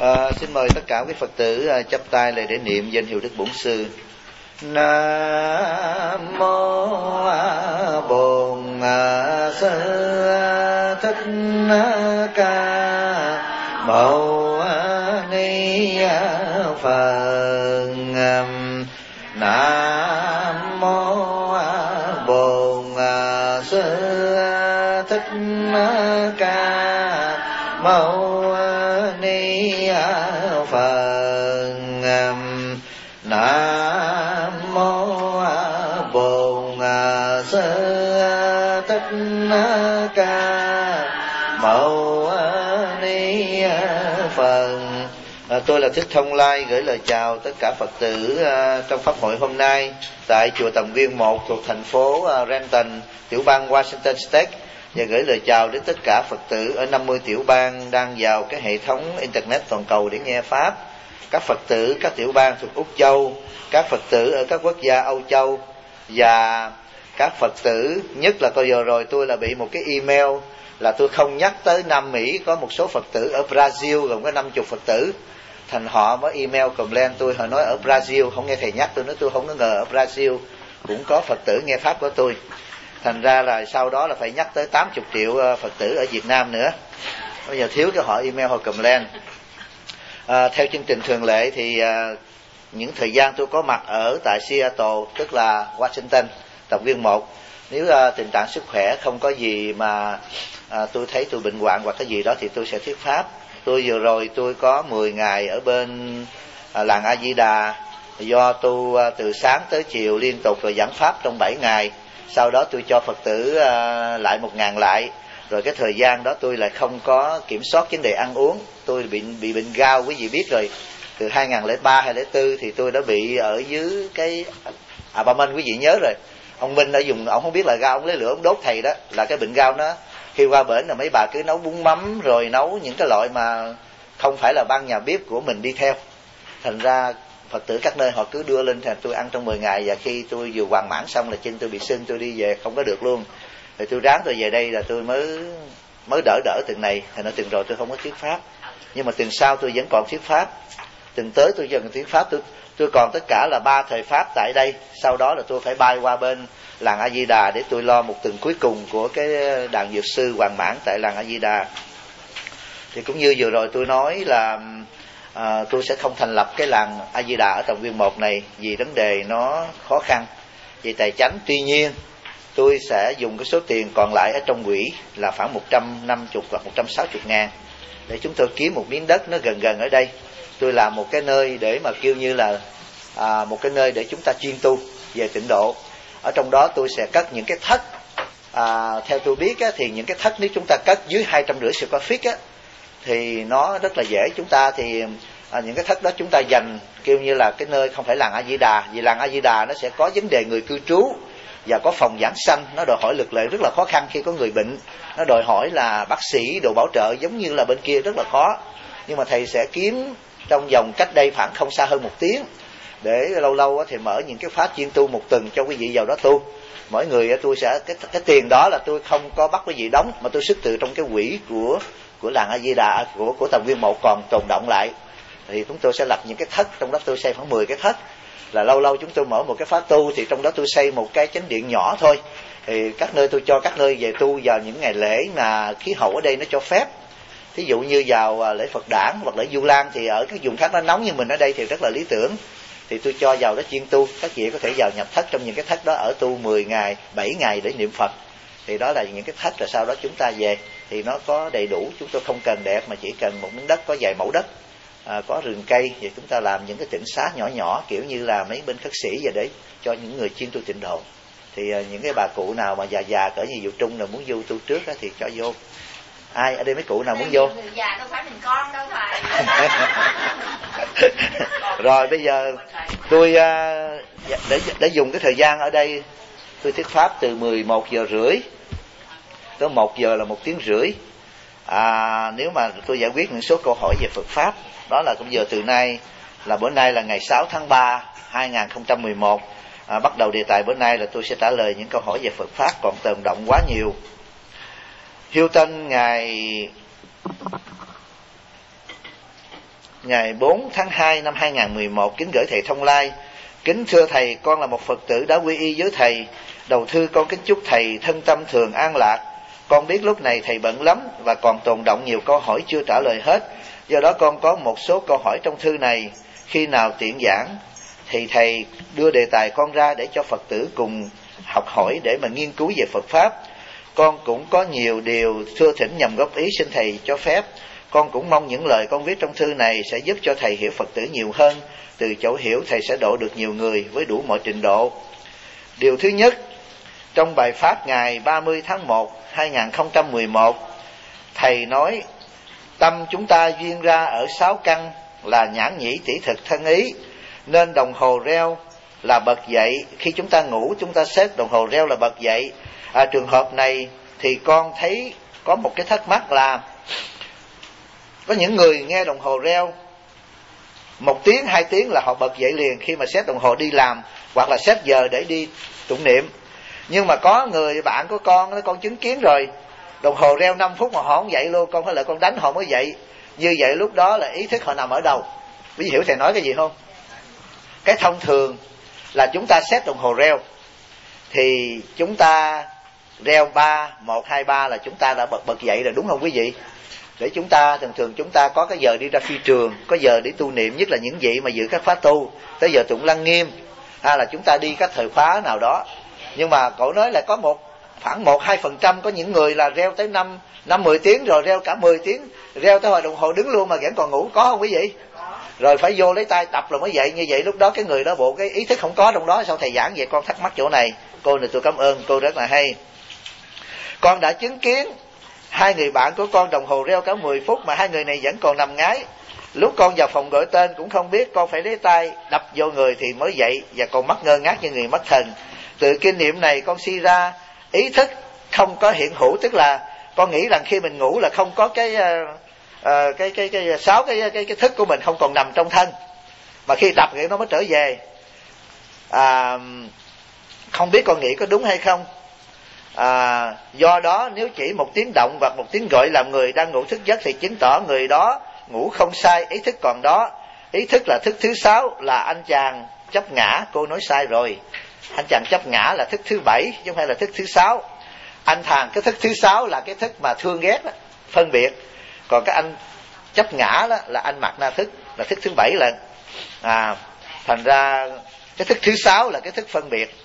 Xin mời tất cả quý Phật tử chắp tay lại để niệm danh hiệu Đức Bổn Sư. Nam mô Bổn Sư Thích Ca Mâu Ni Phật. Nam mô Bổn Sư Thích Ca Mâu Ni Phật. Nam mô Bổn Sư Thích Ca Mâu Ni Phật. Tôi là Thích Thông Lai gửi lời chào tất cả Phật tử trong pháp hội hôm nay tại chùa Tầm Viên 1 thuộc thành phố Renton, tiểu bang Washington State, và gửi lời chào đến tất cả Phật tử ở 50 tiểu bang đang vào cái hệ thống internet toàn cầu để nghe pháp, các Phật tử các tiểu bang thuộc Úc Châu, các Phật tử ở các quốc gia Âu Châu, và các Phật tử, nhất là vừa rồi tôi là bị một cái email là tôi không nhắc tới Nam Mỹ, có một số Phật tử ở Brazil gồm có 50 Phật tử, thành họ mới email complain tôi, họ nói ở Brazil không nghe thầy nhắc, tôi nói tôi không có ngờ ở Brazil cũng có Phật tử nghe pháp của tôi. Thành ra là sau đó là phải nhắc tới 80 triệu Phật tử ở Việt Nam nữa. Bây giờ thiếu cho họ email họ complain. Theo chương trình thường lệ thì những thời gian tôi có mặt ở tại Seattle, tức là Washington, Tầm Viên 1, nếu tình trạng sức khỏe không có gì mà tôi thấy tôi bệnh hoạn hoặc cái gì đó thì tôi sẽ thuyết pháp. Tôi vừa rồi tôi có 10 ngày ở bên làng A Di Đà, do tu từ sáng tới chiều liên tục rồi giảng pháp trong 7 ngày. Sau đó tôi cho Phật tử lại 1.000 lại. Rồi cái thời gian đó tôi lại không có kiểm soát vấn đề ăn uống. Tôi bị bệnh gout, quý vị biết rồi. Từ 2003, 2004 thì tôi đã bị ở dưới cái Ba Minh, quý vị nhớ rồi. Ông Minh đã dùng, ông không biết là gout, ông lấy lửa ông đốt thầy đó. Là cái bệnh gout nó, khi qua bển là mấy bà cứ nấu bún mắm rồi nấu những cái loại mà không phải là ban nhà bếp của mình đi theo. Thành ra Phật tử các nơi họ cứ đưa lên, thì tôi ăn trong 10 ngày, và khi tôi vừa hoàn mãn xong là chân tôi bị sưng, tôi đi về không có được luôn. Rồi tôi ráng tôi về đây là tôi mới đỡ từng này. Thành ra từng rồi tôi không có thuyết pháp, nhưng mà từng sau tôi vẫn còn thuyết pháp. Từng tới tôi vẫn thuyết pháp, tôi còn tất cả là 3 thời pháp tại đây. Sau đó là tôi phải bay qua bên làng A Di Đà để tôi lo một tuần cuối cùng của cái đàn dược sư hoàn mãn tại làng A Di Đà. Thì cũng như vừa rồi tôi nói là tôi sẽ không thành lập cái làng A Di Đà ở Tầm Viên 1 này vì vấn đề nó khó khăn về tài chánh. Tuy nhiên tôi sẽ dùng cái số tiền còn lại ở trong quỹ là khoảng 150 hoặc 160 ngàn để chúng tôi kiếm một miếng đất nó gần ở đây. Tôi làm một cái nơi để mà kêu như là một cái nơi để chúng ta chuyên tu về tịnh độ. Ở trong đó tôi sẽ cất những cái thất, theo tôi biết á, thì những cái thất nếu chúng ta cất dưới 250 square feet á, thì nó rất là dễ. Chúng ta thì những cái thất đó chúng ta dành kêu như là cái nơi không phải làng A Di Đà, vì làng A Di Đà nó sẽ có vấn đề người cư trú và có phòng giảng sanh, nó đòi hỏi lực lệ rất là khó khăn khi có người bệnh, nó đòi hỏi là bác sĩ đồ bảo trợ giống như là bên kia rất là khó. Nhưng mà thầy sẽ kiếm trong vòng cách đây khoảng không xa hơn 1 tiếng, để lâu lâu thì mở những cái pháp chuyên tu một tuần cho quý vị vào đó tu. Mỗi người tôi sẽ cái tiền đó là tôi không có bắt quý vị đóng, mà tôi xuất từ trong cái quỹ của làng A Di Đà, của Tầm Viên 1 còn tồn động lại. Thì chúng tôi sẽ lập những cái thất, trong đó tôi xây khoảng 10 cái thất. Là lâu lâu chúng tôi mở một cái pháp tu, thì trong đó tôi xây một cái chánh điện nhỏ thôi. Thì các nơi tôi cho các nơi về tu vào những ngày lễ mà khí hậu ở đây nó cho phép. Thí dụ như vào lễ Phật Đản hoặc lễ Vu Lan thì ở các vùng khác nó nóng như mình ở đây thì rất là lý tưởng. Thì tôi cho vào đó chuyên tu, các vị có thể vào nhập thất trong những cái thất đó, ở tu 10 ngày, 7 ngày để niệm Phật. Thì đó là những cái thất, rồi sau đó chúng ta về thì nó có đầy đủ, chúng tôi không cần đẹp mà chỉ cần một miếng đất có vài mẫu đất, có rừng cây, thì chúng ta làm những cái tịnh xá nhỏ nhỏ kiểu như là mấy bên khất sĩ vậy để cho những người chuyên tu tịnh độ. Thì những cái bà cụ nào mà già cỡ như Diệu Trung là muốn vô tu trước á, thì cho vô. Ai ở đây mấy cụ nào muốn vô? Người già đâu phải mình con đâu thầy. Rồi bây giờ tôi để dùng cái thời gian ở đây, tôi thuyết pháp từ 11 giờ rưỡi tới 1 giờ là 1 tiếng rưỡi. Nếu mà tôi giải quyết những số câu hỏi về Phật pháp, đó là cũng giờ từ nay là bữa nay là ngày 6 tháng 3 2011. Bắt đầu đề tài bữa nay là tôi sẽ trả lời những câu hỏi về Phật pháp, còn tồn động quá nhiều. Hilton ngày ngày 4 tháng 2 năm 2011, kính gửi thầy Thông Lai. Kính thưa thầy, con là một Phật tử đã quy y với thầy. Đầu thư con kính chúc thầy thân tâm thường an lạc. Con biết lúc này thầy bận lắm và còn tồn động nhiều câu hỏi chưa trả lời hết. Do đó con có một số câu hỏi trong thư này. Khi nào tiện giảng thì thầy đưa đề tài con ra để cho Phật tử cùng học hỏi để mà nghiên cứu về Phật Pháp. Con cũng có nhiều điều thưa thỉnh nhằm góp ý, xin thầy cho phép. Con cũng mong những lời con viết trong thư này sẽ giúp cho thầy hiểu Phật tử nhiều hơn. Từ chỗ hiểu thầy sẽ độ được nhiều người với đủ mọi trình độ. Điều thứ nhất, trong bài pháp ngày 30 tháng 1 2011, thầy nói tâm chúng ta duyên ra ở 6 căn là nhãn nhĩ tỷ thực thân ý, nên đồng hồ reo là bật dậy. Khi chúng ta ngủ chúng ta xét đồng hồ reo là bật dậy. Trường hợp này thì con thấy có một cái thắc mắc là có những người nghe đồng hồ reo 1 tiếng 2 tiếng là họ bật dậy liền khi mà xét đồng hồ đi làm hoặc là xét giờ để đi tụng niệm. Nhưng mà có người bạn của con chứng kiến rồi, đồng hồ reo 5 phút mà họ không dậy luôn, con phải lại con đánh họ mới dậy. Như vậy lúc đó là ý thức họ nằm ở đâu? Quý vị hiểu thầy nói cái gì không? Cái thông thường là chúng ta xét đồng hồ reo thì chúng ta reo 3, 1, 2, 3 là chúng ta đã bật dậy rồi, đúng không quý vị? Để chúng ta thường chúng ta có cái giờ đi ra phi trường, có giờ để tu niệm, nhất là những vị mà giữ các khóa tu, tới giờ tụng lăng nghiêm, hay là chúng ta đi các thời khóa nào đó. Nhưng mà cậu nói là có khoảng 1-2% có những người là reo tới 5-10 tiếng rồi reo cả 10 tiếng, reo tới hồi đồng hồ đứng luôn mà vẫn còn ngủ, có không quý vị? Rồi phải vô lấy tay tập rồi mới dậy. Như vậy lúc đó cái người đó bộ cái ý thức không có trong đó. Sao thầy giảng vậy? Con thắc mắc chỗ này. Cô này tôi cảm ơn cô rất là hay. Con đã chứng kiến 2 người bạn của con đồng hồ reo cả 10 phút mà 2 người này vẫn còn nằm ngái. Lúc con vào phòng gọi tên cũng không biết, con phải lấy tay đập vô người thì mới dậy, và còn mắt ngơ ngác như người mất thần. Từ kinh nghiệm này con suy ra ý thức không có hiện hữu, tức là con nghĩ rằng khi mình ngủ là không có cái thức của mình không còn nằm trong thân, mà khi đập thì nó mới trở về. Không biết con nghĩ có đúng hay không. Do đó nếu chỉ 1 tiếng động hoặc 1 tiếng gọi làm người đang ngủ thức giấc thì chứng tỏ người đó ngủ không sai, ý thức còn đó. Ý thức là thức thứ 6 là anh chàng chấp ngã. Cô nói sai rồi, anh chàng chấp ngã là thức thứ 7 chứ không phải là thức thứ 6. Anh thằng cái thức thứ 6 là cái thức mà thương ghét đó, phân biệt. Còn cái anh chấp ngã đó là anh mặc na thức, là thức thứ 7 lần. Thành ra cái thức thứ 6 là cái thức phân biệt.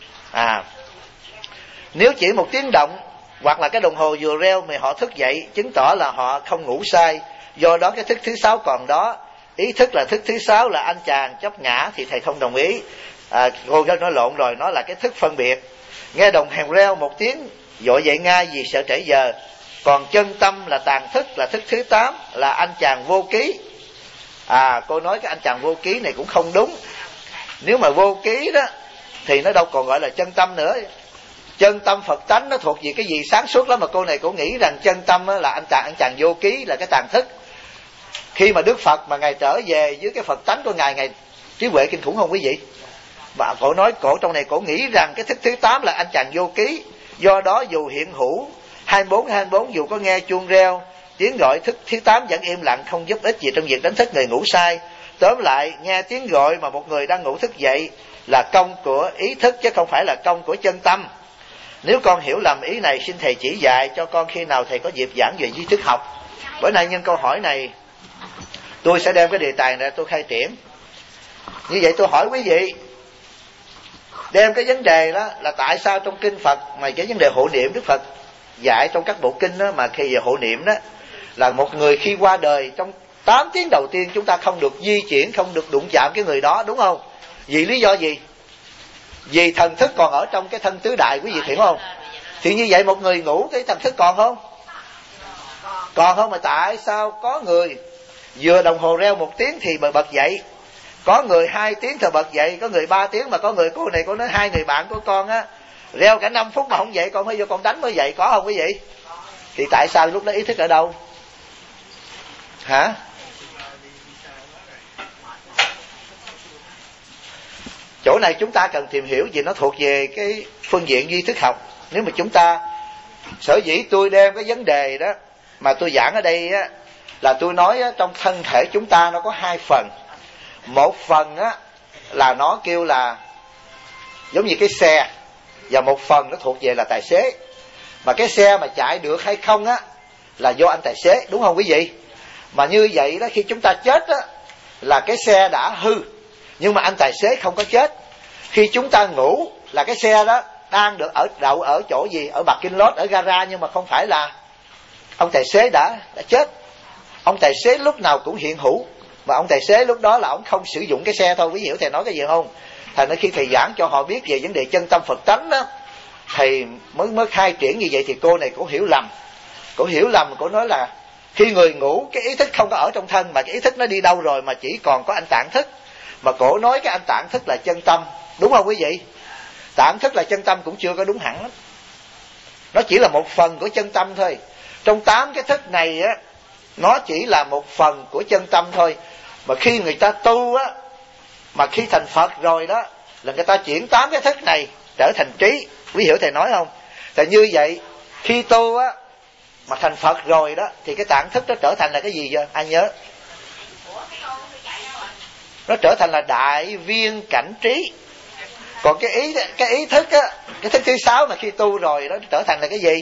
Nếu chỉ 1 tiếng động hoặc là cái đồng hồ vừa reo mà họ thức dậy, chứng tỏ là họ không ngủ sai. Do đó cái thức thứ 6 còn đó. Ý thức là thức thứ 6 là anh chàng chấp ngã thì thầy không đồng ý. Cô nói lộn rồi, nó là cái thức phân biệt. Nghe đồng hồ reo 1 tiếng dội dậy ngay vì sợ trễ giờ. Còn chân tâm là tàn thức, là thức thứ 8 là anh chàng vô ký. Cô nói cái anh chàng vô ký này cũng không đúng. Nếu mà vô ký đó thì nó đâu còn gọi là chân tâm nữa. Chân tâm Phật tánh nó thuộc về cái gì sáng suốt lắm, mà cô này cô nghĩ rằng chân tâm là anh chàng vô ký là cái tàn thức. Khi mà Đức Phật mà ngài trở về với cái Phật tánh của ngài trí huệ kinh khủng không quý vị? Và cổ nói cổ trong này cổ nghĩ rằng cái thức thứ 8 là anh chàng vô ký. Do đó dù hiện hữu 24 dù có nghe chuông reo, tiếng gọi thức thứ 8 vẫn im lặng, không giúp ích gì trong việc đánh thức người ngủ sai. Tóm lại, nghe tiếng gọi mà một người đang ngủ thức dậy là công của ý thức chứ không phải là công của chân tâm. Nếu con hiểu lầm ý này, xin thầy chỉ dạy cho con khi nào thầy có dịp giảng về duy thức học. Bữa nay nhân câu hỏi này, tôi sẽ đem cái đề tài này tôi khai triển. Như vậy tôi hỏi quý vị, đem cái vấn đề đó là tại sao trong kinh Phật mà cái vấn đề hộ niệm, Đức Phật dạy trong các bộ kinh đó, mà khi về hộ niệm đó là một người khi qua đời trong 8 tiếng đầu tiên chúng ta không được di chuyển, không được đụng chạm cái người đó, đúng không? Vì lý do gì? Vì thần thức còn ở trong cái thân tứ đại, quý vị hiểu không? Thì như vậy một người ngủ cái thần thức còn không? Còn không, mà tại sao có người vừa đồng hồ reo 1 tiếng thì mà bật dậy, có người 2 tiếng thì bật dậy, có người 3 tiếng, mà có người cô này cô nói 2 người bạn của con á reo cả 5 phút mà không dậy, con phải vô con đánh mới dậy, có không quý vị? Thì tại sao lúc đó ý thức ở đâu? Hả? Chỗ này chúng ta cần tìm hiểu vì nó thuộc về cái phương diện duy thức học. Nếu mà chúng ta sở dĩ tôi đem cái vấn đề đó mà tôi giảng ở đây á, là tôi nói á, trong thân thể chúng ta nó có hai phần. Một phần á là nó kêu là giống như cái xe, và một phần nó thuộc về là tài xế. Mà cái xe mà chạy được hay không á là do anh tài xế, đúng không quý vị? Mà như vậy đó, khi chúng ta chết á là cái xe đã hư, nhưng mà anh tài xế không có chết. Khi chúng ta ngủ là cái xe đó đang được đậu ở chỗ gì, ở parking lot, ở gara, nhưng mà không phải là ông tài xế đã chết. Ông tài xế lúc nào cũng hiện hữu, mà ông tài xế lúc đó là ông không sử dụng cái xe thôi. Quý vị hiểu thầy nói cái gì không? Thành ra khi thầy giảng cho họ biết về vấn đề chân tâm Phật tánh đó, thầy mới khai triển như vậy, thì cô này cũng hiểu lầm. Cô hiểu lầm, cô nói là khi người ngủ cái ý thức không có ở trong thân, mà cái ý thức nó đi đâu rồi, mà chỉ còn có anh tạng thức. Mà cổ nói cái anh tạng thức là chân tâm, đúng không quý vị? Tạng thức là chân tâm cũng chưa có đúng hẳn lắm. Nó chỉ là một phần của chân tâm thôi. Trong 8 cái thức này á, nó chỉ là một phần của chân tâm thôi. Mà khi người ta tu á, mà khi thành Phật rồi đó, là người ta chuyển 8 cái thức này trở thành trí. Quý hiểu thầy nói không? Tại như vậy khi tu á mà thành Phật rồi đó, thì cái tạng thức nó trở thành là cái gì vậy? Ai nhớ? Nó trở thành là đại viên cảnh trí. Còn cái ý thức á, cái thức thứ 6 mà khi tu rồi đó, nó trở thành là cái gì?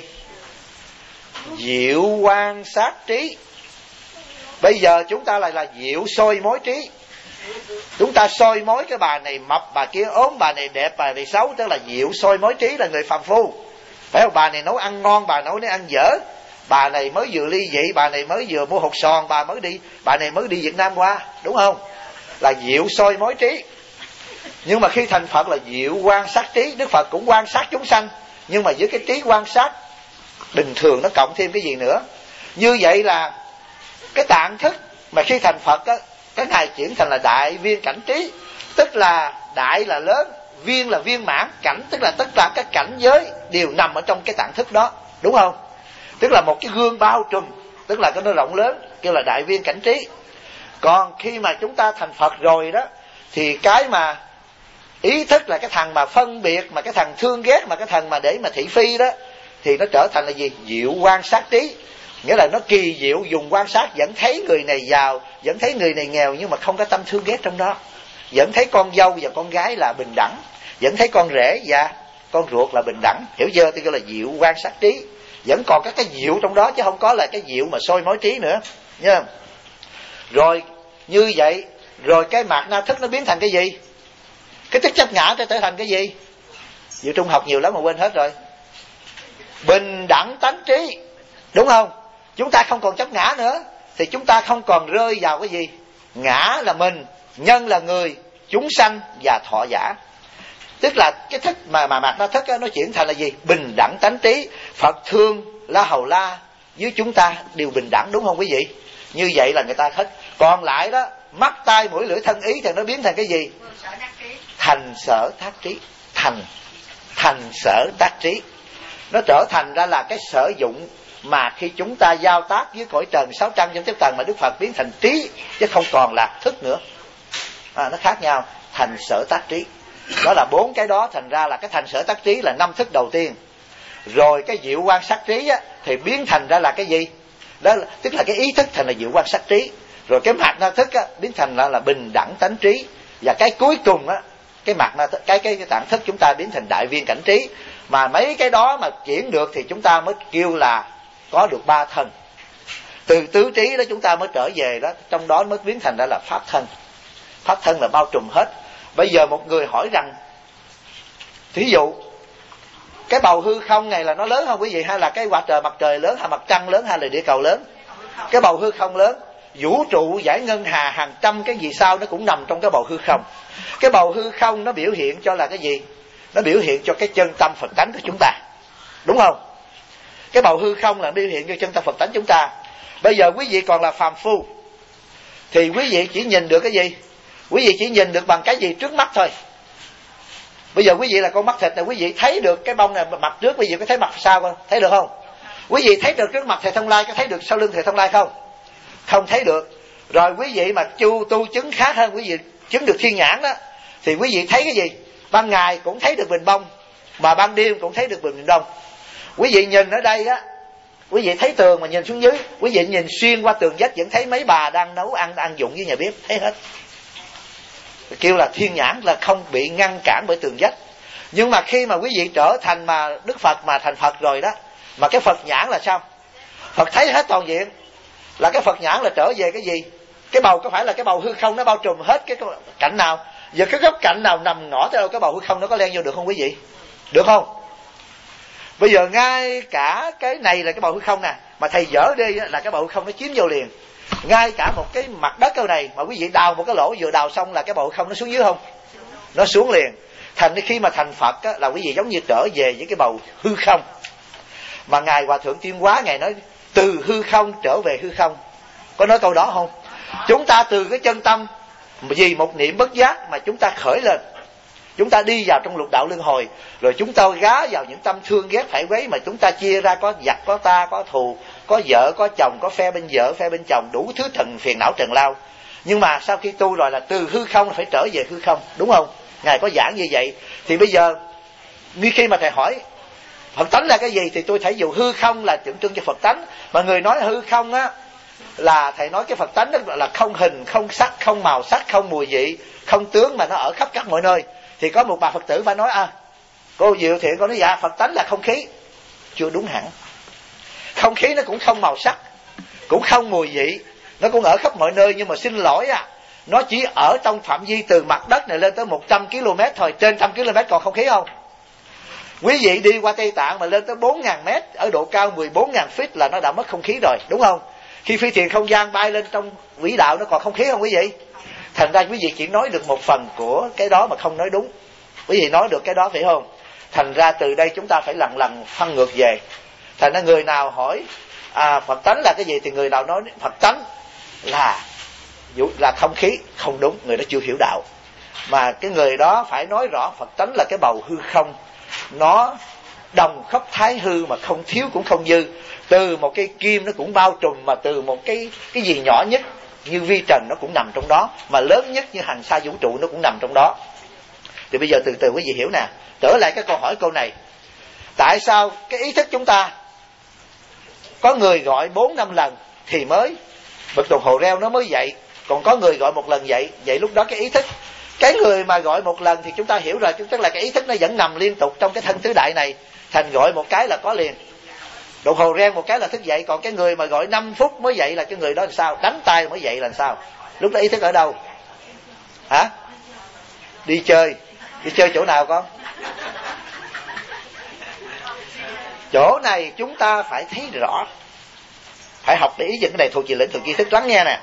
Diệu quan sát trí. Bây giờ chúng ta lại là diệu soi mối trí. Chúng ta soi mối cái bà này mập, bà kia ốm, bà này đẹp, bà này xấu, tức là diệu soi mối trí, là người phàm phu. Phải không? Bà này nấu ăn ngon, bà nấu ăn dở. Bà này mới vừa ly dị, bà này mới vừa mua hột sòn, bà này mới đi Việt Nam qua, đúng không? Là diệu soi mối trí. Nhưng mà khi thành Phật là diệu quan sát trí. Đức Phật cũng quan sát chúng sanh, nhưng mà với cái trí quan sát bình thường, nó cộng thêm cái gì nữa. Như vậy là cái tạng thức mà khi thành Phật á, cái ngài chuyển thành là đại viên cảnh trí. Tức là đại là lớn, viên là viên mãn, cảnh tức là tất cả các cảnh giới đều nằm ở trong cái tạng thức đó, đúng không? Tức là một cái gương bao trùm, tức là cái nó rộng lớn, kêu là đại viên cảnh trí. Còn khi mà chúng ta thành Phật rồi đó, thì cái mà ý thức là cái thằng mà phân biệt, mà cái thằng thương ghét, mà cái thằng mà để mà thị phi đó, thì nó trở thành là gì? Diệu quan sát trí. Nghĩa là nó kỳ diệu, dùng quan sát vẫn thấy người này giàu, vẫn thấy người này nghèo, nhưng mà không có tâm thương ghét trong đó. Vẫn thấy con dâu và con gái là bình đẳng, vẫn thấy con rể và con ruột là bình đẳng. Hiểu chưa? Tôi kêu là diệu quan sát trí. Vẫn còn các cái diệu trong đó, chứ không có là cái diệu mà soi mối trí nữa nha. Rồi như vậy, rồi cái mạt na thức nó biến thành cái gì? Cái thức chấp ngã nó trở thành cái gì? Diệu trung học nhiều lắm mà quên hết rồi. Bình đẳng tánh trí, đúng không? Chúng ta không còn chấp ngã nữa, thì chúng ta không còn rơi vào cái gì? Ngã là mình, nhân là người, chúng sanh và thọ giả. Tức là cái thức mà mạt na thức á, nó chuyển thành là gì? Bình đẳng tánh trí. Phật thương La Hầu La với chúng ta đều bình đẳng, đúng không quý vị? Như vậy là người ta thích. Còn lại đó, mắt tai mũi lưỡi thân ý thì nó biến thành cái gì? Thành sở tác trí. Thành sở tác trí. Nó trở thành ra là cái sở dụng mà khi chúng ta giao tác với cõi trần 600 trong tầng, mà Đức Phật biến thành trí, chứ không còn là thức nữa. Nó khác nhau. Thành sở tác trí, đó là 4 cái đó. Thành ra là cái thành sở tác trí là 5 thức đầu tiên. Rồi cái diệu quan sát trí á, thì biến thành ra là cái gì? Đó là, tức là cái ý thức thành là diệu quan sát trí. Rồi cái mạt na thức á, biến thành là bình đẳng tánh trí. Và cái cuối cùng á, cái mạt na thức, cái tạng thức chúng ta biến thành đại viên cảnh trí. Mà mấy cái đó mà chuyển được thì chúng ta mới kêu là có được 3 thân. Từ tứ trí đó chúng ta mới trở về đó, trong đó mới biến thành ra là pháp thân. Pháp thân là bao trùm hết. Bây giờ một người hỏi rằng, thí dụ cái bầu hư không này là nó lớn không quý vị? Hay là cái quả trời mặt trời lớn, hay mặt trăng lớn, hay là địa cầu lớn? Cái bầu hư không lớn. Vũ trụ giải ngân hà hàng trăm cái gì sao nó cũng nằm trong cái bầu hư không. Cái bầu hư không nó biểu hiện cho là cái gì? Nó biểu hiện cho cái chân tâm Phật tánh của chúng ta, đúng không? Cái bầu hư không là biểu hiện cho chân tâm Phật tánh chúng ta. Bây giờ quý vị còn là phàm phu, thì quý vị chỉ nhìn được cái gì? Quý vị chỉ nhìn được bằng cái gì trước mắt thôi. Bây giờ quý vị là con mắt thịt này, quý vị thấy được cái bông này mặt trước, quý vị có thấy mặt sau không? Thấy được không? Quý vị thấy được trước mặt Thầy Thông Lai, có thấy được sau lưng Thầy Thông Lai không? Không thấy được. Rồi quý vị mà tu chứng khác hơn, quý vị chứng được thiên nhãn đó, thì quý vị thấy cái gì? Ban ngày cũng thấy được bình bông, mà ban đêm cũng thấy được bình đông. Quý vị nhìn ở đây á, Quý vị thấy tường mà nhìn xuống dưới, quý vị nhìn xuyên qua tường vách vẫn thấy mấy bà đang nấu ăn dụng với nhà bếp, thấy hết. Kêu là thiên nhãn, là không bị ngăn cản bởi tường vách. Nhưng mà khi mà quý vị trở thành mà Đức Phật, mà thành Phật rồi đó, mà cái Phật nhãn là sao? Phật thấy hết toàn diện. Là cái Phật nhãn là trở về cái gì? Cái bầu có phải là cái bầu hư không nó bao trùm hết cái cạnh nào? Giờ cái góc cạnh nào nằm ngõ tới đâu cái bầu hư không nó có len vô được không quý vị? Được không? Bây giờ ngay cả cái này là cái bầu hư không nè, mà thầy dở đi là cái bầu hư không nó chiếm vô liền. Ngay cả một cái mặt đất câu này mà quý vị đào một cái lỗ, vừa đào xong là cái bầu hư không nó xuống dưới không? Nó xuống liền. Thành khi mà thành Phật á, là quý vị giống như trở về với cái bầu hư không. Mà Ngài Hòa Thượng Tuyên Hóa Ngài nói từ hư không trở về hư không. Có nói câu đó không? Chúng ta từ cái chân tâm vì một niệm bất giác mà chúng ta khởi lên, chúng ta đi vào trong lục đạo luân hồi, rồi chúng ta gá vào những tâm thương ghét phải quấy, mà chúng ta chia ra có giặc, có ta, có thù, có vợ, có chồng, có phe bên vợ, phe bên chồng, đủ thứ phiền não trần lao. Nhưng mà sau khi tu rồi là từ hư không phải trở về hư không, đúng không? Ngài có giảng như vậy. Thì bây giờ như khi mà thầy hỏi Phật tánh là cái gì, thì tôi thấy dù hư không là tượng trưng cho Phật tánh, mà người nói hư không á là thầy nói cái Phật tánh đó là không hình, không sắc, không màu sắc, không mùi vị, không tướng, mà nó ở khắp các mọi nơi. Thì có một bà Phật tử phải nói cô Diệu Thiện con nói dạ Phật tánh là không khí. Chưa đúng hẳn. Không khí nó cũng không màu sắc, cũng không mùi vị, nó cũng ở khắp mọi nơi. Nhưng mà xin lỗi nó chỉ ở trong phạm vi từ mặt đất này lên tới 100 km thôi. Trên 100 km còn không khí không? Quý vị đi qua Tây Tạng mà lên tới 4.000 mét ở độ cao 14.000 feet là nó đã mất không khí rồi, đúng không? Khi phi thuyền không gian bay lên trong quỹ đạo nó còn không khí không quý vị? Thành ra quý vị chỉ nói được một phần của cái đó mà không nói đúng. Quý vị nói được cái đó phải không? Thành ra từ đây chúng ta phải lần lần phân ngược về. Thành ra người nào hỏi Phật tánh là cái gì thì người nào nói Phật tánh là không khí, không đúng, người đó chưa hiểu đạo. Mà cái người đó phải nói rõ Phật tánh là cái bầu hư không, nó đồng khắp thái hư mà không thiếu cũng không dư. Từ một cái kim nó cũng bao trùm, mà từ một cái gì nhỏ nhất như vi trần nó cũng nằm trong đó, mà lớn nhất như hành sa vũ trụ nó cũng nằm trong đó. Thì bây giờ từ từ quý vị hiểu nè. Trở lại cái câu hỏi câu này, tại sao cái ý thức chúng ta có người gọi 4-5 lần thì mới bậc đồng hồ reo nó mới dậy, còn có người gọi một lần dậy. Vậy lúc đó cái ý thức, cái người mà gọi một lần thì chúng ta hiểu rồi, tức là cái ý thức nó vẫn nằm liên tục trong cái thân tứ đại này, thành gọi một cái là có liền. Đồng hồ reo một cái là thức dậy. Còn cái người mà gọi 5 phút mới dậy là cái người đó làm sao? Đánh tay mới dậy là sao? Lúc đó ý thức ở đâu? Hả? Đi chơi. Đi chơi chỗ nào con? Chỗ này chúng ta phải thấy rõ, phải học để ý những cái này thuộc về lĩnh vực ý thức. Lắng nghe nè.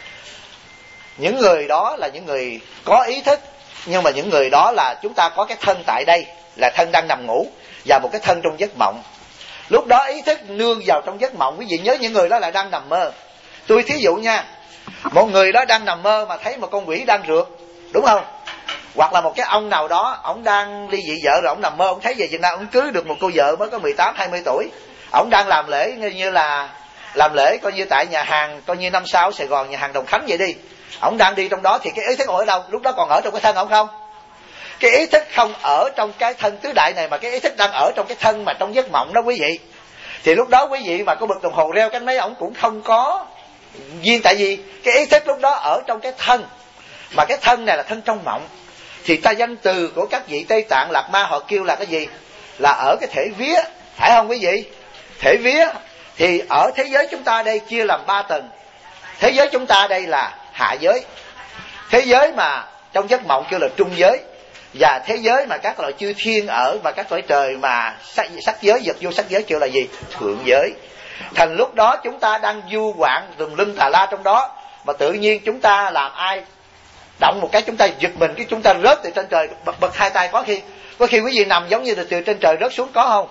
Những người đó là những người có ý thức, nhưng mà những người đó là chúng ta có cái thân tại đây là thân đang nằm ngủ, và một cái thân trong giấc mộng. Lúc đó ý thức nương vào trong giấc mộng. Quý vị nhớ những người đó là đang nằm mơ. Tôi thí dụ nha, một người đó đang nằm mơ mà thấy một con quỷ đang rượt, đúng không? Hoặc là một cái ông nào đó, ông đang ly dị vợ rồi, ông nằm mơ, ông thấy về Việt Nam, ông cưới được một cô vợ mới có 18-20 tuổi. Ông đang làm lễ như là làm lễ coi như tại nhà hàng, coi như 5 sao Sài Gòn, nhà hàng Đồng Khánh vậy đi. Ông đang đi trong đó thì cái ý thức ở đâu? Lúc đó còn ở trong cái thân ông không? Cái ý thức không ở trong cái thân tứ đại này, mà cái ý thức đang ở trong cái thân mà trong giấc mộng đó quý vị. Thì lúc đó quý vị mà có bật đồng hồ reo cái mấy ông cũng không có duyên. Tại vì cái ý thức lúc đó ở trong cái thân, mà cái thân này là thân trong mộng. Thì ta danh từ của các vị Tây Tạng Lạt Ma họ kêu là cái gì? Là ở cái thể vía, phải không quý vị? Thể vía. Thì ở thế giới chúng ta đây chia làm 3 tầng. Thế giới chúng ta đây là hạ giới. Thế giới mà trong giấc mộng kêu là trung giới. Và thế giới mà các loại chư thiên ở, và các cõi trời mà sắc giới, vật vô sắc giới kêu là gì? Thượng giới. Thành lúc đó chúng ta đang du quạng tùm lum tà la trong đó, mà tự nhiên chúng ta làm ai động một cái chúng ta giật mình, cái chúng ta rớt từ trên trời, bật hai tay. Có khi quý vị nằm giống như từ trên trời rớt xuống, có không?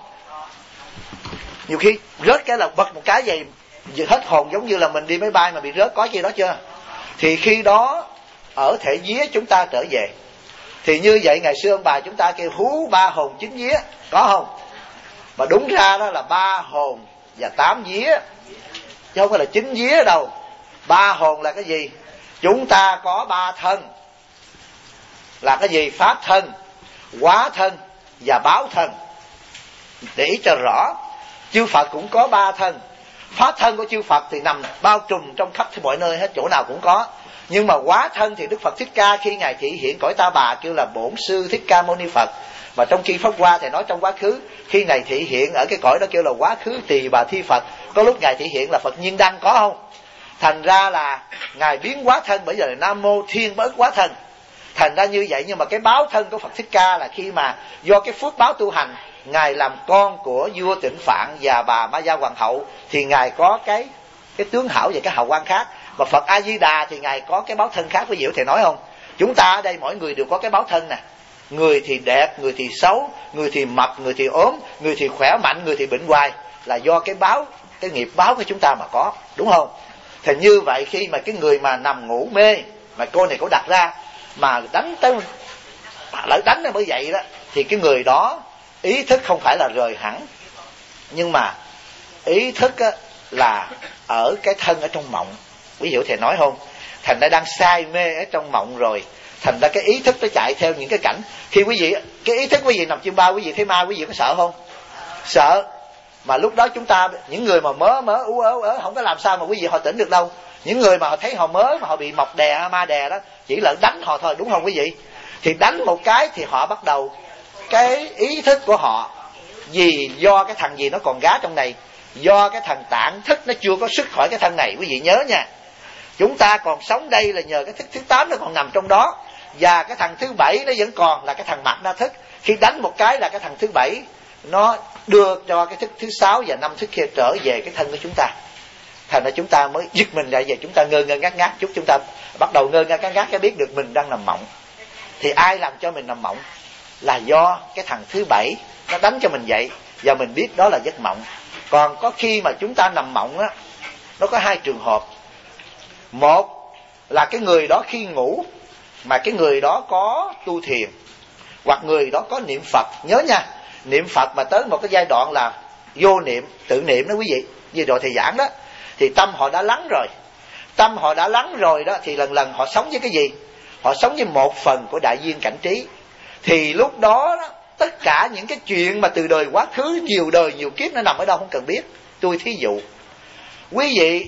Nhiều khi rớt cái là bật một cái vậy hết hồn, giống như là mình đi máy bay mà bị rớt, có gì đó chưa? Thì khi đó ở thể vía chúng ta trở về. Thì như vậy ngày xưa ông bà chúng ta kêu hú 3 hồn 9 vía, có không? Mà đúng ra đó là 3 hồn và 8 vía, chứ không phải là 9 vía đâu. 3 hồn là cái gì? Chúng ta có 3 thân. Là cái gì? Pháp thân, hóa thân và báo thân. Để ý cho rõ. Chư Phật cũng có 3 thân. Pháp thân của chư Phật thì nằm bao trùm trong khắp mọi nơi hết, chỗ nào cũng có. Nhưng mà hóa thân thì Đức Phật Thích Ca khi Ngài thị hiện cõi Ta Bà kêu là Bổn Sư Thích Ca Mâu Ni Phật. Và trong khi Pháp Hoa thì nói trong quá khứ, khi Ngài thị hiện ở cái cõi đó kêu là Quá Khứ Tỳ Bà Thi Phật. Có lúc Ngài thị hiện là Phật Nhiên Đăng, có không? Thành ra là Ngài biến hóa thân, bởi giờ là Nam Mô Thiên Bất Hóa Thân. Thành ra như vậy, nhưng mà cái báo thân của Phật Thích Ca là khi mà do cái phước báo tu hành, Ngài làm con của vua Tịnh Phạn và bà Ma Gia Hoàng hậu, thì Ngài có cái tướng hảo và cái hào quang khác. Mà Phật A Di Đà thì Ngài có cái báo thân khác. Quý vị có thể nói không? Chúng ta ở đây mỗi người đều có cái báo thân nè. Người thì đẹp, người thì xấu, người thì mập, người thì ốm, người thì khỏe mạnh, người thì bệnh hoài, là do cái báo, cái nghiệp báo của chúng ta mà có, đúng không? Thì như vậy khi mà cái người mà nằm ngủ mê, mà cô này cô đặt ra mà đánh tới, lỡ đánh nó mới vậy đó, thì cái người đó ý thức không phải là rời hẳn, nhưng mà ý thức á, là ở cái thân ở trong mộng. Quý vị có thể nói không? Thành ra đang say mê ở trong mộng rồi, thành ra cái ý thức nó chạy theo những cái cảnh. Khi quý vị, cái ý thức quý vị nằm trên bao, quý vị thấy ma, quý vị có sợ không? Sợ. Mà lúc đó chúng ta, những người mà mớ ú ớ không có làm sao mà quý vị họ tỉnh được đâu. Những người mà họ thấy họ mớ mà họ bị mọc đè, ma đè đó, chỉ là đánh họ thôi, đúng không quý vị? Thì đánh một cái thì họ bắt đầu, cái ý thức của họ, vì do cái thằng gì nó còn gá trong này, do cái thằng tạng thức nó chưa có xuất khỏi cái thân này. Quý vị nhớ nha, chúng ta còn sống đây là nhờ cái thức thứ 8 nó còn nằm trong đó, và cái thằng thứ 7 nó vẫn còn là cái thằng mặt na thức. Khi đánh một cái là cái thằng thứ 7 nó đưa cho cái thức thứ 6 và 5 thức kia trở về cái thân của chúng ta. Thành ra chúng ta mới giật mình lại, về chúng ta ngơ ngơ ngác ngác chút, chúng ta bắt đầu ngơ ngơ ngác ngác cái biết được mình đang nằm mộng. Thì ai làm cho mình nằm mộng? Là do cái thằng thứ 7 nó đánh cho mình vậy, và mình biết đó là giấc mộng. Còn có khi mà chúng ta nằm mộng á, nó có 2 trường hợp. Một là cái người đó khi ngủ mà cái người đó có tu thiền, hoặc người đó có niệm Phật. Nhớ nha, niệm Phật mà tới một cái giai đoạn là vô niệm, tự niệm đó quý vị, như rồi thầy giảng đó, thì tâm họ đã lắng rồi. Tâm họ đã lắng rồi đó, thì lần lần họ sống với cái gì? Họ sống với một phần của đại duyên cảnh trí. Thì lúc đó, tất cả những cái chuyện mà từ đời quá khứ, nhiều đời nhiều kiếp nó nằm ở đâu không cần biết. Tôi thí dụ, quý vị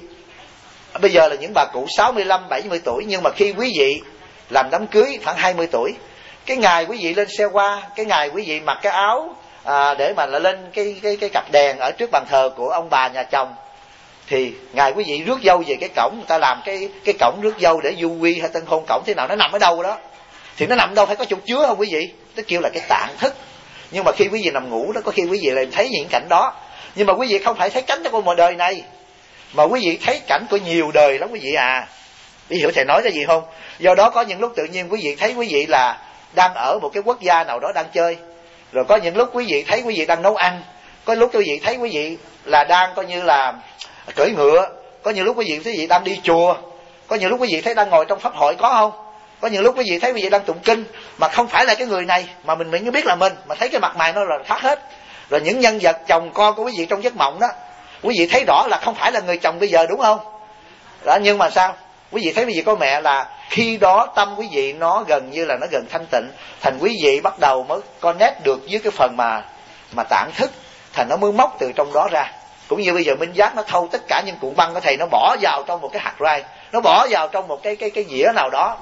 bây giờ là những bà cụ 65, 70 tuổi, nhưng mà khi quý vị làm đám cưới khoảng 20 tuổi, cái ngày quý vị lên xe hoa, cái ngày quý vị mặc cái áo để mà lên cái cặp đèn ở trước bàn thờ của ông bà nhà chồng, thì ngày quý vị rước dâu về cái cổng, người ta làm cái cổng rước dâu để du quy hay tân hôn cổng thế nào, nó nằm ở đâu đó, thì nó nằm đâu phải có chỗ chứa không quý vị? Nó kêu là cái tạng thức. Nhưng mà khi quý vị nằm ngủ đó, có khi quý vị lại thấy những cảnh đó, nhưng mà quý vị không phải thấy cảnh của một đời này, mà quý vị thấy cảnh của nhiều đời lắm quý vị à. Quý vị hiểu thầy nói cái gì không? Do đó có những lúc tự nhiên quý vị thấy quý vị là đang ở một cái quốc gia nào đó đang chơi, rồi có những lúc quý vị thấy quý vị đang nấu ăn, có lúc quý vị thấy quý vị là đang coi như là cưỡi ngựa, có những lúc quý vị thấy quý vị đang đi chùa, có những lúc quý vị thấy đang ngồi trong pháp hội, có không? Có những lúc quý vị thấy quý vị đang tụng kinh mà không phải là cái người này, mà mình mới biết là mình, mà thấy cái mặt mày nó là khác hết. Rồi những nhân vật chồng con của quý vị trong giấc mộng đó, quý vị thấy rõ là không phải là người chồng bây giờ, đúng không? Đó, nhưng mà sao? Quý vị thấy quý vị có mẹ là khi đó tâm quý vị nó gần như là nó gần thanh tịnh, thành quý vị bắt đầu mới connect được với cái phần mà tạng thức, thành nó mới móc từ trong đó ra. Cũng như bây giờ Minh Giác nó thâu tất cả những cuộn băng của thầy, nó bỏ vào trong một cái hạt rai, nó bỏ vào trong một cái dĩa nào đó,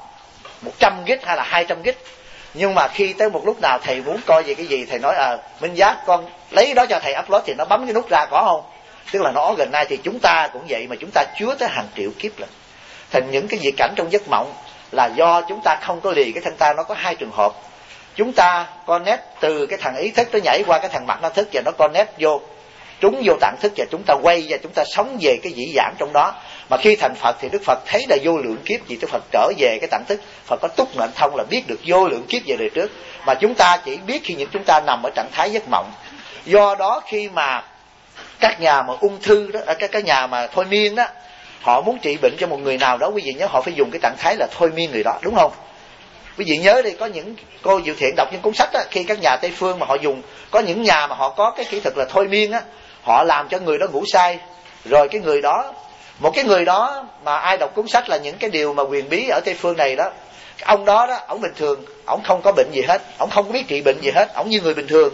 100 gig hay là 200 gig. Nhưng mà khi tới một lúc nào thầy muốn coi về cái gì, thầy nói Minh Giác con lấy đó cho thầy upload, thì nó bấm cái nút ra, có không? Tức là nó organize. Thì chúng ta cũng vậy, mà chúng ta chứa tới hàng triệu kiếp lần. Thành những cái gì cảnh trong giấc mộng là do chúng ta không có lì cái thân ta. Nó có 2 trường hợp. Chúng ta connect từ cái thằng ý thức, nó nhảy qua cái thằng mặt nó thức, và nó connect vô, trúng vô tạng thức, và chúng ta quay và chúng ta sống về cái dĩ vãng trong đó. Mà khi thành Phật thì Đức Phật thấy là vô lượng kiếp gì, Đức Phật trở về cái tạng thức. Phật có túc mệnh thông là biết được vô lượng kiếp về đời trước, mà chúng ta chỉ biết khi những chúng ta nằm ở trạng thái giấc mộng. Do đó khi mà các nhà mà ung thư đó, các nhà mà thôi miên đó, họ muốn trị bệnh cho một người nào đó, quý vị nhớ họ phải dùng cái trạng thái là thôi miên người đó, đúng không? Quý vị nhớ đi, có những cô Diệu Thiện đọc những cuốn sách đó, khi các nhà Tây phương mà họ dùng, có những nhà mà họ có cái kỹ thuật là thôi miên á, họ làm cho người đó ngủ say, rồi cái người đó, một cái người đó mà ai đọc cuốn sách là những cái điều mà huyền bí ở Tây phương này đó, ông đó đó, ổng bình thường, ổng không có bệnh gì hết, ổng không có biết trị bệnh gì hết, ổng như người bình thường.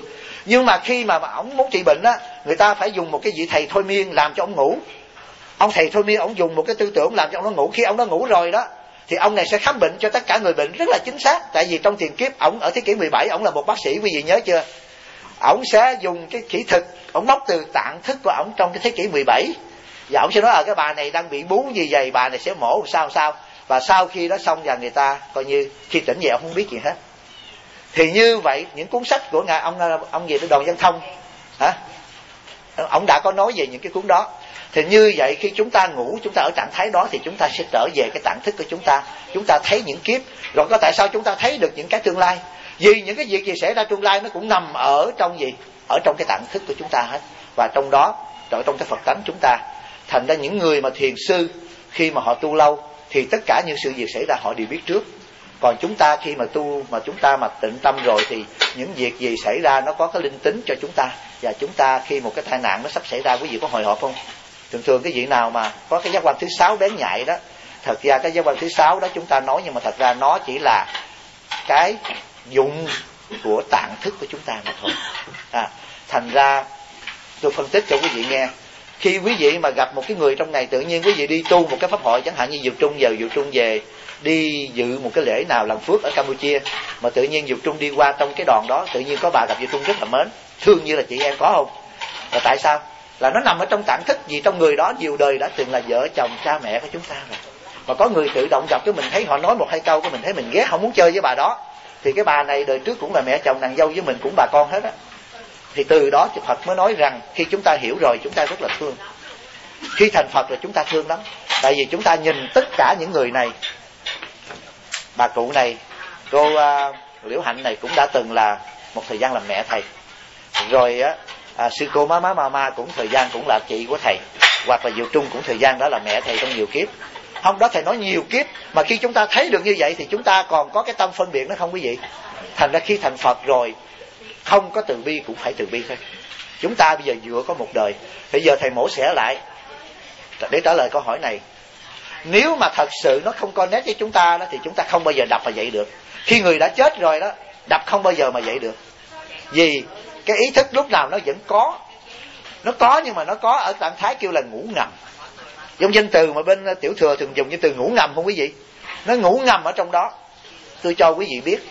Nhưng mà khi mà ổng muốn trị bệnh á, người ta phải dùng một cái vị thầy thôi miên làm cho ổng ngủ. Ông thầy thôi miên ổng dùng một cái tư tưởng làm cho ông nó ngủ. Khi ông nó ngủ rồi đó thì ông này sẽ khám bệnh cho tất cả người bệnh rất là chính xác. Tại vì trong tiền kiếp ổng ở thế kỷ 17 ổng là một bác sĩ, quý vị nhớ chưa? Ổng sẽ dùng cái kỹ thuật, ổng móc từ tạng thức của ổng trong cái thế kỷ 17. Và ổng sẽ nói cái bà này đang bị bú như vậy, bà này sẽ mổ sao. Và sau khi đó xong, và người ta coi như khi tỉnh dậy ông không biết gì hết. Thì như vậy những cuốn sách của ngài ông gì đó Đoàn Văn Thông hả, ông đã có nói về những cái cuốn đó. Thì như vậy khi chúng ta ngủ, chúng ta ở trạng thái đó thì chúng ta sẽ trở về cái tạng thức của chúng ta thấy những kiếp. Rồi có tại sao chúng ta thấy được những cái tương lai? Vì những cái việc gì xảy ra tương lai nó cũng nằm ở trong gì? Ở trong cái tạng thức của chúng ta hết. Và trong đó, trong cái Phật tánh chúng ta. Thành ra những người mà thiền sư khi mà họ tu lâu thì tất cả những sự việc xảy ra họ đều biết trước. Còn chúng ta khi mà tu mà chúng ta mà tịnh tâm rồi thì những việc gì xảy ra nó có cái linh tính cho chúng ta. Và chúng ta khi một cái tai nạn nó sắp xảy ra, quý vị có hồi hộp không? Thường cái vị nào mà có cái giác quan thứ 6 bén nhạy đó, thật ra cái giác quan thứ 6 đó chúng ta nói, nhưng mà thật ra nó chỉ là cái dụng của tạng thức của chúng ta mà thôi. Thành ra tôi phân tích cho quý vị nghe. Khi quý vị mà gặp một cái người trong ngày, tự nhiên quý vị đi tu một cái pháp hội, chẳng hạn như Diệu Trung về đi dự một cái lễ nào làm phước ở Campuchia, mà tự nhiên Diệu Trung đi qua trong cái đoàn đó, tự nhiên có bà gặp Diệu Trung rất là mến, thương như là chị em, có không? Là tại sao? Là nó nằm ở trong tạng thức, vì trong người đó nhiều đời đã từng là vợ chồng cha mẹ của chúng ta rồi. Mà có người tự động gặp cái mình thấy họ nói một hai câu, cái mình thấy mình ghét, không muốn chơi với bà đó, thì cái bà này đời trước cũng là mẹ chồng nàng dâu với mình, cũng bà con hết á. Thì từ đó Phật mới nói rằng khi chúng ta hiểu rồi chúng ta rất là thương. Khi thành Phật rồi chúng ta thương lắm. Tại vì chúng ta nhìn tất cả những người này, bà cụ này, cô Liễu Hạnh này cũng đã từng là một thời gian làm mẹ thầy. Rồi sư cô má cũng thời gian cũng là chị của thầy. Hoặc là Diệu Trung cũng thời gian đó là mẹ thầy trong nhiều kiếp. Không, đó thầy nói nhiều kiếp. Mà khi chúng ta thấy được như vậy thì chúng ta còn có cái tâm phân biệt nó không quý vị? Thành ra khi thành Phật rồi, không có từ bi cũng phải từ bi thôi. Chúng ta bây giờ vừa có một đời. Bây giờ thầy mổ xẻ lại để trả lời câu hỏi này. Nếu mà thật sự nó không connect với chúng ta đó, thì chúng ta không bao giờ đập mà dậy được. Khi người đã chết rồi đó, đập không bao giờ mà dậy được. Vì cái ý thức lúc nào nó vẫn có. Nó có, nhưng mà nó có ở trạng thái kêu là ngủ ngầm. Giống danh từ mà bên tiểu thừa thường dùng như từ ngủ ngầm không quý vị? Nó ngủ ngầm ở trong đó. Tôi cho quý vị biết,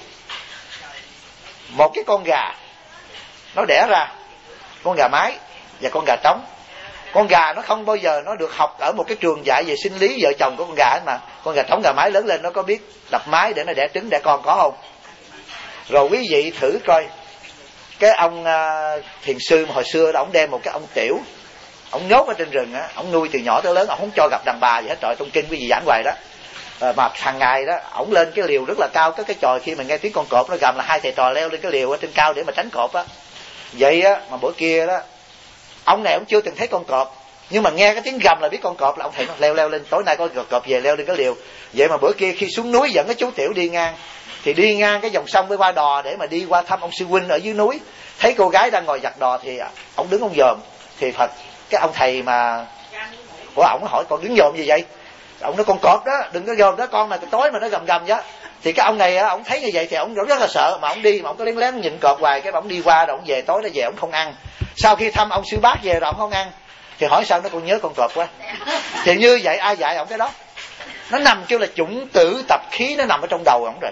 một cái con gà nó đẻ ra con gà mái và con gà trống. Con gà nó không bao giờ nó được học ở một cái trường dạy về sinh lý vợ chồng của con gà ấy mà. Con gà trống gà mái lớn lên nó có biết đập mái để nó đẻ trứng đẻ con, có không? Rồi quý vị thử coi, cái ông thiền sư mà hồi xưa đó, ông đem một cái ông tiểu, ông nhốt ở trên rừng á, ông nuôi từ nhỏ tới lớn, ông không cho gặp đàn bà gì hết. Trời, trong kinh quý vị giảng hoài đó. Mà hàng ngày đó ổng lên cái liều rất là cao, cái chòi, khi mà nghe tiếng con cọp nó gầm là hai thầy trò leo lên cái liều ở trên cao để mà tránh cọp á. Vậy á, mà bữa kia đó ông này ông chưa từng thấy con cọp, nhưng mà nghe cái tiếng gầm là biết con cọp, là ông thầy nó leo lên, tối nay có cọp về leo lên cái liều. Vậy mà bữa kia khi xuống núi dẫn cái chú tiểu đi ngang, thì đi ngang cái dòng sông với qua đò để mà đi qua thăm ông sư huynh ở dưới núi, thấy cô gái đang ngồi giặt đò thì ông đứng ông dòm. Thì Phật, cái ông thầy mà của ổng hỏi con đứng dòm gì vậy? Ông nói con cọp đó, đừng có dòm đó, con mà tối mà nó gầm chứ. Thì cái ông này ông thấy như vậy thì ông rất là sợ, mà ông đi mà ông có lén lén nhìn cọp hoài. Cái ông đi qua rồi ông về, tối nó về ông không ăn. Sau khi thăm ông sư bác về rồi ông không ăn, thì hỏi sao nó còn nhớ con cọp quá. Thì như vậy ai dạy ông cái đó? Nó nằm kêu là chủng tử tập khí, nó nằm ở trong đầu ông rồi.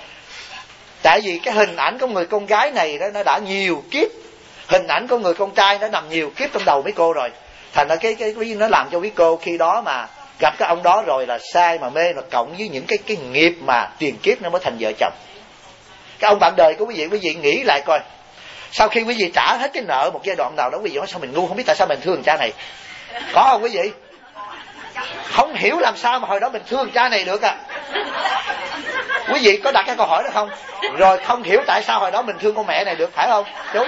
Tại vì cái hình ảnh của người con gái này đó nó đã nhiều kiếp, hình ảnh của người con trai nó nằm nhiều kiếp trong đầu mấy cô rồi. Thành ra cái nó làm cho quý cô khi đó mà gặp cái ông đó rồi là sai mà mê, mà cộng với những cái nghiệp mà tiền kiếp nó mới thành vợ chồng. Cái ông bạn đời của quý vị nghĩ lại coi, sau khi quý vị trả hết cái nợ một giai đoạn nào đó, quý vị nói sao mình ngu, không biết tại sao mình thương cha này, có không quý vị? Không hiểu làm sao mà hồi đó mình thương cha này được à. Quý vị có đặt cái câu hỏi đó không? Rồi không hiểu tại sao hồi đó mình thương con mẹ này được, phải không chú?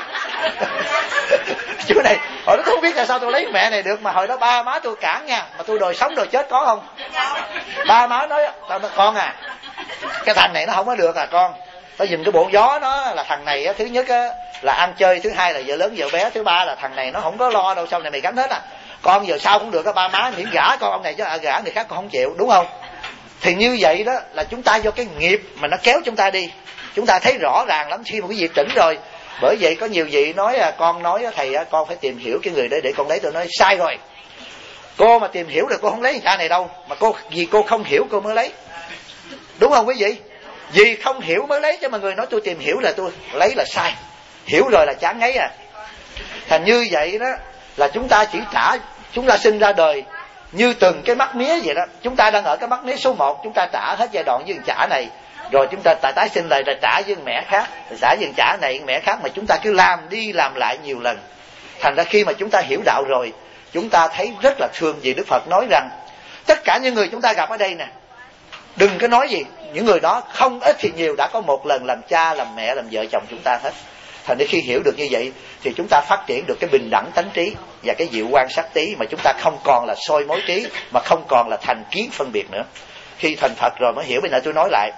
Chú này hồi đó tôi không biết tại sao tôi lấy mẹ này được, mà hồi đó ba má tôi cản nha, mà tôi đòi sống đòi chết, có không? Ba má nói con à, cái thằng này nó không có được à con. Tao nhìn cái bộ gió nó là thằng này á, thứ nhất á là ăn chơi, thứ hai là vợ lớn vợ bé, thứ ba là thằng này nó không có lo đâu, sau này mày gánh hết à. Con giờ sao cũng được á ba má, miễn gả con ông này chứ gả người khác con không chịu, đúng không? Thì như vậy đó là chúng ta do cái nghiệp mà nó kéo chúng ta đi. Chúng ta thấy rõ ràng lắm khi mà quý vị tỉnh rồi, Bởi vậy có nhiều vị nói con nói thầy con phải tìm hiểu cái người đấy để con lấy. Tôi nói sai rồi. Cô mà tìm hiểu được cô không lấy cha này đâu, mà vì cô không hiểu cô mới lấy. Đúng không quý vị? Vì không hiểu mới lấy, chứ mà người nói tôi tìm hiểu là tôi lấy là sai. Hiểu rồi là chán ngấy à. Thành như vậy đó là chúng ta chỉ trả, chúng ta sinh ra đời như từng cái mắt mía vậy đó. Chúng ta đang ở cái mắt mía số 1, chúng ta trả hết giai đoạn với trả này, rồi chúng ta tái sinh lại rồi trả với mẹ khác, rồi trả với trả này mẹ khác, mà chúng ta cứ làm đi làm lại nhiều lần. Thành ra khi mà chúng ta hiểu đạo rồi, chúng ta thấy rất là thương. Vì Đức Phật nói rằng tất cả những người chúng ta gặp ở đây nè, đừng có nói gì, những người đó không ít thì nhiều đã có một lần làm cha, làm mẹ, làm vợ chồng chúng ta hết. Thành ra khi hiểu được như vậy thì chúng ta phát triển được cái bình đẳng tánh trí và cái diệu quan sắc tí, mà chúng ta không còn là soi mối trí, mà không còn là thành kiến phân biệt nữa. Khi thành Phật rồi mới hiểu. Bây giờ tôi nói lại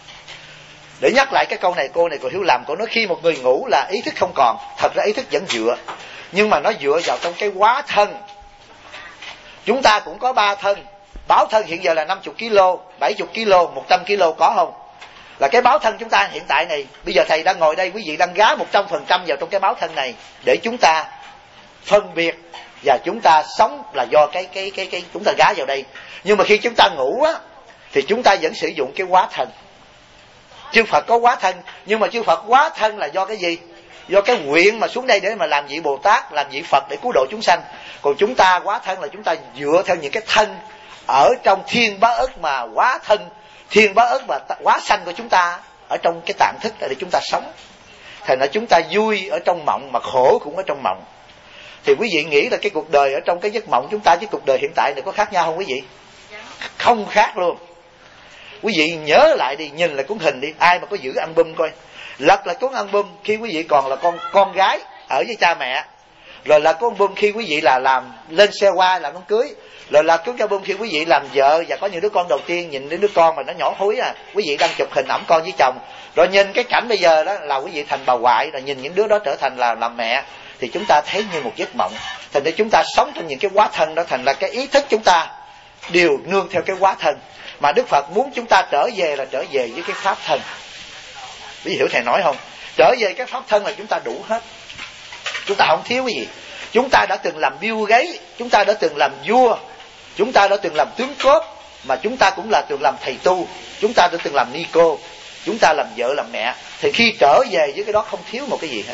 để nhắc lại cái câu này. Cô này, cô Hiếu Làm, cô nói khi một người ngủ là ý thức không còn. Thật ra ý thức vẫn dựa, nhưng mà nó dựa vào trong cái hóa thân. Chúng ta cũng có 3 thân. Báo thân hiện giờ là 50 kg, 70 kg, 100 kg, có không? Là cái báo thân chúng ta hiện tại này. Bây giờ thầy đang ngồi đây, quý vị đang gá 100% vào trong cái báo thân này để chúng ta phân biệt và chúng ta sống là do cái chúng ta gá vào đây. Nhưng mà khi chúng ta ngủ á thì chúng ta vẫn sử dụng cái hóa thân. Chư Phật có hóa thân, nhưng mà chư Phật hóa thân là do cái gì? Do cái nguyện mà xuống đây để mà làm vị Bồ Tát, làm vị Phật để cứu độ chúng sanh. Còn chúng ta hóa thân là chúng ta dựa theo những cái thân ở trong thiên bá ức mà hóa thân, thiên bá ức và hóa sanh của chúng ta ở trong cái tạng thức để chúng ta sống. Thành ra chúng ta vui ở trong mộng mà khổ cũng ở trong mộng. Thì quý vị nghĩ là cái cuộc đời ở trong cái giấc mộng chúng ta với cuộc đời hiện tại này có khác nhau không quý vị? Không khác luôn. Quý vị nhớ lại đi, nhìn lại cuốn hình đi, ai mà có giữ album coi, lật là cuốn album khi quý vị còn là con gái ở với cha mẹ, rồi là cuốn album khi quý vị là làm lên xe hoa làm đám cưới, rồi là cuốn album khi quý vị làm vợ và có những đứa con đầu tiên, nhìn đến đứa con mà nó nhỏ thúi quý vị đang chụp hình ẵm con với chồng, rồi nhìn cái cảnh bây giờ đó là quý vị thành bà ngoại, rồi nhìn những đứa đó trở thành là làm mẹ, thì chúng ta thấy như một giấc mộng. Thành ra chúng ta sống trong những cái hóa thân đó, thành ra cái ý thức chúng ta đều nương theo cái hóa thân. Mà Đức Phật muốn chúng ta trở về là trở về với cái pháp thân. Quý vị hiểu thầy nói không? Trở về cái pháp thân là chúng ta đủ hết, chúng ta không thiếu cái gì. Chúng ta đã từng làm Bill Gates, chúng ta đã từng làm vua, chúng ta đã từng làm tướng cướp, mà chúng ta cũng là từng làm thầy tu, chúng ta đã từng làm ni cô, chúng ta làm vợ làm mẹ. Thì khi trở về với cái đó không thiếu một cái gì hết,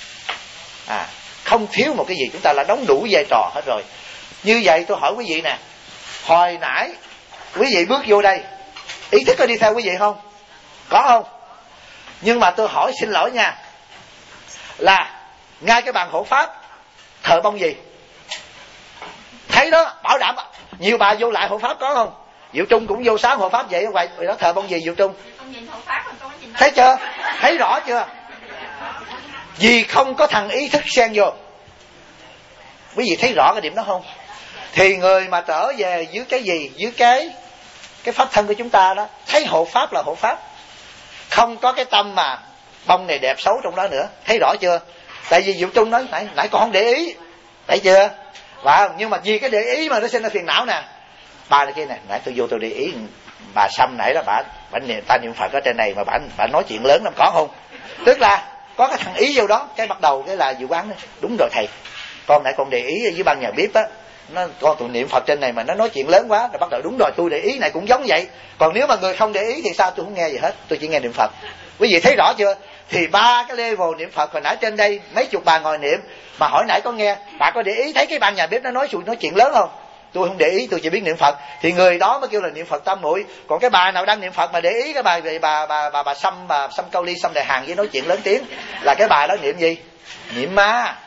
không thiếu một cái gì, chúng ta là đóng đủ vai trò hết rồi. Như vậy tôi hỏi quý vị nè, hồi nãy quý vị bước vô đây, ý thức có đi theo quý vị không? Có không? Nhưng mà tôi hỏi xin lỗi nha, là ngay cái bàn hộ pháp thờ bông gì? Thấy đó, bảo đảm nhiều bà vô lại hộ pháp có không? Diệu Trung cũng vô sáng hộ pháp vậy, vậy đó thờ bông gì Diệu Trung? Thấy chưa? Thấy rõ chưa? Vì không có thằng ý thức xen vô. Quý vị thấy rõ cái điểm đó không? Thì người mà trở về dưới cái gì? Dưới cái pháp thân của chúng ta đó, thấy hộ pháp là hộ pháp, không có cái tâm mà bông này đẹp xấu trong đó nữa. Thấy rõ chưa? Tại vì Diệu Trung nói nãy con không để ý, thấy chưa? Và nhưng mà vì cái để ý mà nó sinh ra phiền não nè. Bà này kia nè, nãy tôi vô tôi để ý bà Sâm nãy đó, bà ta niệm Phật ở trên này mà bà nói chuyện lớn lắm, có không? Tức là có cái thằng ý vô đó, cái bắt đầu cái là dự quán đó. Đúng rồi thầy, con nãy con để ý với ban nhà bếp á, con tụi niệm Phật trên này mà nó nói chuyện lớn quá, rồi bắt đầu đúng rồi tôi để ý này cũng giống vậy. Còn nếu mà người không để ý thì sao? Tôi không nghe gì hết, tôi chỉ nghe niệm Phật. Quý vị thấy rõ chưa? Thì 3 cái level niệm Phật hồi nãy trên đây mấy chục bà ngồi niệm, mà hỏi nãy có nghe bà có để ý thấy cái ban nhà bếp nó nói chuyện lớn không? Tôi không để ý, tôi chỉ biết niệm Phật. Thì người đó mới kêu là niệm Phật tam muội. Còn cái bà nào đang niệm Phật mà để ý cái bài về bà Sâm Câu Ly, Sâm Đại Hàng với nói chuyện lớn tiếng, là cái bà đó niệm gì? Niệm ma.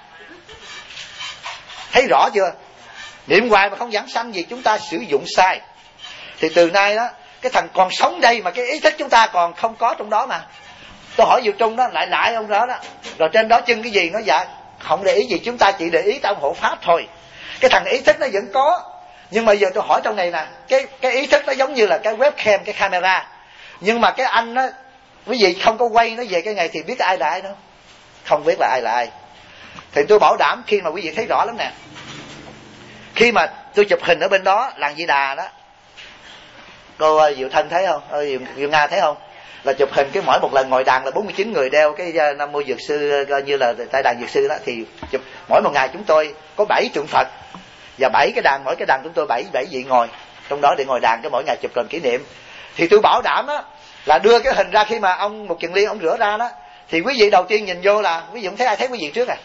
Thấy rõ chưa? Niệm hoài mà không giảng sanh gì, chúng ta sử dụng sai. Thì từ nay đó, cái thằng còn sống đây mà cái ý thức chúng ta còn không có trong đó mà. Tôi hỏi Diệu Trung đó, lại ông đó đó, rồi trên đó chân cái gì? Nó dạ không để ý gì, chúng ta chỉ để ý tới ông hộ pháp thôi. Cái thằng ý thức nó vẫn có. Nhưng mà giờ tôi hỏi trong này nè, cái ý thức nó giống như là cái webcam, cái camera. Nhưng mà cái anh đó, quý vị không có quay nó về cái ngày thì biết ai là ai đâu. Không biết là ai là ai. Thì tôi bảo đảm khi mà quý vị thấy rõ lắm nè, khi mà tôi chụp hình ở bên đó, làng Di Đà đó, cô Diệu Thân thấy không? Diệu Nga thấy không? là chụp hình cái mỗi một lần ngồi đàn là 49 người đeo cái Nam Mô Dược Sư, coi như là tay đàn Dược Sư đó, thì chụp mỗi một ngày chúng tôi có 7 tượng Phật và 7 cái đàn, mỗi cái đàn chúng tôi 7 vị ngồi trong đó để ngồi đàn, cái mỗi ngày chụp làm kỷ niệm. Thì tôi bảo đảm á là đưa cái hình ra, khi mà ông Mục Kiền Liên ông rửa ra đó, thì quý vị đầu tiên nhìn vô là quý vị không thấy ai thấy quý vị trước à,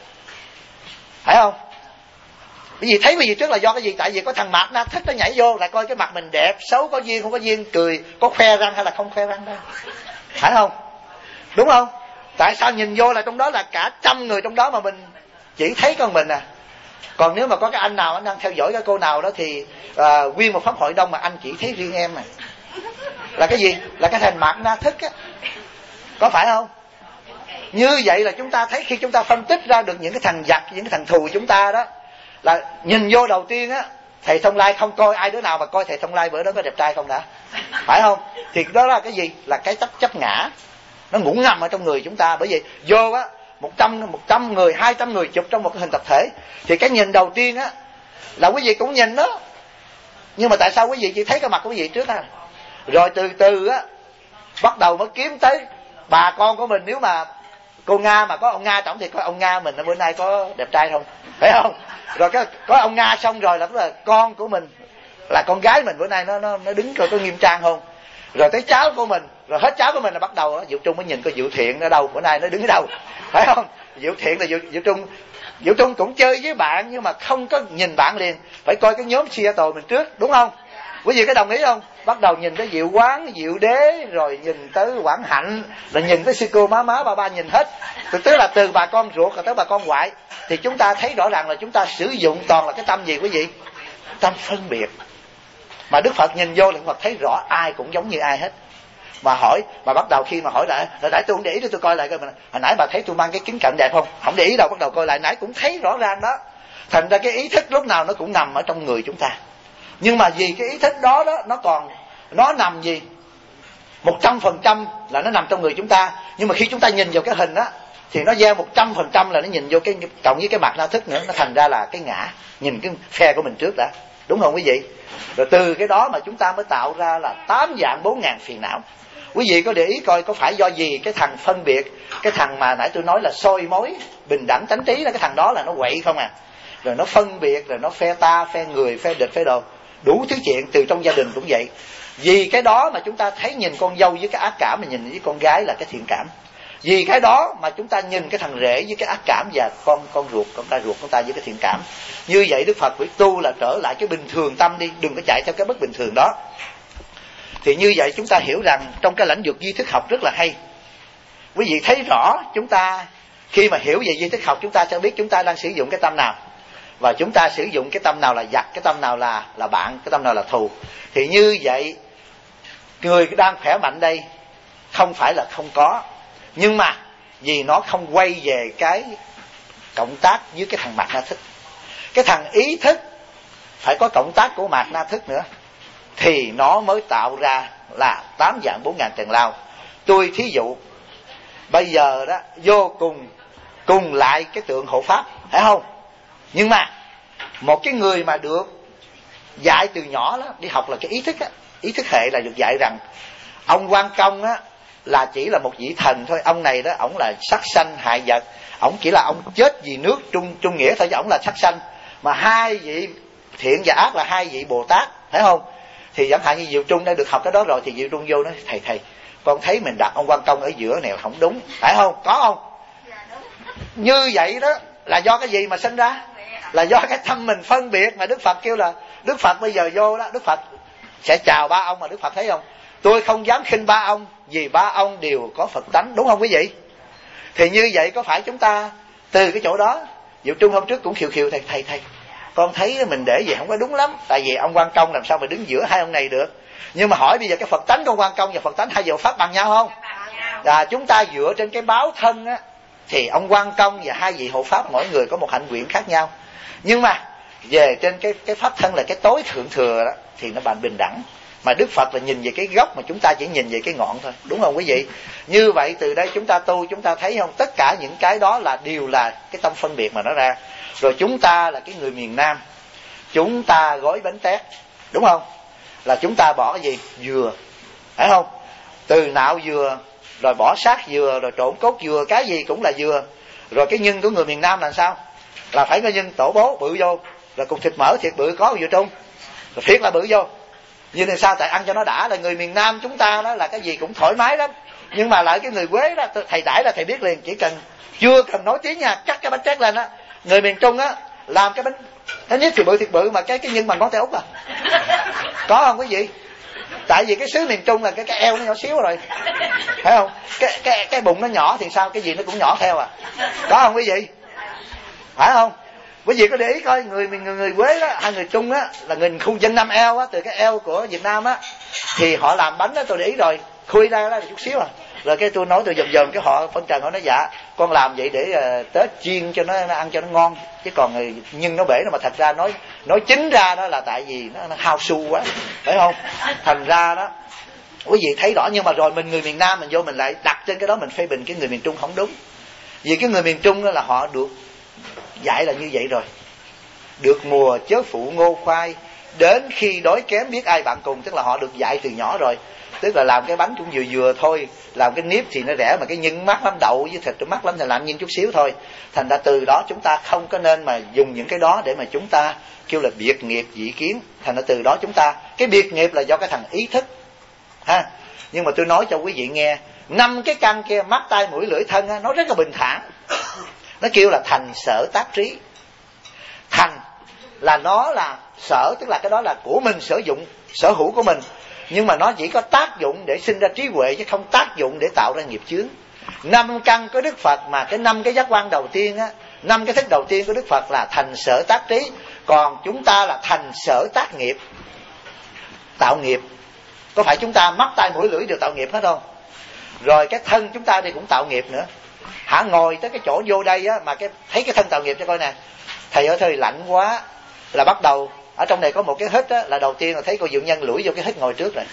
phải không? Quý vị thấy quý vị trước là do cái gì? Tại vì có thằng Mạt Na Thích nó nhảy vô lại coi cái mặt mình đẹp xấu, có duyên không có duyên, cười có khoe răng hay là không khoe răng đâu, phải không? Đúng không? Tại sao nhìn vô là trong đó là cả trăm người trong đó mà mình chỉ thấy con mình à? Còn nếu mà có cái anh nào anh đang theo dõi cái cô nào đó thì nguyên một pháp hội đông mà anh chỉ thấy riêng em à, là cái gì? Là cái thằng Mạt Na Thích á, có phải không? Như vậy là chúng ta thấy khi chúng ta phân tích ra được những cái thằng giặc, những cái thằng thù chúng ta đó, là nhìn vô đầu tiên á, thầy Thông Lai không coi ai đứa nào mà coi thầy Thông Lai bữa đó có đẹp trai không đã, phải không? Thì đó là cái gì? Là cái chấp ngã nó ngủ ngầm ở trong người chúng ta. Bởi vì vô á 100 người 200 người chụp trong một cái hình tập thể, thì cái nhìn đầu tiên á là quý vị cũng nhìn đó, nhưng mà tại sao quý vị chỉ thấy cái mặt của quý vị trước á, rồi từ từ á bắt đầu mới kiếm tới bà con của mình. Nếu mà cô Nga mà có ông Nga tổng thì có ông Nga mình bữa nay có đẹp trai không, phải không? Rồi có ông Nga xong rồi là con của mình, là con gái mình bữa nay nó đứng coi có nghiêm trang không. Rồi tới cháu của mình, rồi hết cháu của mình là bắt đầu Diệu Trung mới nhìn coi Diệu Thiện ở đâu, bữa nay nó đứng ở đâu, phải không? Diệu Thiện là Diệu Trung cũng chơi với bạn nhưng mà không có nhìn bạn liền, phải coi cái nhóm Seattle mình trước, đúng không? Quý vị có đồng ý không? Bắt đầu nhìn tới Diệu Quán, Diệu Đế, rồi nhìn tới Quảng Hạnh, rồi nhìn tới sư cô má ba nhìn hết. Tức là từ bà con ruột tới bà con ngoại. Thì chúng ta thấy rõ ràng là chúng ta sử dụng toàn là cái tâm gì quý vị? Tâm phân biệt. Mà Đức Phật nhìn vô là Đức Phật thấy rõ ai cũng giống như ai hết. Mà hỏi, mà bắt đầu khi mà hỏi lại, hồi nãy tôi không để ý, tôi coi lại coi, hồi nãy bà thấy tôi mang cái kính cận đẹp không? Không để ý đâu, bắt đầu coi lại, nãy cũng thấy rõ ràng đó. Thành ra cái ý thức lúc nào nó cũng nằm ở trong người chúng ta. Nhưng mà vì cái ý thức đó nó nằm gì 100% là nó nằm trong người chúng ta. Nhưng mà khi chúng ta nhìn vào cái hình á thì nó gieo 100% là nó nhìn vô cái cộng với cái mặt Na Thức nữa, nó thành ra là cái ngã, nhìn cái phe của mình trước đã, đúng không quý vị? Rồi từ cái đó mà chúng ta mới tạo ra là 8 dạng 4.000 phiền não. Quý vị có để ý coi có phải do gì cái thằng phân biệt, cái thằng mà nãy tôi nói là soi mối bình đẳng tánh trí, là cái thằng đó là nó quậy không à, rồi nó phân biệt, rồi nó phe ta, phe người, phe địch, phe đồ, đủ thứ chuyện. Từ trong gia đình cũng vậy. Vì cái đó mà chúng ta thấy nhìn con dâu với cái ác cảm, mà nhìn với con gái là cái thiện cảm. Vì cái đó mà chúng ta nhìn cái thằng rể với cái ác cảm, và con ruột, con ta ruột của ta với cái thiện cảm. Như vậy Đức Phật phải tu là trở lại cái bình thường tâm đi, đừng có chạy theo cái bất bình thường đó. Thì như vậy chúng ta hiểu rằng trong cái lĩnh vực duy thức học rất là hay. Quý vị thấy rõ, chúng ta khi mà hiểu về duy thức học, chúng ta sẽ biết chúng ta đang sử dụng cái tâm nào, và chúng ta sử dụng cái tâm nào là giặc, cái tâm nào là bạn, cái tâm nào là thù. Thì như vậy người đang khỏe mạnh đây không phải là không có, nhưng mà vì nó không quay về cái cộng tác với cái thằng Mạt Na Thức. Cái thằng ý thức phải có cộng tác của Mạt Na Thức nữa, thì nó mới tạo ra là 8 dạng 4.000 trần lao. Tôi thí dụ bây giờ đó vô cùng lại cái tượng hộ pháp, phải không? Nhưng mà một cái người mà được dạy từ nhỏ đó, đi học là cái ý thức á, ý thức hệ là được dạy rằng ông Quan Công á là chỉ là một vị thần thôi. Ông này đó, ổng là sát sanh hại vật, ổng chỉ là ông chết vì nước trung nghĩa thôi, chứ ổng là sát sanh. Mà hai vị thiện và ác là hai vị Bồ Tát, phải không? Thì chẳng hạn như Diệu Trung đã được học cái đó rồi, thì Diệu Trung vô nói thầy con thấy mình đặt ông Quan Công ở giữa này không đúng, phải không? Có không? Như vậy đó là do cái gì mà sinh ra? Là do cái tâm mình phân biệt. Mà Đức Phật kêu là, Đức Phật bây giờ vô đó, Đức Phật sẽ chào ba ông, mà Đức Phật thấy không? Tôi không dám khinh ba ông, vì ba ông đều có Phật tánh, đúng không quý vị? Thì như vậy có phải chúng ta từ cái chỗ đó, Diệu Trung hôm trước cũng khiều thầy con thấy mình để gì không có đúng lắm, tại vì ông Quan Công làm sao mà đứng giữa hai ông này được. Nhưng mà hỏi bây giờ cái Phật tánh của ông Quan Công và Phật tánh hai vị hộ pháp bằng nhau không? Chúng ta dựa trên cái báo thân á, thì ông Quan Công và hai vị hộ pháp mỗi người có một hạnh nguyện khác nhau. Nhưng mà về trên cái pháp thân là cái tối thượng thừa đó, thì nó bằng bình đẳng. Mà Đức Phật là nhìn về cái gốc, mà chúng ta chỉ nhìn về cái ngọn thôi, đúng không quý vị? Như vậy từ đây chúng ta tu, chúng ta thấy không, tất cả những cái đó là đều là cái tâm phân biệt mà nó ra. Rồi chúng ta là cái người miền Nam, chúng ta gói bánh tét, đúng không? Là chúng ta bỏ cái gì? Dừa, phải không? từ nạo dừa, rồi bỏ xác dừa, rồi trộn cốt dừa, cái gì cũng là dừa. Rồi cái nhân của người miền Nam là sao? Là phải có nhân tổ bố bự vô, rồi cùng thịt mỡ thiệt bự có dừa trung, rồi thiệt là bự vô. Nhưng là sao? Tại ăn cho nó đã. Là người miền Nam chúng ta đó là cái gì cũng thoải mái lắm. Nhưng mà lại cái người Quế đó, thầy đãi là thầy biết liền, chỉ cần chưa cần nói tiếng nha, cắt cái bánh tét lên á. Người miền Trung á làm cái bánh thứ nhất thì thiệt bự mà cái nhân bằng ngón tay út à. Có không quý vị? Tại vì cái xứ miền Trung là cái eo nó nhỏ xíu rồi, phải không? Cái bụng nó nhỏ thì sao? Cái gì nó cũng nhỏ theo à. Có không quý vị? Phải không? Quý vị có để ý coi, người Quế đó, hay người Trung á, là người khu dân Nam eo á, từ cái eo của Việt Nam á, thì họ làm bánh á, tôi để ý rồi, khui ra đó là chút xíu à. Rồi cái tôi nói tôi dòm cái họ phân trần, họ nói dạ con làm vậy để Tết chiên cho nó ăn cho nó ngon, chứ còn nhưng nó bể nó. Mà thật ra nói chính ra đó là tại vì nó hao su quá, phải không? Thành ra đó quý vị thấy rõ. Nhưng mà rồi mình người miền Nam mình vô mình lại đặt trên cái đó mình phê bình cái người miền Trung không đúng. Vì cái người miền Trung đó là họ được dạy là như vậy rồi, được mùa chớ phụ ngô khoai, đến khi đói kém biết ai bạn cùng. Tức là họ được dạy từ nhỏ rồi. Tức là làm cái bánh cũng vừa thôi, làm cái nếp thì nó rẻ, mà cái nhân mắc lắm, đậu với thịt mắc lắm thì làm nhân chút xíu thôi. Thành ra từ đó chúng ta không có nên mà dùng những cái đó để mà chúng ta kêu là biệt nghiệp dị kiến. Thành ra từ đó chúng ta, cái biệt nghiệp là do cái thằng ý thức ha. Nhưng mà tôi nói cho quý vị nghe, 5 cái căn kia, mắt tai mũi lưỡi thân á, nó rất là bình thản. Nó kêu là thành sở tác trí. Thành là nó là sở, tức là cái đó là của mình sử dụng, sở hữu của mình. Nhưng mà nó chỉ có tác dụng để sinh ra trí huệ, chứ không tác dụng để tạo ra nghiệp chướng. 5 căn của Đức Phật, mà cái 5 cái giác quan đầu tiên á, 5 cái thức đầu tiên của Đức Phật là thành sở tác trí. Còn chúng ta là thành sở tác nghiệp, tạo nghiệp. Có phải chúng ta mắt tai mũi lưỡi đều tạo nghiệp hết không? Rồi cái thân chúng ta thì cũng tạo nghiệp nữa. Hả, ngồi tới cái chỗ vô đây á, mà thấy cái thân tạo nghiệp cho coi nè. Thầy ơi thời lạnh quá, là bắt đầu ở trong này có một cái hít á, là đầu tiên là thấy cô Diệu Nhân lủi vô cái hít ngồi trước rồi.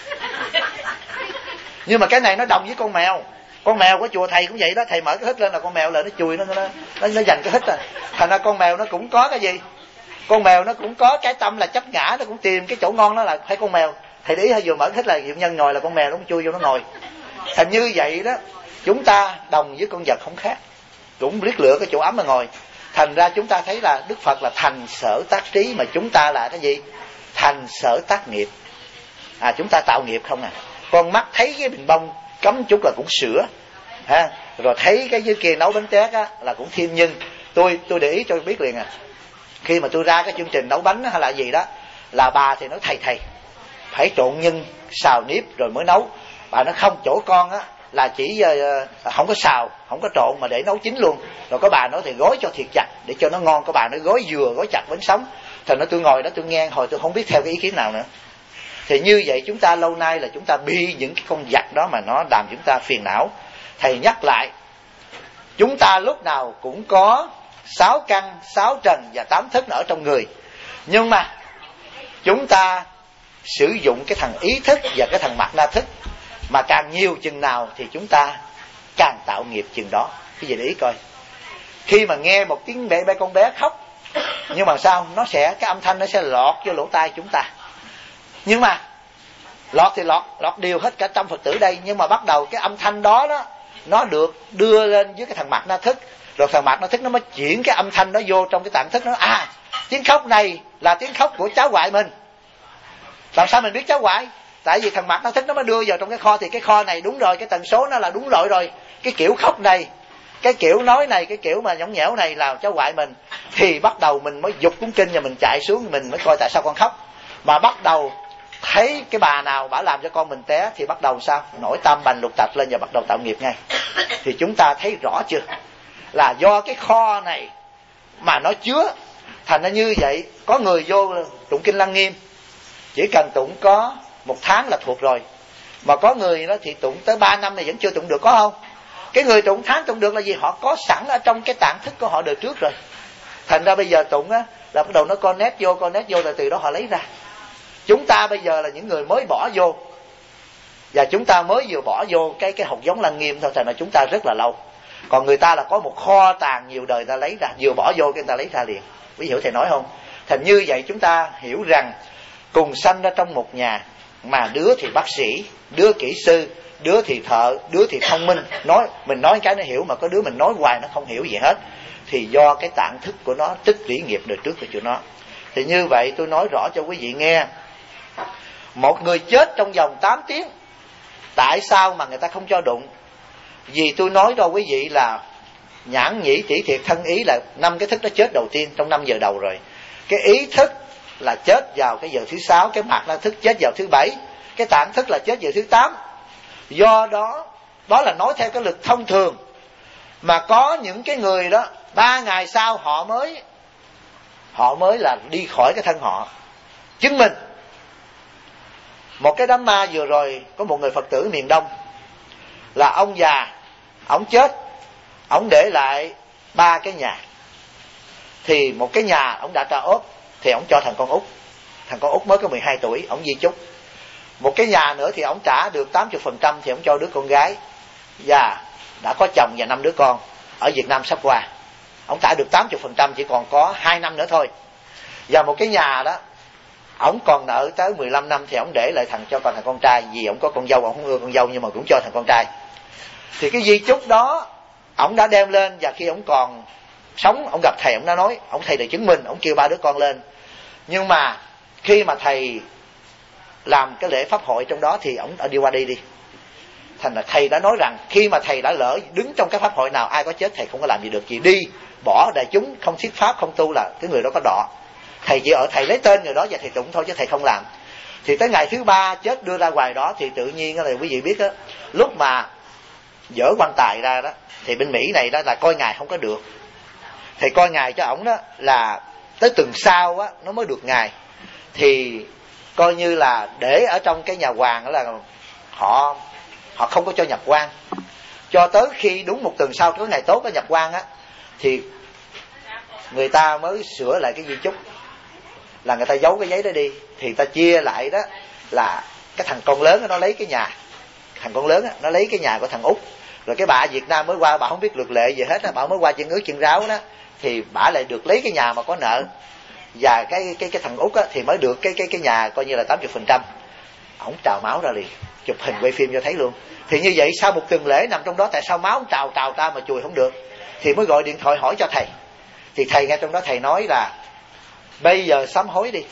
Nhưng mà cái này nó đồng với con mèo. Con mèo của chùa thầy cũng vậy đó, thầy mở cái hít lên là con mèo là nó chùi nó dành cái hít à. Thành ra con mèo nó cũng có cái gì? Con mèo nó cũng có cái tâm là chấp ngã, nó cũng tìm cái chỗ ngon, đó là thấy con mèo. Thầy để ý vừa mở cái hít là Diệu Nhân ngồi là con mèo nó cũng chui vô nó ngồi. Thành như vậy đó, chúng ta đồng với con vật không khác, cũng biết lựa cái chỗ ấm mà ngồi. Thành ra chúng ta thấy là Đức Phật là thành sở tác trí, mà chúng ta là cái gì? Thành sở tác nghiệp. Chúng ta tạo nghiệp không à. Con mắt thấy cái bình bông cấm chút là cũng sửa ha. Rồi thấy cái dưới kia nấu bánh tét á, là cũng thêm nhân. Tôi để ý cho biết liền à. Khi mà tôi ra cái chương trình nấu bánh hay là gì đó, là bà thì nói thầy phải trộn nhân, xào nếp rồi mới nấu. Bà nó không, chỗ con á là chỉ không có xào, không có trộn mà để nấu chín luôn. Rồi có bà nói thì gói cho thiệt chặt để cho nó ngon. Có bà nói gói dừa, gói chặt bánh sống. Thành ra tôi ngồi đó tôi nghe hồi tôi không biết theo cái ý kiến nào nữa. Thì như vậy chúng ta lâu nay là chúng ta bị những cái con vật đó mà nó làm chúng ta phiền não. Thầy nhắc lại, chúng ta lúc nào cũng có 6 căn, 6 trần và 8 thức ở trong người. Nhưng mà chúng ta sử dụng cái thằng ý thức và cái thằng mạt na thức, mà càng nhiều chừng nào thì chúng ta càng tạo nghiệp chừng đó. Cái gì để ý coi. Khi mà nghe một tiếng con bé khóc, nhưng mà sao? Cái âm thanh nó sẽ lọt vô lỗ tai chúng ta. Nhưng mà lọt thì lọt đều hết cả trăm Phật tử đây. Nhưng mà bắt đầu cái âm thanh đó nó được đưa lên với cái thằng mạt na thức. Rồi thằng mạt na thức nó mới chuyển cái âm thanh đó vô trong cái tạng thức. Nó tiếng khóc này là tiếng khóc của cháu ngoại mình. Làm sao mình biết cháu ngoại? Tại vì thằng mạt na thức nó mới đưa vào trong cái kho. Thì cái kho này đúng rồi, cái tần số nó là đúng lỗi rồi. Cái kiểu khóc này, cái kiểu nói này, cái kiểu mà nhõng nhẽo này là cháu ngoại mình. Thì bắt đầu mình mới giục cuốn kinh và mình chạy xuống, mình mới coi tại sao con khóc. Mà bắt đầu thấy cái bà nào bả làm cho con mình té thì bắt đầu sao? Nổi tam bành lục tạp lên và bắt đầu tạo nghiệp ngay. Thì chúng ta thấy rõ chưa? Là do cái kho này mà nó chứa. Thành ra như vậy, có người vô tụng kinh Lăng Nghiêm, chỉ cần tụng có 1 tháng là thuộc rồi. Mà có người nó thì tụng tới 3 năm này vẫn chưa tụng được, có không? Cái người tụng tháng tụng được là gì? Họ có sẵn ở trong cái tạng thức của họ đời trước rồi. Thành ra bây giờ tụng á là bắt đầu nó connect vô là từ đó họ lấy ra. Chúng ta bây giờ là những người mới bỏ vô, và chúng ta mới vừa bỏ vô cái hột giống Lăng Nghiêm thôi. Thành ra chúng ta rất là lâu. Còn người ta là có một kho tàng nhiều đời ta lấy ra, vừa bỏ vô cái người ta lấy ra liền. Quý hiểu thầy nói không? Thành như vậy chúng ta hiểu rằng cùng sanh ra trong một nhà, mà đứa thì bác sĩ, đứa kỹ sư, đứa thì thợ, đứa thì thông minh, mình nói cái nó hiểu, mà có đứa mình nói hoài nó không hiểu gì hết. Thì do cái tạng thức của nó tích lũy nghiệp đời trước của tụi nó. Thì như vậy tôi nói rõ cho quý vị nghe, một người chết trong vòng 8 tiếng, tại sao mà người ta không cho đụng? Vì tôi nói cho quý vị là nhãn nhĩ tỷ thiệt thân ý là 5 cái thức đó chết đầu tiên trong 5 giờ đầu rồi. Cái ý thức là chết vào cái giờ thứ 6, cái mặt là thức chết vào thứ 7, cái tạng thức là chết vào thứ 8. Do đó, đó là nói theo cái lực thông thường. Mà có những cái người đó 3 ngày sau họ mới là đi khỏi cái thân họ. Chứng minh một cái đám ma vừa rồi, có một người Phật tử miền Đông, là ông già, ông chết, ông để lại 3 cái nhà. Thì một cái nhà ông đã trả ốp, thì ông cho thằng con út. Thằng con út mới có 12 tuổi, ông di chúc. Một cái nhà nữa thì ông trả được 80%, thì ông cho đứa con gái, và đã có chồng và 5 đứa con, ở Việt Nam sắp qua. Ông trả được 80%, chỉ còn có 2 năm nữa thôi. Và một cái nhà đó ông còn nợ tới 15 năm, thì ông để lại cho thằng con trai. Vì ông có con dâu, ông không ưa con dâu, nhưng mà cũng cho thằng con trai. Thì cái di chúc đó ông đã đem lên, và khi ông còn sống, ông gặp thầy, ông đã nói, ông thầy được chứng minh, ông kêu 3 đứa con lên. Nhưng mà khi mà thầy làm cái lễ pháp hội trong đó, thì ông đi qua đi. Thành là thầy đã nói rằng, khi mà thầy đã lỡ đứng trong cái pháp hội nào, ai có chết thầy không có làm gì được. Gì đi bỏ đại chúng, không thuyết pháp, không tu, là cái người đó có đọ. Thầy chỉ ở thầy lấy tên người đó và thầy tụng thôi, chứ thầy không làm. Thì tới ngày thứ 3 chết đưa ra ngoài đó, thì tự nhiên là quý vị biết đó, lúc mà dỡ quan tài ra đó, thì bên Mỹ này đó là coi ngài không có được. Thầy coi ngài cho ổng đó là tới tuần sau á nó mới được ngài. Thì coi như là để ở trong cái nhà hoàng đó là họ không có cho nhập quan. Cho tới khi đúng một tuần sau, cái ngày tốt có nhập quan á, thì người ta mới sửa lại cái di chúc, là người ta giấu cái giấy đó đi. Thì người ta chia lại đó là cái thằng con lớn đó, nó lấy cái nhà, thằng con lớn đó, nó lấy cái nhà của thằng út. Rồi cái bà Việt Nam mới qua, bà không biết luật lệ gì hết á, bà mới qua chân ướt chân ráo đó, thì bà lại được lấy cái nhà mà có nợ. Và cái thằng út á thì mới được cái nhà coi như là 80%. Ổng trào máu ra liền, chụp hình quay phim cho thấy luôn. Thì như vậy sau một tuần lễ nằm trong đó, tại sao máu ổng trào ta mà chùi không được? Thì mới gọi điện thoại hỏi cho thầy. Thì thầy nghe trong đó thầy nói là bây giờ sám hối đi,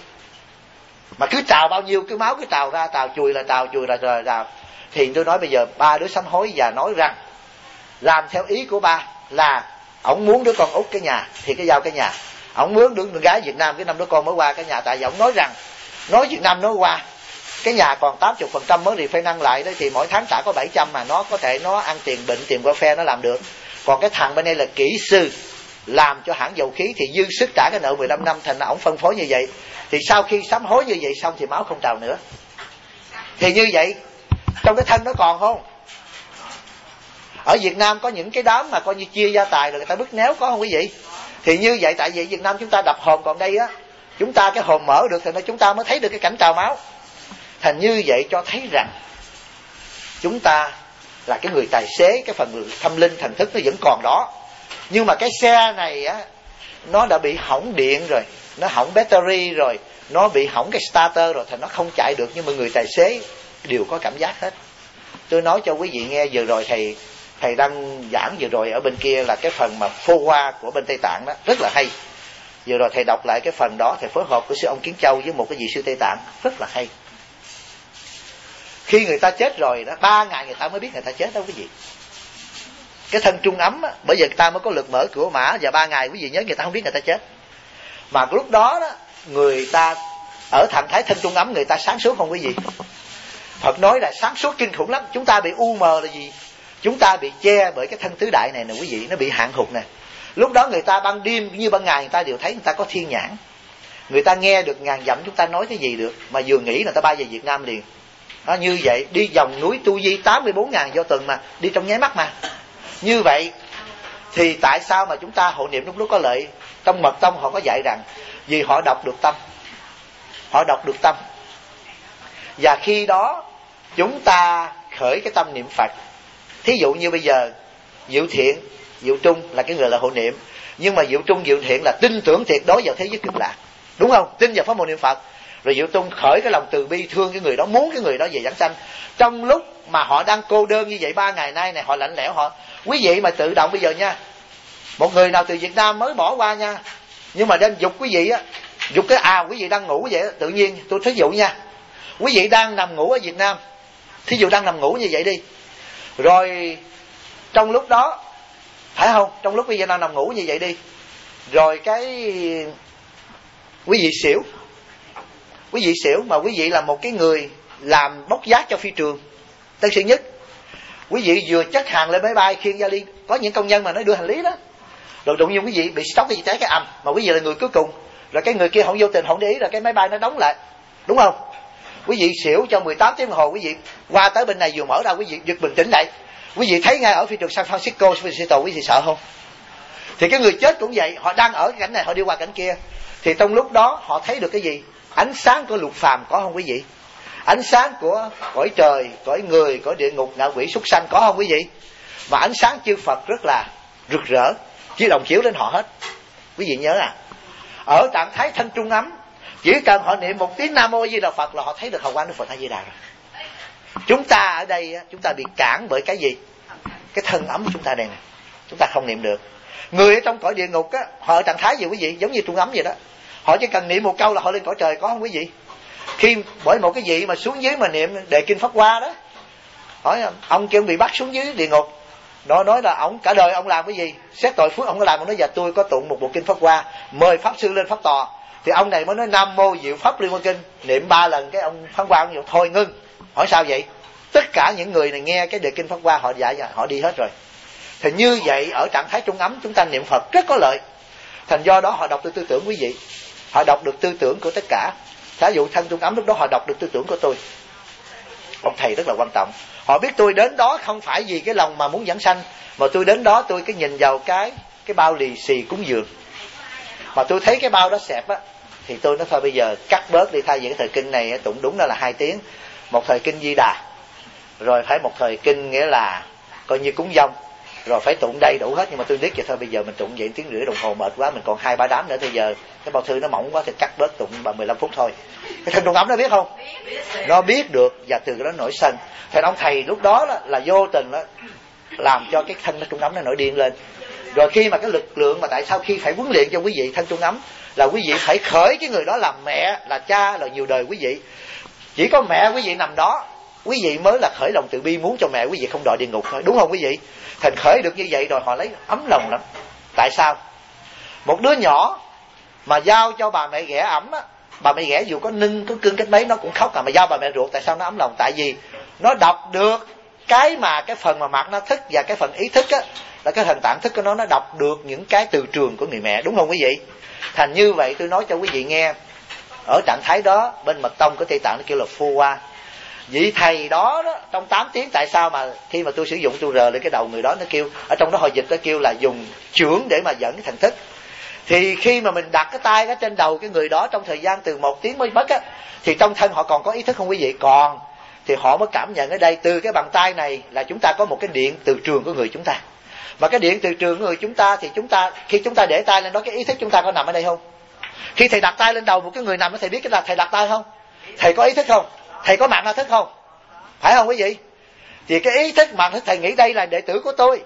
mà cứ trào bao nhiêu cái máu cứ trào ra, trào chùi là trào. Thì tôi nói bây giờ 3 đứa sám hối, và nói rằng làm theo ý của ba, là ổng muốn đứa con út cái nhà thì cái giao cái nhà, ổng muốn đứa gái Việt Nam cái 5 đứa con mới qua cái nhà. Tại vì ổng nói rằng nói Việt Nam nói qua cái nhà còn 80% mới thì phải nâng lại đấy, thì mỗi tháng trả có 700 mà nó có thể nó ăn tiền bệnh, tiền qua phe nó làm được. Còn cái thằng bên đây là kỹ sư làm cho hãng dầu khí, thì dư sức trả cái nợ 15 năm, thành ra ổng phân phối như vậy. Thì sau khi sám hối như vậy xong thì máu không trào nữa. Thì như vậy trong cái thân nó còn không? Ở Việt Nam có những cái đám mà coi như chia gia tài rồi người ta bứt néo, có không quý vị? Thì như vậy, tại vì Việt Nam chúng ta đập hồn, còn đây á chúng ta cái hồn mở được, thì chúng ta mới thấy được cái cảnh trào máu. Thành như vậy cho thấy rằng chúng ta là cái người tài xế, cái phần tâm linh thần thức nó vẫn còn đó. Nhưng mà cái xe này á nó đã bị hỏng điện rồi, nó hỏng battery rồi, nó bị hỏng cái starter rồi, thành nó không chạy được. Nhưng mà người tài xế đều có cảm giác hết. Tôi nói cho quý vị nghe, vừa rồi thầy đang giảng vừa rồi ở bên kia là cái phần mà phô hoa của bên Tây Tạng đó, rất là hay. Vừa rồi thầy đọc lại cái phần đó, thầy phối hợp của sư ông Kiến Châu với một cái vị sư Tây Tạng, rất là hay. Khi người ta chết rồi đó, 3 ngày người ta mới biết người ta chết đâu quý vị. Cái thân trung ấm á, bởi vì người ta mới có lực mở cửa mã, và 3 ngày quý vị nhớ người ta không biết người ta chết. Mà lúc đó đó người ta ở trạng thái thân trung ấm, người ta sáng suốt không quý vị? Phật nói là sáng suốt kinh khủng lắm. Chúng ta bị u mờ là gì? Chúng ta bị che bởi cái thân tứ đại này nè quý vị, nó bị hạn hụt nè. Lúc đó người ta ban đêm như ban ngày người ta đều thấy, người ta có thiên nhãn, người ta nghe được ngàn dặm chúng ta nói cái gì được, mà vừa nghĩ người ta bay về Việt Nam liền. Đó, như vậy đi vòng núi Tu Di 84.000 do tuần mà đi trong nháy mắt mà. Như vậy thì tại sao mà chúng ta hộ niệm lúc có lợi? Trong mật tông họ có dạy rằng vì họ đọc được tâm, họ đọc được tâm, và khi đó chúng ta khởi cái tâm niệm Phật. Thí dụ như bây giờ Diệu Thiện, Diệu Trung là cái người là hộ niệm, nhưng mà Diệu Trung, Diệu Thiện là tin tưởng tuyệt đối vào thế giới cực lạc, đúng không? Tin vào pháp môn niệm Phật. Rồi Diệu Tung khởi cái lòng từ bi thương cái người đó, muốn cái người đó về vãng sanh. Trong lúc mà họ đang cô đơn như vậy 3 ngày nay này, họ lạnh lẽo họ. Quý vị mà tự động bây giờ nha, một người nào từ Việt Nam mới bỏ qua nha, nhưng mà đem dục quý vị á, dục cái quý vị đang ngủ vậy á, tự nhiên tôi thí dụ nha, quý vị đang nằm ngủ ở Việt Nam, thí dụ đang nằm ngủ như vậy đi, rồi trong lúc đó, phải không, trong lúc quý vị đang nằm ngủ như vậy đi, rồi cái quý vị xỉu mà quý vị là một cái người làm bốc vác cho phi trường Tân Sơn Nhất, quý vị vừa chất hàng lên máy bay khiêng vali, có những công nhân mà nó đưa hành lý đó, rồi đụng vô quý vị bị sốc cái cháy cái ầm, mà quý vị là người cuối cùng, rồi cái người kia không vô tình không để ý, là cái máy bay nó đóng lại, đúng không? Quý vị xỉu cho 18 tiếng đồng hồ, quý vị qua tới bên này vừa mở ra, quý vị giật bình tĩnh lại, quý vị thấy ngay ở phi trường San Francisco, quý vị sợ không? Thì cái người chết cũng vậy, họ đang ở cái cảnh này, họ đi qua cảnh kia, thì trong lúc đó họ thấy được cái gì? Ánh sáng của lục phàm có không quý vị? Ánh sáng của cõi trời, cõi người, cõi địa ngục, ngạ quỷ, súc sanh có không quý vị? Mà ánh sáng chư Phật rất là rực rỡ, chỉ đồng chiếu đến họ hết. Quý vị nhớ ở trạng thái thanh trung ấm, chỉ cần họ niệm một tiếng Nam Mô A Di Đà Phật là họ thấy được hào quang Đức Phật A Di Đà rồi. Chúng ta ở đây chúng ta bị cản bởi cái gì? Cái thân ấm của chúng ta đây này, chúng ta không niệm được. Người ở trong cõi địa ngục họ ở trạng thái gì quý vị? Giống như trung ấm vậy đó. Họ chỉ cần niệm một câu là họ lên cõi trời, có không quý vị? Khi bởi một cái vị mà xuống dưới mà niệm đề kinh Pháp Hoa đó, hỏi ông kia bị bắt xuống dưới địa ngục, nó nói là ông cả đời ông làm cái gì, xét tội phước ông có làm, ông nói dạ tôi có tụng một bộ kinh Pháp Hoa, mời pháp sư lên pháp tòa, thì ông này mới nói Nam Mô Diệu Pháp Liên Hoa Kinh, niệm 3 lần, cái ông Pháp Hoa ông nói thôi ngưng. Hỏi sao vậy? Tất cả những người này nghe cái đề kinh Pháp Hoa họ dạy họ đi hết rồi. Thì như vậy ở trạng thái trung ấm chúng ta niệm Phật rất có lợi. Thành do đó họ đọc được tư tưởng quý vị, họ đọc được tư tưởng của tất cả. Ví dụ thân trung ấm lúc đó họ đọc được tư tưởng của tôi, ông thầy rất là quan trọng. Họ biết tôi đến đó không phải vì cái lòng mà muốn vãng sanh, mà tôi đến đó tôi cái nhìn vào cái bao lì xì cúng dường, mà tôi thấy cái bao đó xẹp á, thì tôi nói thôi bây giờ cắt bớt đi, thay vì cái thời kinh này tụng đúng là 2 tiếng, một thời kinh Di Đà, rồi phải một thời kinh nghĩa là coi như cúng dông, rồi phải tụng đầy đủ hết. Nhưng mà tôi biết vậy thôi bây giờ mình tụng vậy 1 tiếng rưỡi đồng hồ mệt quá, mình còn 2-3 đám nữa, bây giờ cái bao thư nó mỏng quá thì cắt bớt tụng 15 phút thôi. Cái thân trung ấm nó biết không? Nó biết được, và từ cái đó nổi sân. Thì ông thầy lúc đó là vô tình đó, làm cho cái thân nó trung ấm nó nổi điên lên. Rồi khi mà cái lực lượng mà tại sao khi phải huấn luyện cho quý vị thân trung ấm là quý vị phải khởi cái người đó làm mẹ, là cha, là nhiều đời quý vị. Chỉ có mẹ quý vị nằm đó, quý vị mới là khởi lòng từ bi muốn cho mẹ quý vị không đọa địa ngục thôi, đúng không quý vị? Thành khởi được như vậy rồi họ lấy ấm lòng lắm. Tại sao? Một đứa nhỏ mà giao cho bà mẹ ghẻ ẩm á, bà mẹ ghẻ dù có nưng có cưng cách mấy nó cũng khóc, mà giao bà mẹ ruột tại sao nó ấm lòng? Tại vì nó đọc được cái phần mà mặt nó thức và cái phần ý thức á, là cái thần tạng thức của nó đọc được những cái từ trường của người mẹ, đúng không quý vị? Thành như vậy tôi nói cho quý vị nghe, ở trạng thái đó bên mật tông của Tây Tạng nó kêu là phô hoa. Vị thầy đó trong 8 tiếng, tại sao mà khi mà tôi sử dụng tôi rờ lên cái đầu người đó, nó kêu ở trong đó họ dịch nó kêu là dùng chưởng để mà dẫn cái thần thức. Thì khi mà mình đặt cái tay ở trên đầu cái người đó trong thời gian từ 1 tiếng mới mất á, thì trong thân họ còn có ý thức không quý vị? Còn. Thì họ mới cảm nhận ở đây từ cái bàn tay này là chúng ta có một cái điện từ trường của người chúng ta. Mà cái điện từ trường của người chúng ta thì khi chúng ta để tay lên đó, cái ý thức chúng ta có nằm ở đây không? Khi thầy đặt tay lên đầu một cái người nằm, thầy biết cái là thầy đặt tay không? Thầy có ý thức không? Thầy có mạng na thức không? Phải không quý vị? Thì cái ý thức mạng thức thầy nghĩ đây là đệ tử của tôi,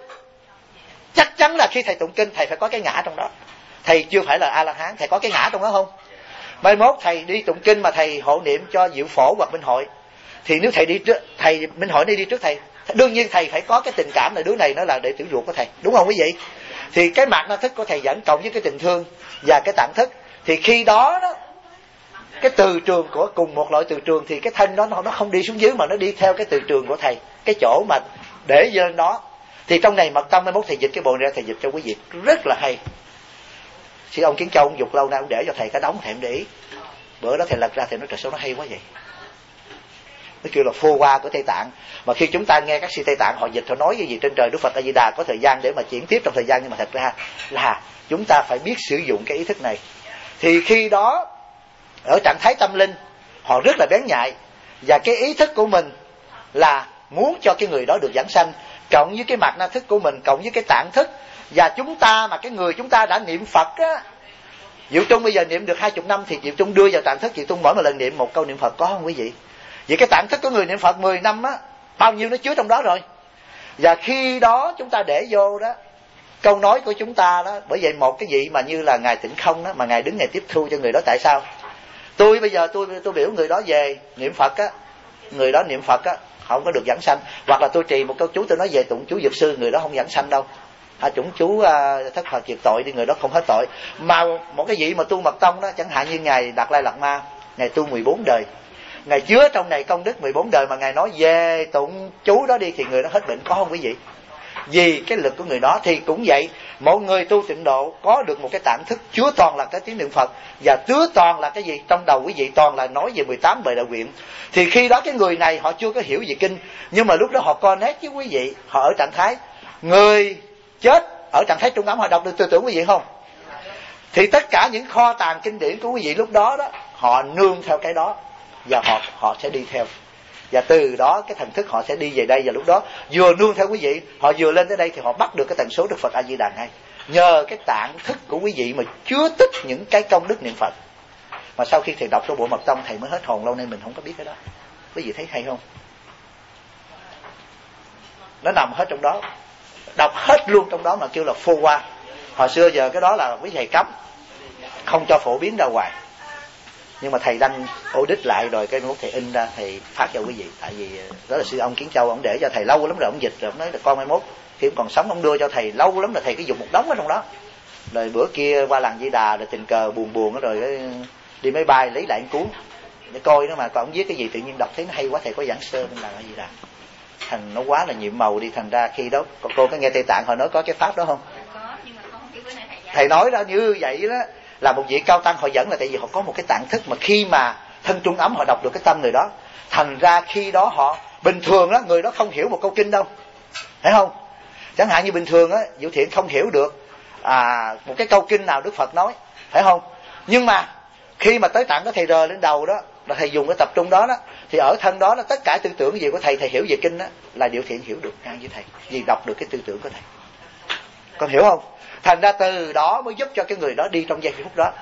chắc chắn là khi thầy tụng kinh thầy phải có cái ngã trong đó. Thầy chưa phải là A La Hán, thầy có cái ngã trong đó không? Mai mốt thầy đi tụng kinh mà thầy hộ niệm cho Diệu Phổ hoặc Minh Hội, thì nếu thầy đi trước, thầy Minh Hội đi trước thầy, đương nhiên thầy phải có cái tình cảm là đứa này nó là đệ tử ruột của thầy, đúng không quý vị? Thì cái mạng na thức của thầy dẫn cộng với cái tình thương và cái tạng thức, thì khi đó cái từ trường của cùng một loại từ trường, thì cái thân đó nó không đi xuống dưới mà nó đi theo cái từ trường của thầy, cái chỗ mà để lên đó. Thì trong này mật tông mai mốt thầy dịch cái bộ này ra, thầy dịch cho quý vị rất là hay. Thì ông Kiến Châu ông dục lâu nay ông để cho thầy cái đống, thầy không để ý. Bữa đó thầy lật ra thầy nói trời sao nó hay quá vậy. Nó kêu là phô hoa của Tây Tạng. Mà khi chúng ta nghe các sư Tây Tạng họ dịch, họ nói cái gì trên trời Đức Phật A Di Đà có thời gian để mà chuyển tiếp trong thời gian, nhưng mà thật ra là chúng ta phải biết sử dụng cái ý thức này. Thì khi đó ở trạng thái tâm linh họ rất là bén nhạy, và cái ý thức của mình là muốn cho cái người đó được vãng sanh, cộng với cái mạt na thức của mình, cộng với cái tạng thức. Và chúng ta mà cái người chúng ta đã niệm Phật á, Diệu Trung bây giờ niệm được 20 năm thì Diệu Trung đưa vào tạng thức Diệu Trung mỗi một lần niệm một câu niệm Phật, có không quý vị? Vậy cái tạng thức của người niệm Phật 10 năm á, bao nhiêu nó chứa trong đó rồi. Và khi đó chúng ta để vô đó câu nói của chúng ta đó. Bởi vậy một cái vị mà như là Ngài Tịnh Không đó, mà Ngài đứng Ngài tiếp thu cho người đó. Tại sao? Tôi bây giờ tôi biểu người đó về niệm Phật á, người đó niệm Phật á không có được giảng sanh. Hoặc là tôi trì một câu chú tôi nói về tụng chú Dược Sư, người đó không giảng sanh đâu. Chủng chú thất Phật diệt tội đi, người đó không hết tội. Mà một cái vị mà tu mật tông đó, chẳng hạn như Ngài Đạt Lai Lạt Ma, Ngài tu 14 đời, Ngài chứa trong này công đức 14 đời, mà Ngài nói về tụng chú đó đi thì người đó hết bệnh, có không quý vị? Vì cái lực của người đó. Thì cũng vậy, mỗi người tu tịnh độ có được một cái tạng thức chứa toàn là cái tiếng niệm Phật, và chứa toàn là cái gì trong đầu quý vị, toàn là nói về 18 bề đạo nguyện. Thì khi đó cái người này họ chưa có hiểu về kinh, nhưng mà lúc đó họ connect với quý vị, họ ở trạng thái người chết ở trạng thái trung ấm, họ đọc được tư tưởng quý vị không? Thì tất cả những kho tàng kinh điển của quý vị lúc đó đó, họ nương theo cái đó, và họ sẽ đi theo. Và từ đó cái thần thức họ sẽ đi về đây, và lúc đó vừa nương theo quý vị, họ vừa lên tới đây thì họ bắt được cái tần số Đức Phật A Di Đà ngay. Nhờ cái tạng thức của quý vị mà chứa tích những cái công đức niệm Phật. Mà sau khi thầy đọc trong bộ Mật Tông thầy mới hết hồn, lâu nay mình không có biết cái đó. Quý vị thấy hay không? Nó nằm hết trong đó, đọc hết luôn trong đó mà kêu là phô qua. Hồi xưa giờ cái đó là quý thầy cấm, không cho phổ biến ra ngoài. Nhưng mà thầy đăng audit lại rồi cái nốt thầy in ra, thầy phát cho quý vị. Tại vì đó là sư ông Kiến Châu, ông để cho thầy lâu lắm rồi, ông dịch rồi, ông nói là con mai mốt khi ông còn sống ông đưa cho thầy lâu lắm rồi, thầy cứ dùng một đống ở trong đó. Rồi bữa kia qua làng Di Đà rồi tình cờ buồn rồi đi máy bay lấy lại cuốn để coi nó, mà còn ông viết cái gì tự nhiên đọc thấy nó hay quá, thầy có giảng sơ bên làng Di Đà. Thành nó quá là nhiệm màu đi, thành ra khi đó cô có nghe Tây Tạng họ nói có cái pháp đó không? Có, nhưng mà không biết bữa nay thầy nói ra như vậy đó là một vị cao tăng họ dẫn, là tại vì họ có một cái tạng thức mà khi mà thân trung ấm họ đọc được cái tâm người đó. Thành ra khi đó họ bình thường đó, người đó không hiểu một câu kinh đâu, thấy không? Chẳng hạn như bình thường á, Vũ Thiện không hiểu được một cái câu kinh nào Đức Phật nói, phải không? Nhưng mà khi mà tới tạng đó thầy rờ lên đầu đó, là thầy dùng cái tập trung đó đó, thì ở thân đó tất cả tư tưởng gì của thầy hiểu về kinh đó là Vũ Thiện hiểu được ngang với thầy, vì đọc được cái tư tưởng của thầy. Con hiểu không? Thành ra từ đó mới giúp cho cái người đó đi trong giây phút đó.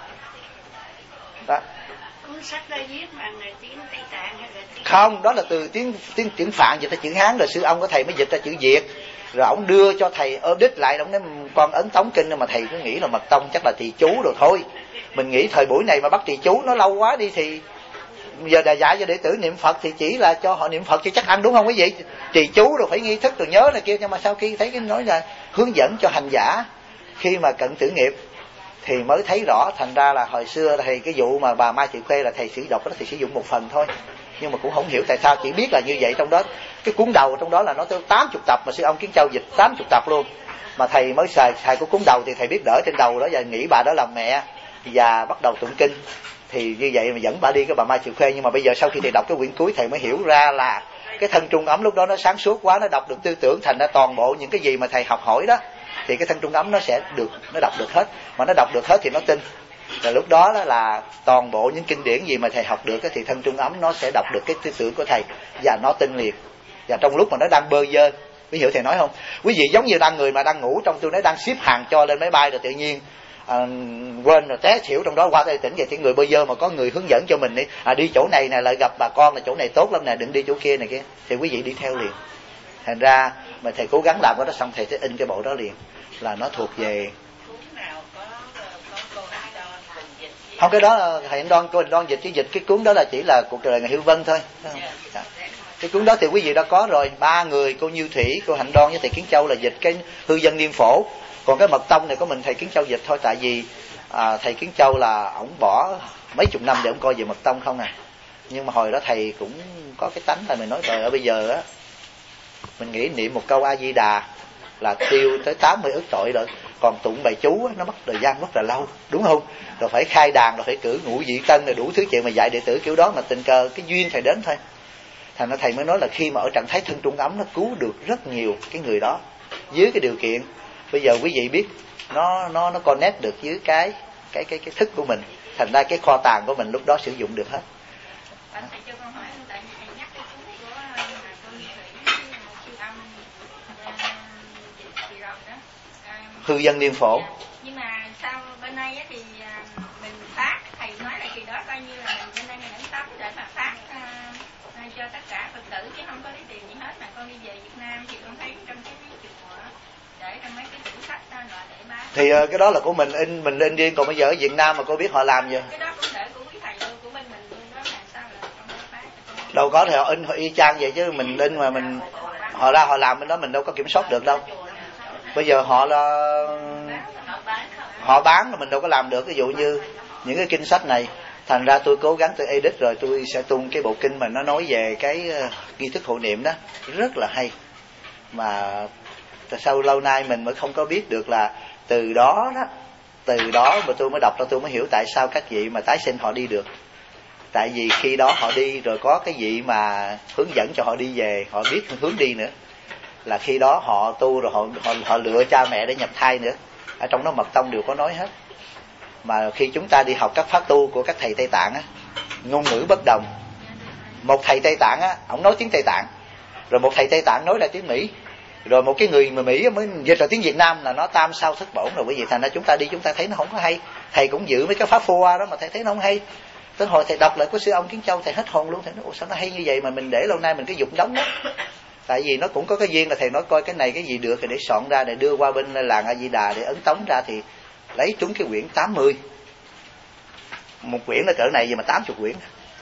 Đó. Cuốn sách đó viết bằng tiếng Tây Tạng hay là tiếng... Không, đó là từ tiếng Phạn dịch ra chữ Hán, rồi sư ông của thầy mới dịch ra chữ Việt. Rồi ông đưa cho thầy audit lại, ông nói con ấn tống kinh, mà thầy cứ nghĩ là mật tông chắc là trì chú rồi thôi. Mình nghĩ thời buổi này mà bắt trì chú nó lâu quá đi, thì giờ đã dạy cho đệ tử niệm Phật thì chỉ là cho họ niệm Phật chứ chắc ăn, đúng không quý vị? Trì chú rồi phải nghi thức rồi nhớ này kia. Nhưng mà sau khi thấy cái nói là hướng dẫn cho hành giả khi mà cận tử nghiệp thì mới thấy rõ. Thành ra là hồi xưa thầy cái vụ mà bà Mai Thị Khuê là thầy sử đọc đó, thì sử dụng một phần thôi, nhưng mà cũng không hiểu tại sao, chỉ biết là như vậy. Trong đó cái cuốn đầu trong đó là nó tới 80 tập, mà sư ông Kiến Châu dịch 80 tập luôn. Mà thầy mới xài của cuốn đầu thì thầy biết đỡ trên đầu đó, và nghĩ bà đó là mẹ và bắt đầu tụng kinh, thì như vậy mà dẫn bà đi cái bà Mai Thị Khuê. Nhưng mà bây giờ sau khi thầy đọc cái quyển cuối, thầy mới hiểu ra là cái thân trung ấm lúc đó nó sáng suốt quá, nó đọc được tư tưởng, thành ra toàn bộ những cái gì mà thầy học hỏi đó thì cái thân trung ấm nó sẽ được, nó đọc được hết. Mà nó đọc được hết thì nó tin. Rồi lúc đó là toàn bộ những kinh điển gì mà thầy học được thì thân trung ấm nó sẽ đọc được cái tư tưởng của thầy và nó tin liền. Và trong lúc mà nó đang bơ vơ, quý hiểu thầy nói không? Quý vị giống như đang người mà đang ngủ trong, tôi nói đang xếp hàng cho lên máy bay, rồi tự nhiên quên rồi té xỉu trong đó, qua đây tỉnh vậy thì người bơ vơ mà có người hướng dẫn cho mình đi chỗ này nè, lại gặp bà con là chỗ này tốt lắm nè, đừng đi chỗ kia này kia, thì quý vị đi theo liền. Thành ra mà thầy cố gắng làm cái đó xong thầy sẽ in cái bộ đó liền, là nó thuộc về. Không, cái đó là thầy cô Anh Đoan dịch, chứ dịch cái cuốn đó là chỉ là cuộc đời ngày Hữu Vân thôi. Cái cuốn đó thì quý vị đã có rồi, 3 người, cô Như Thủy, cô Hạnh Đoan với thầy Kiến Châu là dịch cái Hư Dân Niên Phổ. Còn cái Mật Tông này có mình thầy Kiến Châu dịch thôi, tại vì thầy Kiến Châu là ổng bỏ mấy chục năm để ổng coi về Mật Tông không à. Nhưng mà hồi đó thầy cũng có cái tánh là mình nói rồi, ở bây giờ á mình nghĩ niệm một câu A Di Đà là tiêu tới 80 ức tội rồi, còn tụng bài chú nó mất thời gian rất là lâu, đúng không? Rồi phải khai đàn, rồi phải cử ngũ vị tân, rồi đủ thứ chuyện mà dạy đệ tử kiểu đó, mà tình cờ cái duyên thầy đến thôi. Thành ra thầy mới nói là khi mà ở trạng thái thân trung ấm nó cứu được rất nhiều cái người đó, dưới cái điều kiện bây giờ quý vị biết nó connect được với cái thức của mình, thành ra cái kho tàng của mình lúc đó sử dụng được hết. Hư Dân Niên Phổ. Nhưng mà sau bên đây thì mình Thì cái đó là của mình in riêng, còn bây giờ ở Việt Nam mà cô biết họ làm gì? Cái đó cũng để của quý thầy luôn, của mình luôn đó là sao là không bán. Đâu có, thì họ in họ y chang vậy chứ mình in mà mình họ ra họ làm bên đó mình đâu có kiểm soát được đâu. Bây giờ họ bán là mình đâu có làm được. Ví dụ như những cái kinh sách này, thành ra tôi cố gắng tôi edit rồi tôi sẽ tung cái bộ kinh mà nó nói về cái nghi thức hộ niệm đó, rất là hay. Mà sau lâu nay mình mới không có biết được là từ đó mà tôi mới đọc ra tôi mới hiểu tại sao các vị mà tái sinh họ đi được. Tại vì khi đó họ đi rồi có cái vị mà hướng dẫn cho họ đi về, họ biết hướng đi nữa, là khi đó họ tu rồi họ lựa cha mẹ để nhập thai nữa. Ở trong đó mật tông đều có nói hết. Mà khi chúng ta đi học các pháp tu của các thầy Tây Tạng á, ngôn ngữ bất đồng. Một thầy Tây Tạng á, ổng nói tiếng Tây Tạng, rồi một thầy Tây Tạng nói là tiếng Mỹ, rồi một cái người mà Mỹ mới dịch ra tiếng Việt Nam là nó tam sao thất bổn rồi. Bởi vì thành ra chúng ta đi chúng ta thấy nó không có hay. Thầy cũng giữ mấy cái pháp phô đó mà thầy thấy nó không hay. Tới hồi thầy đọc lại của sư ông Kiến Châu thầy hết hồn luôn. Thầy nói ủa sao nó hay như vậy mà mình để lâu nay mình cứ dục đóng đó. Tại vì nó cũng có cái duyên là thầy nói coi cái này cái gì được thì để soạn ra để đưa qua bên làng A Di Đà để ấn tống ra, thì lấy trúng cái quyển 80. Một quyển là cỡ này gì mà 80 quyển.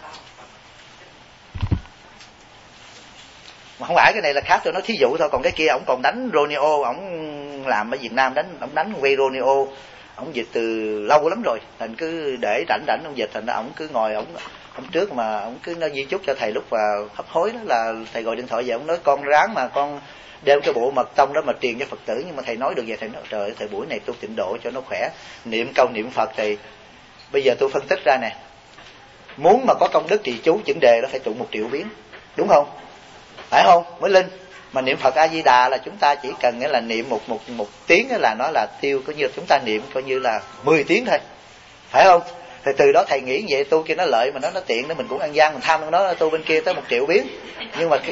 Mà không phải cái này là khác, tôi nói thí dụ thôi. Còn cái kia ổng còn đánh Roneo, ổng làm ở Việt Nam ổng đánh quay Roneo, ổng dịch từ lâu lắm rồi. Thành cứ để rảnh ông dịch, thành ra ổng cứ ngồi ổng trước mà ổng cứ nói di chúc cho thầy lúc mà hấp hối đó là thầy gọi điện thoại về ổng nói con ráng mà con đem cái bộ mật tông đó mà truyền cho Phật tử. Nhưng mà thầy nói được vậy, thầy nói trời ơi, thầy buổi này tu tịnh độ cho nó khỏe, niệm câu niệm Phật. Thì bây giờ tôi phân tích ra nè, muốn mà có công đức trì chú chuẩn đề đó phải tụng 1 triệu biến, đúng không? Phải không mới linh? Mà niệm Phật A Di Đà là chúng ta chỉ cần nghĩa là niệm một tiếng là nó là tiêu, coi như chúng ta niệm coi như là 10 tiếng thôi, phải không? Thì từ đó thầy nghĩ vậy tu kia nó lợi mà nó tiện để mình cũng ăn gian mình tham nó tu bên kia tới 1 triệu biến. Nhưng mà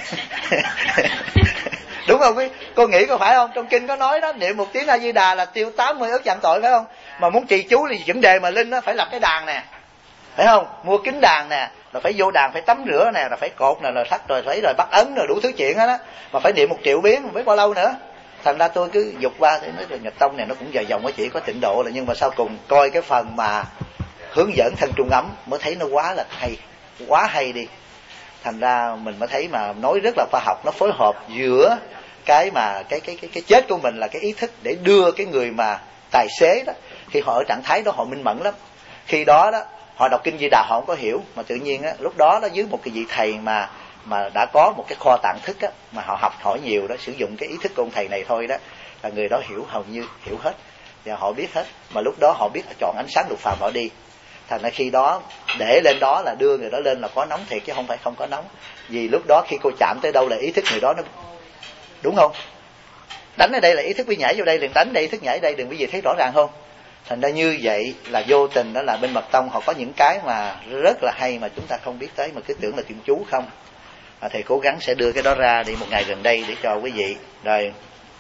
đúng không? Cô nghĩ có phải không? Trong kinh có nói đó, niệm 1 tiếng A Di Đà là tiêu 80 ức vạn tội, phải không? Mà muốn trì chú thì vấn đề mà linh nó phải lập cái đàn nè, phải không? Mua kính đàn nè, là phải vô đàn phải tắm rửa nè, là phải cột nè, rồi thắt rồi phải rồi bắt ấn rồi đủ thứ chuyện đó, mà phải niệm 1 triệu biến không biết bao lâu nữa. Thành ra tôi cứ dục qua thì nói là nhập tông này nó cũng dài dòng, nó chỉ có tịnh độ là, nhưng mà sau cùng coi cái phần mà hướng dẫn thân trung ấm mới thấy nó quá là hay, quá hay đi. Thành ra mình mới thấy mà nói rất là khoa học, nó phối hợp giữa cái mà cái chết của mình là cái ý thức để đưa cái người mà tài xế đó, khi họ ở trạng thái đó họ minh mẫn lắm. Khi đó đó họ đọc kinh Di Đà họ không có hiểu, mà tự nhiên á lúc đó đó dưới một cái vị thầy mà đã có một cái kho tàng thức á, mà họ học hỏi nhiều đó, sử dụng cái ý thức của ông thầy này thôi đó, là người đó hiểu, hầu như hiểu hết và họ biết hết. Mà lúc đó họ biết chọn ánh sáng lục phàm họ đi. Thành ra khi đó để lên đó là đưa người đó lên là có nóng thiệt chứ không phải không có nóng. Vì lúc đó khi cô chạm tới đâu là ý thức người đó nó, đúng không? Đánh ở đây là ý thức bị nhảy vô đây, đừng đánh đây ý thức nhảy đây, đừng quý vị thấy rõ ràng không? Thành ra như vậy là vô tình đó là bên mật tông họ có những cái mà rất là hay mà chúng ta không biết tới, mà cứ tưởng là chuyện chú không. Thầy cố gắng sẽ đưa cái đó ra đi một ngày gần đây để cho quý vị. Rồi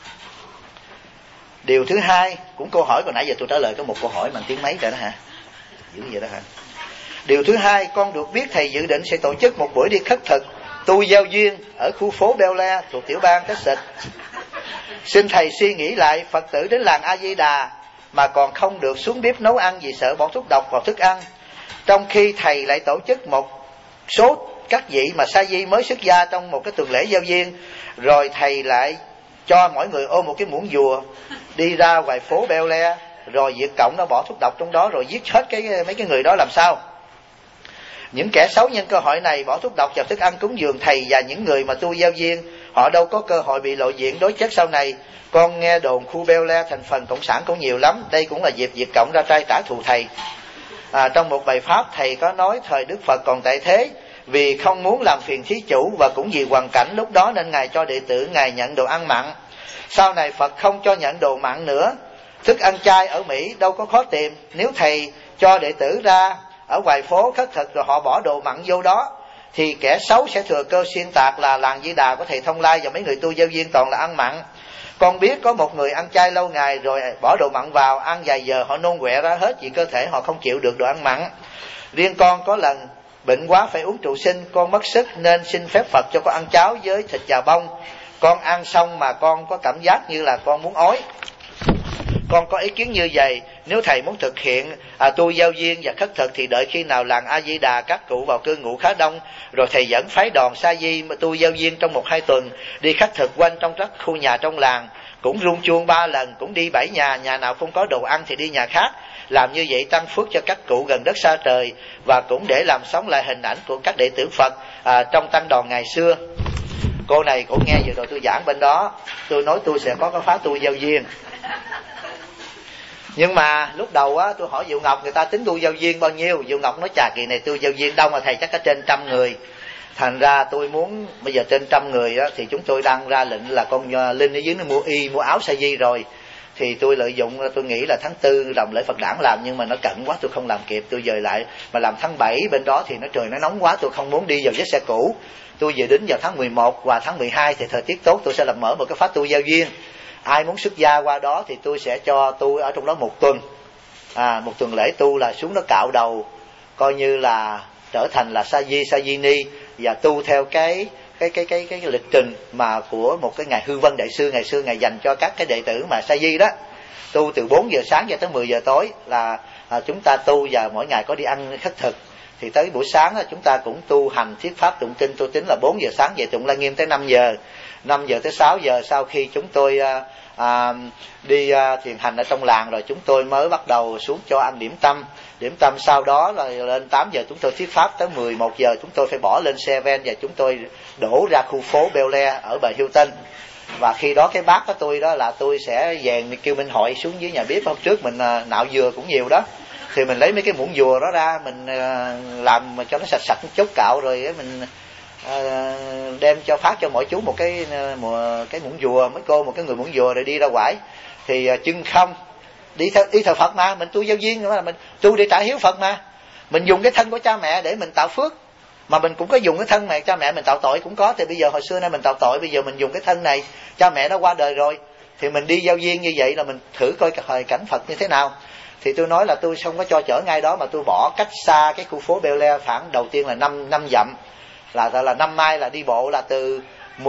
điều thứ hai cũng câu hỏi, còn nãy giờ tôi trả lời có một câu hỏi bằng tiếng mấy rồi đó hả? Dữ vậy đó hả? Điều thứ hai, con được biết thầy dự định sẽ tổ chức một buổi đi khất thực tu giao duyên ở khu phố Bel Air thuộc tiểu bang Texas. Xin thầy suy nghĩ lại, Phật tử đến làng A Di Đà mà còn không được xuống bếp nấu ăn vì sợ bỏ thuốc độc vào thức ăn, trong khi thầy lại tổ chức một số các vị mà sa di mới xuất gia trong một cái tuần lễ giao duyên, rồi thầy lại cho mỗi người ôm một cái muỗng dùa đi ra ngoài phố Bel Air, rồi Việt Cộng nó bỏ thuốc độc trong đó rồi giết hết mấy cái người đó làm sao? Những kẻ xấu nhân cơ hội này bỏ thuốc độc vào thức ăn cúng dường thầy và những người mà tu giao duyên, họ đâu có cơ hội bị lộ diện đối chất sau này. Con nghe đồn khu Bel Air thành phần cộng sản cũng nhiều lắm, đây cũng là dịp Việt Cộng ra tay trả thù thầy. Trong một bài pháp thầy có nói thời Đức Phật còn tại thế, vì không muốn làm phiền thí chủ và cũng vì hoàn cảnh lúc đó nên ngài cho đệ tử ngài nhận đồ ăn mặn. Sau này Phật không cho nhận đồ mặn nữa. Thức ăn chay ở Mỹ đâu có khó tìm, nếu thầy cho đệ tử ra ở ngoài phố khất thực rồi họ bỏ đồ mặn vô đó, thì kẻ xấu sẽ thừa cơ xuyên tạc là làng Di Đà của thầy Thông Lai và mấy người tu giao duyên toàn là ăn mặn. Con biết có một người ăn chay lâu ngày rồi bỏ đồ mặn vào, ăn vài giờ họ nôn quẹ ra hết vì cơ thể họ không chịu được đồ ăn mặn. Riêng con có lần bệnh quá phải uống trụ sinh, con mất sức nên xin phép Phật cho con ăn cháo với thịt chà bông. Con ăn xong mà con có cảm giác như là con muốn ói. Con có ý kiến như vậy, nếu thầy muốn thực hiện tu giao duyên và khất thực thì đợi khi nào làng A Di Đà các cụ vào cư ngụ khá đông, rồi thầy dẫn phái đoàn sa di tu giao duyên trong 1-2 tuần, đi khất thực quanh trong các khu nhà trong làng, cũng rung chuông 3 lần, cũng đi 7 nhà, nhà nào không có đồ ăn thì đi nhà khác. Làm như vậy tăng phước cho các cụ gần đất xa trời, và cũng để làm sống lại hình ảnh của các đệ tử Phật trong tăng đoàn ngày xưa. Cô này cũng nghe vừa rồi tôi giảng bên đó, tôi nói tôi sẽ có cái khóa tu giao duyên. Nhưng mà lúc đầu á, tôi hỏi Diệu Ngọc người ta tính tu giao duyên bao nhiêu. Diệu Ngọc nói chà kỳ này tu giao duyên đông mà thầy chắc có trên 100 người. Thành ra tôi muốn bây giờ trên 100 người á, thì chúng tôi đang ra lệnh là con Linh ở dưới nó mua áo sa di rồi. Thì tôi lợi dụng, tôi nghĩ là tháng 4 làm lễ Phật đản làm, nhưng mà nó cận quá tôi không làm kịp, tôi dời lại. Mà làm tháng 7 bên đó thì trời nó nóng quá, tôi không muốn đi vào chiếc xe cũ. Tôi về đến vào tháng 11 và tháng 12 thì thời tiết tốt, tôi sẽ làm mở một cái khóa tu giao duyên. Ai muốn xuất gia qua đó thì tôi sẽ cho tu ở trong đó 1 tuần. 1 tuần lễ tu là xuống đó cạo đầu, coi như là trở thành là sa di ni, và tu theo cái lịch trình mà của một cái ngài Hư Vân đại sư ngày xưa ngài dành cho các cái đệ tử mà sa di đó. Tu từ 4 giờ sáng cho tới 10 giờ tối là chúng ta tu, và mỗi ngày có đi ăn khất thực. Thì tới buổi sáng đó, chúng ta cũng tu hành thuyết pháp tụng kinh. Tôi tính là 4 giờ sáng về tụng Lăng Nghiêm tới 5 giờ, 5 giờ tới 6 giờ. Sau khi chúng tôi đi thiền hành ở trong làng rồi, chúng tôi mới bắt đầu xuống cho ăn điểm tâm. Sau đó là lên 8 giờ chúng tôi thuyết pháp, tới 11 giờ chúng tôi phải bỏ lên xe van và chúng tôi đổ ra khu phố Bel Air ở bờ Hilton. Và khi đó cái bác của tôi đó là tôi sẽ dèn kêu Minh Hội xuống dưới nhà bếp. Hôm trước mình nạo dừa cũng nhiều đó, thì mình lấy mấy cái muỗng dừa đó ra, mình làm cho nó sạch sạch một chút, cạo rồi mình đem cho phát cho mỗi chú một cái muỗng dừa, mấy cô một cái người muỗng dừa, rồi đi ra quải thì chân không đi thờ Phật mà mình tu giao duyên, mà mình tu để trả hiếu Phật, mà mình dùng cái thân của cha mẹ để mình tạo phước, mà mình cũng có dùng cái thân mẹ cha mẹ mình tạo tội cũng có. Thì bây giờ hồi xưa nay mình tạo tội, bây giờ mình dùng cái thân này, cha mẹ nó qua đời rồi thì mình đi giao duyên như vậy là mình thử coi thời cảnh Phật như thế nào. Thì tôi nói là tôi không có cho chở ngay đó, mà tôi bỏ cách xa cái khu phố Bel Air khoảng đầu tiên là 5 dặm, là 5 mai, là đi bộ là từ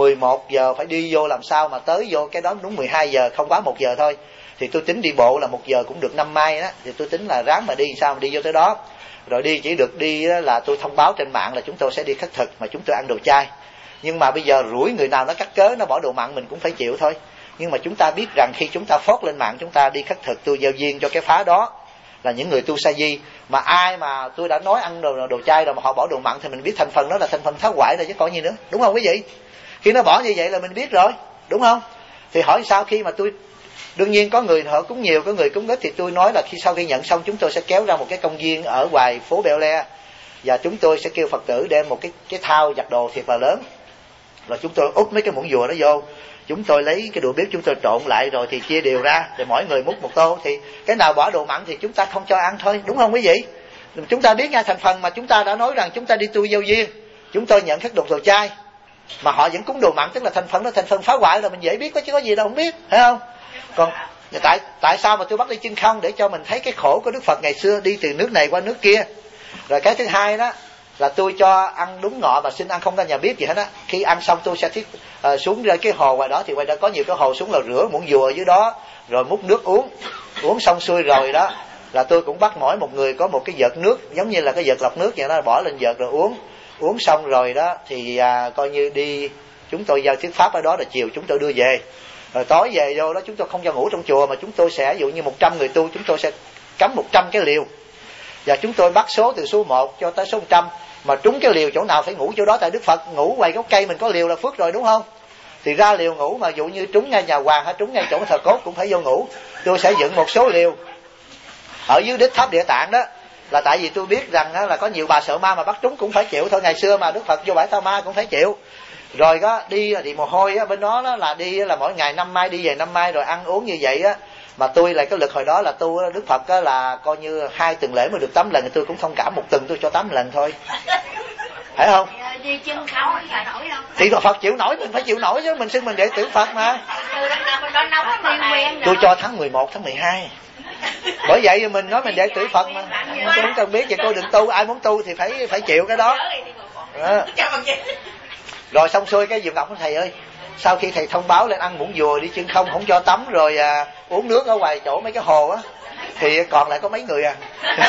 11 giờ phải đi vô làm sao mà tới vô cái đó đúng 12 giờ, không quá 1 giờ thôi. Thì tôi tính đi bộ là 1 giờ cũng được 5 mai đó, thì tôi tính là ráng mà đi sao mà đi vô tới đó. Rồi đi chỉ được đi là tôi thông báo trên mạng là chúng tôi sẽ đi khất thực, mà chúng tôi ăn đồ chay. Nhưng mà bây giờ rủi người nào nó cắt cớ nó bỏ đồ mặn mình cũng phải chịu thôi. Nhưng mà chúng ta biết rằng khi chúng ta phốt lên mạng chúng ta đi khất thực tu giao duyên cho cái phá đó là những người tu sa di. Mà ai mà tôi đã nói ăn đồ chay rồi mà họ bỏ đồ mặn thì mình biết thành phần đó là thành phần tháo hoại rồi chứ có gì nữa, đúng không quý vị? Khi nó bỏ như vậy là mình biết rồi, đúng không? Thì hỏi sao khi mà tôi, đương nhiên có người họ cúng nhiều, có người cúng ít, thì tôi nói là sau khi nhận xong chúng tôi sẽ kéo ra một cái công viên ở ngoài phố Bel Air, và chúng tôi sẽ kêu Phật tử đem một cái thao giặt đồ thiệt là lớn, rồi chúng tôi úp mấy cái muỗng dừa đó vô, chúng tôi lấy cái đũa bếp chúng tôi trộn lại rồi thì chia đều ra, rồi mỗi người múc một tô. Thì cái nào bỏ đồ mặn thì chúng ta không cho ăn thôi, đúng không quý vị? Chúng ta biết ngay thành phần mà chúng ta đã nói rằng chúng ta đi tu giao duyên, chúng tôi nhận khất đồ chay mà họ vẫn cúng đồ mặn, tức là thành phần đó thành phần phá hoại, là mình dễ biết, chứ có gì đâu không biết, phải không? Còn tại sao mà tôi bắt đi chân không? Để cho mình thấy cái khổ của Đức Phật ngày xưa đi từ nước này qua nước kia. Rồi cái thứ hai đó là tôi cho ăn đúng ngọ mà xin ăn không ra nhà bếp gì hết á. Khi ăn xong tôi sẽ xuống ra cái hồ ngoài đó, thì ngoài đó có nhiều cái hồ, xuống là rửa muỗng dừa dưới đó rồi múc nước uống xong xuôi rồi đó là tôi cũng bắt mỗi một người có một cái vợt nước, giống như là cái vợt lọc nước vậy đó, bỏ lên vợt rồi uống xong rồi đó thì coi như đi, chúng tôi giao thuyết pháp ở đó, là chiều chúng tôi đưa về. Rồi tối về vô đó chúng tôi không cho ngủ trong chùa, mà chúng tôi sẽ, ví dụ như 100 người tu, chúng tôi sẽ cắm 100 cái liều, và chúng tôi bắt số từ số 1 cho tới số 100, mà trúng cái liều chỗ nào phải ngủ chỗ đó. Tại Đức Phật ngủ quầy gốc cây mình có liều là phước rồi, đúng không? Thì ra liều ngủ, mà dụ như trúng ngay nhà hoàng hay trúng ngay chỗ thờ cốt cũng phải vô ngủ. Tôi sẽ dựng một số liều ở dưới đích tháp Địa Tạng đó, là tại vì tôi biết rằng là có nhiều bà sợ ma mà bắt trúng cũng phải chịu thôi. Ngày xưa mà Đức Phật vô bãi Tha Ma cũng phải chịu. Rồi đó đi thì mồ hôi á, bên đó là đi là mỗi ngày 5 mai đi về 5 mai, rồi ăn uống như vậy á. Mà tôi lại cái lực hồi đó là tu Đức Phật á, là coi như 2 tuần lễ mới được 8 lần, thì tôi cũng thông cảm 1 tuần tôi cho 8 lần thôi, phải không? Thì Phật chịu nổi mình phải chịu nổi chứ, mình xưng mình đệ tử Phật mà. Tôi cho tháng 11, tháng 12. Bởi vậy mình nói mình đệ tử Phật mà. Tôi không cần biết vậy, cô đừng tu, ai muốn tu thì phải chịu cái đó. Rồi xong xuôi cái Diệu Ngọc nói thầy ơi, sau khi thầy thông báo lên ăn muỗng dùa đi chân không cho tắm rồi uống nước ở ngoài chỗ mấy cái hồ á, thì còn lại có mấy người à.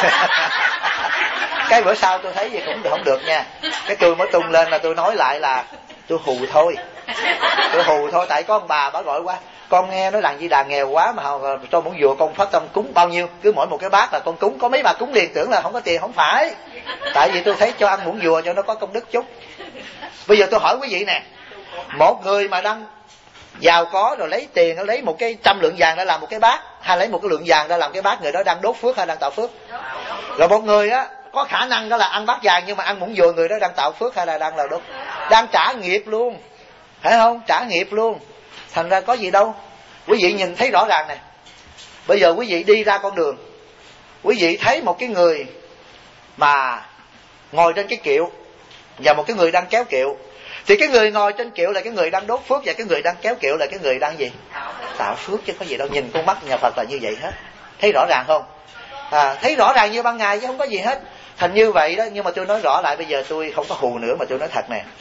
Cái bữa sau tôi thấy gì cũng không được nha, cái tôi mới tung lên là tôi nói lại là tôi hù thôi, tại có ông bà gọi qua, con nghe nói Làng Di Đà nghèo quá mà cho muỗng dùa con phát tâm cúng bao nhiêu, cứ mỗi một cái bát là con cúng, có mấy bà cúng liền tưởng là không có tiền. Không phải, tại vì tôi thấy cho ăn muỗng dùa cho nó có công đức chút. Bây giờ tôi hỏi quý vị nè, một người mà đang giàu có rồi lấy tiền, nó lấy 100 lượng vàng để làm một cái bát, hay lấy 1 cái lượng vàng để làm cái bát, người đó đang đốt phước hay đang tạo phước? Rồi một người á có khả năng đó là ăn bát vàng nhưng mà ăn muỗng dùa, người đó đang tạo phước hay là đang là đốt? Đang trả nghiệp luôn, phải không? Trả nghiệp luôn. Thành ra có gì đâu. Quý vị nhìn thấy rõ ràng nè, bây giờ quý vị đi ra con đường, quý vị thấy một cái người mà ngồi trên cái kiệu và một cái người đang kéo kiệu, thì cái người ngồi trên kiệu là cái người đang đốt phước, và cái người đang kéo kiệu là cái người đang gì? Tạo phước, chứ có gì đâu. Nhìn con mắt nhà Phật là như vậy hết. Thấy rõ ràng không? Thấy rõ ràng như ban ngày chứ không có gì hết. Thành như vậy đó. Nhưng mà tôi nói rõ lại, bây giờ tôi không có hù nữa mà tôi nói thật nè.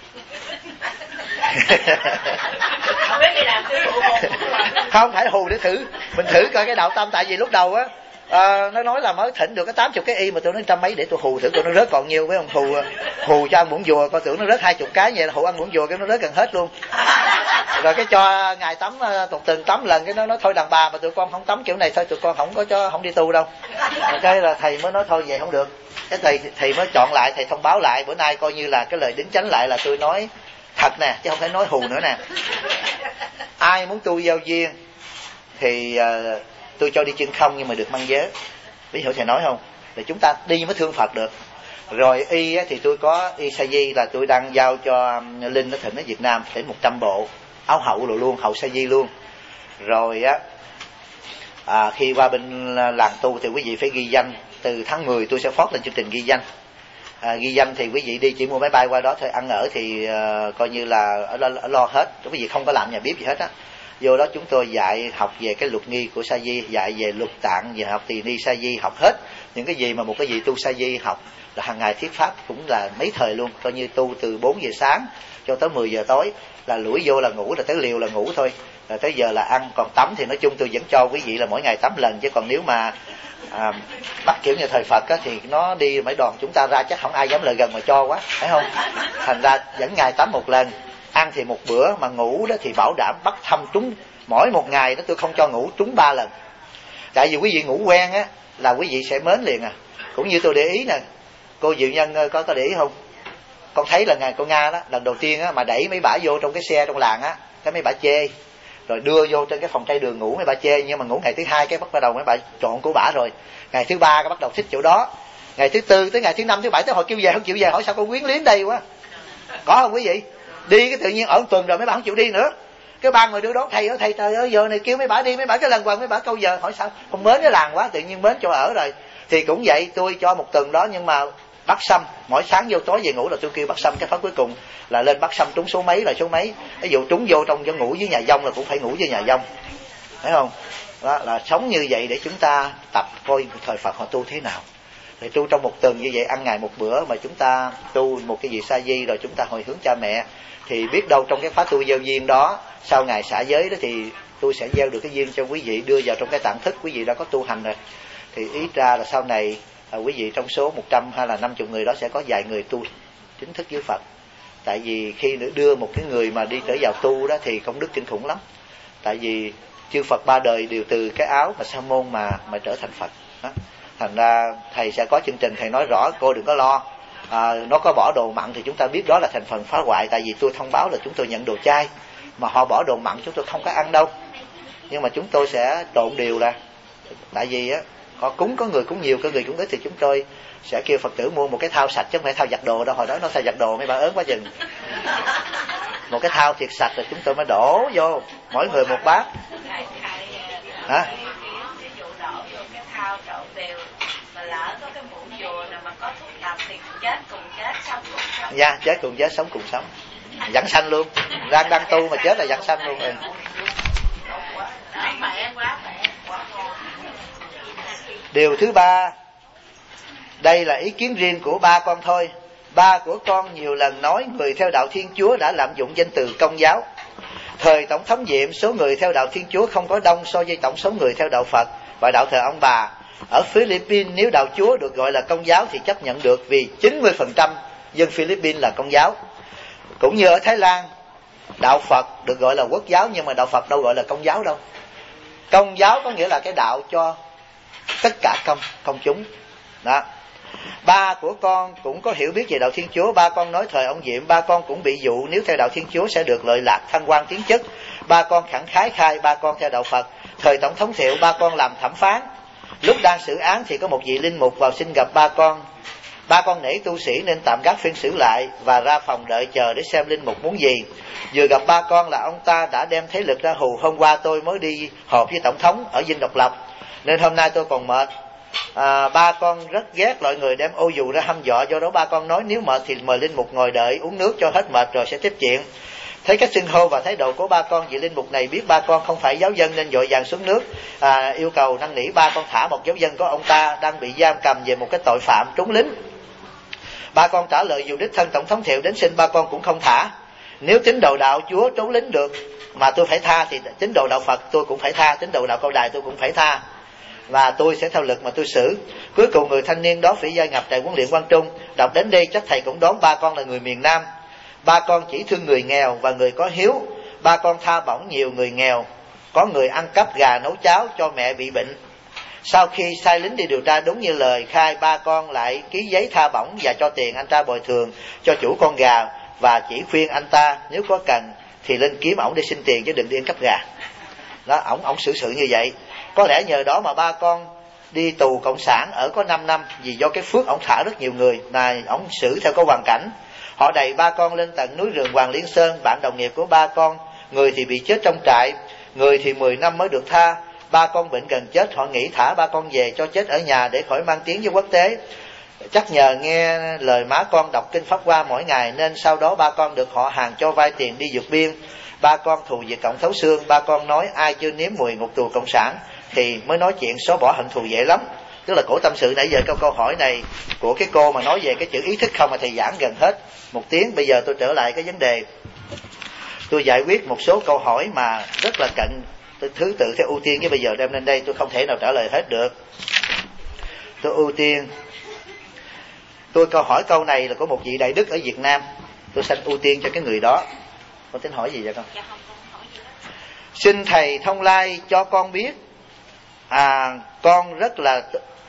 Không phải hù để thử, mình thử coi cái đạo tâm. Tại vì lúc đầu á nó nói là mới thỉnh được cái 80 cái y, mà tôi nói trăm mấy để tôi hù thử coi nó rớt còn nhiêu. Với ông hù cho ăn muỗng dùa, coi tưởng nó rớt 20 cái, vậy là hù ăn muỗng dùa cái nó rớt gần hết luôn. Rồi cái cho ngài tắm từng tắm lần, cái nó nói thôi đàn bà mà tụi con không tắm kiểu này thôi, tụi con không đi tu đâu. Cái là thầy mới nói thôi vậy không được. Cái thầy mới chọn lại, thầy thông báo lại, bữa nay coi như là cái lời đính chánh lại là tôi nói thật nè, chứ không phải nói hù nữa nè. Ai muốn tu giao duyên thì tôi cho đi chân không nhưng mà được mang giới. Ví dụ thầy nói không, để chúng ta đi mới thương Phật được. Rồi y thì tôi có y sa di là tôi đang giao cho Linh nó thỉnh ở Việt Nam đến 100 bộ áo hậu rồi luôn, hậu sa di luôn. Rồi khi qua bên làng tu thì quý vị phải ghi danh. Từ tháng 10 tôi sẽ phát lên chương trình ghi danh. Ghi danh thì quý vị đi chỉ mua máy bay qua đó thôi, ăn ở thì coi như là ở lo hết, quý vị không có làm nhà bếp gì hết á. Vô đó chúng tôi dạy học về cái luật nghi của sa di, dạy về luật tạng, về học tỳ ni sa di, học hết những cái gì mà một cái gì tu sa di học là hàng ngày thuyết pháp, cũng là mấy thời luôn, coi như tu từ 4 giờ sáng cho tới 10 giờ tối, là lủi vô là ngủ, là tới liều là ngủ thôi, rồi tới giờ là ăn. Còn tắm thì nói chung tôi vẫn cho quý vị là mỗi ngày tắm lần, chứ còn nếu mà bắt kiểu như thời Phật á, thì nó đi mấy đoàn chúng ta ra chắc không ai dám lại gần mà cho quá, phải không? Thành ra vẫn ngày tắm một lần, ăn thì một bữa, mà ngủ đó thì bảo đảm bắt thăm trúng. Mỗi một ngày đó tôi không cho ngủ trúng 3 lần. Tại vì quý vị ngủ quen á là quý vị sẽ mến liền à. Cũng như tôi để ý nè, cô Diệu Nhân có để ý không? Con thấy là ngày cô Nga đó, lần đầu tiên á mà đẩy mấy bả vô trong cái xe trong làng á, cái mấy bả chê, rồi đưa vô trên cái phòng trai đường ngủ mấy bả chê. Nhưng mà ngủ ngày thứ 2 cái bắt đầu mấy bả chọn của bả rồi. Ngày thứ 3 cái bắt đầu thích chỗ đó. Ngày thứ 4 tới ngày thứ 5 thứ 7 tới hồi kêu về không chịu về, hỏi sao con quyến luyến đây quá. Có không quý vị? Đi cái tự nhiên ở một tuần rồi mấy bả không chịu đi nữa. Cái ba người đưa đón thầy ơi, thầy trời ơi giờ này kêu mấy bả đi, mấy bả cái lần quần mấy bả câu giờ, hỏi sao không mến cái làng quá, tự nhiên mến chỗ ở rồi. Thì cũng vậy, tôi cho một tuần đó, nhưng mà bắt sâm mỗi sáng vô tối về ngủ là tôi kêu bắt sâm. Cái pháp cuối cùng là lên bắt sâm trúng số mấy là số mấy. Ví dụ trúng vô trong chỗ ngủ với nhà dông là cũng phải ngủ với nhà dông, phải không? Đó là sống như vậy để chúng ta tập coi thời Phật họ tu thế nào. Thì tu trong một tuần như vậy, ăn ngày một bữa, mà chúng ta tu một cái gì sa di, rồi chúng ta hồi hướng cha mẹ, thì biết đâu trong cái khóa tu giao duyên đó, sau ngày xả giới đó thì tôi sẽ gieo được cái duyên cho quý vị, đưa vào trong cái tạng thức quý vị đã có tu hành rồi. Thì ý ra là sau này quý vị trong số 100 hay là 50 người đó sẽ có vài người tu chính thức với Phật. Tại vì khi nữa đưa một cái người mà đi trở vào tu đó thì công đức kinh khủng lắm. Tại vì chư Phật 3 đời đều từ cái áo mà sa môn mà trở thành Phật đó. Thành ra thầy sẽ có chương trình, thầy nói rõ, cô đừng có lo. Nó có bỏ đồ mặn thì chúng ta biết đó là thành phần phá hoại. Tại vì tôi thông báo là chúng tôi nhận đồ chay, mà họ bỏ đồ mặn chúng tôi không có ăn đâu. Nhưng mà chúng tôi sẽ trộn đều ra. Tại vì á, họ cúng, có người cúng nhiều, có người cúng ít, thì chúng tôi sẽ kêu Phật tử mua một cái thao sạch, chứ không phải thao giặt đồ đâu. Hồi đó nó thao giặt đồ mấy bà ớn quá chừng. Một cái thao thiệt sạch rồi chúng tôi mới đổ vô, mỗi người một bát. Hả? Dạ, chết cùng chết, sống cùng sống. Vãng sanh luôn. Đang tu mà chết là vãng sanh luôn rồi. Điều thứ 3, đây là ý kiến riêng của ba con thôi. Ba của con nhiều lần nói người theo đạo Thiên Chúa đã lạm dụng danh từ công giáo. Thời Tổng thống Diệm, số người theo đạo Thiên Chúa không có đông so với tổng số người theo đạo Phật và đạo thờ ông bà. Ở Philippines, nếu đạo Chúa được gọi là Công giáo thì chấp nhận được, vì 90% dân Philippines là Công giáo. Cũng như ở Thái Lan, đạo Phật được gọi là Quốc giáo, nhưng mà đạo Phật đâu gọi là Công giáo đâu. Công giáo có nghĩa là cái đạo cho tất cả công chúng. Đó. Ba của con cũng có hiểu biết về đạo Thiên Chúa. Ba con nói thời ông Diệm, ba con cũng bị dụ nếu theo đạo Thiên Chúa sẽ được lợi lạc, thăng quan, tiến chức. Ba con khẳng khái khai ba con theo đạo Phật. Thời Tổng thống Thiệu, ba con làm thẩm phán. Lúc đang xử án thì có một vị linh mục vào xin gặp ba con. Ba con nể tu sĩ nên tạm gác phiên xử lại và ra phòng đợi chờ để xem linh mục muốn gì. Vừa gặp ba con là ông ta đã đem thế lực ra hù. Hôm qua tôi mới đi họp với tổng thống ở Dinh Độc Lập nên hôm nay tôi còn mệt. Ba con rất ghét loại người đem ô dù ra hăm dọa, do đó ba con nói nếu mệt thì mời linh mục ngồi đợi uống nước cho hết mệt rồi sẽ tiếp chuyện. Thấy cách xưng hô và thái độ của ba con, vị linh mục này biết ba con không phải giáo dân nên vội vàng xuống nước, yêu cầu năn nỉ ba con thả một giáo dân của ông ta đang bị giam cầm về một cái tội phạm trốn lính. Ba con trả lời dù đích thân Tổng thống Thiệu đến xin ba con cũng không thả. Nếu tín đồ đạo Chúa trốn lính được mà tôi phải tha thì tín đồ đạo Phật tôi cũng phải tha, tín đồ đạo Cao Đài tôi cũng phải tha, và tôi sẽ theo lực mà tôi xử. Cuối cùng người thanh niên đó phỉ gia nhập trại huấn luyện Quang Trung. Đọc đến đây chắc thầy cũng đoán ba con là người miền Nam. Ba con chỉ thương người nghèo và người có hiếu. Ba con tha bổng nhiều người nghèo, có người ăn cắp gà nấu cháo cho mẹ bị bệnh. Sau khi sai lính đi điều tra đúng như lời khai, ba con lại ký giấy tha bổng và cho tiền anh ta bồi thường cho chủ con gà, và chỉ khuyên anh ta nếu có cần thì lên kiếm ổng để xin tiền chứ đừng đi ăn cắp gà. Đó, ổng xử sự như vậy. Có lẽ nhờ đó mà ba con đi tù cộng sản ở có 5 năm, vì do cái phước ổng thả rất nhiều người, mà ổng xử theo có hoàn cảnh. Họ đẩy ba con lên tận núi rừng Hoàng Liên Sơn. Bạn đồng nghiệp của ba con, người thì bị chết trong trại, người thì 10 năm mới được tha. Ba con bệnh gần chết, họ nghĩ thả ba con về cho chết ở nhà để khỏi mang tiếng với quốc tế. Chắc nhờ nghe lời má con đọc kinh Pháp Hoa mỗi ngày nên sau đó ba con được họ hàng cho vay tiền đi vượt biên. Ba con thù Việt Cộng thấu xương. Ba con nói ai chưa nếm mùi ngục tù cộng sản thì mới nói chuyện xóa bỏ hận thù dễ lắm. Tức là cổ tâm sự nãy giờ câu hỏi này của cái cô mà nói về cái chữ ý thức không mà thầy giảng gần hết 1 tiếng. Bây giờ tôi trở lại cái vấn đề, tôi giải quyết một số câu hỏi mà rất là cận thứ tự theo ưu tiên, chứ bây giờ đem lên đây tôi không thể nào trả lời hết được. Tôi ưu tiên, tôi hỏi câu này là có một vị đại đức ở Việt Nam, tôi xin ưu tiên cho cái người đó. Con tính hỏi gì vậy con? Xin thầy thông lai cho con biết, con rất là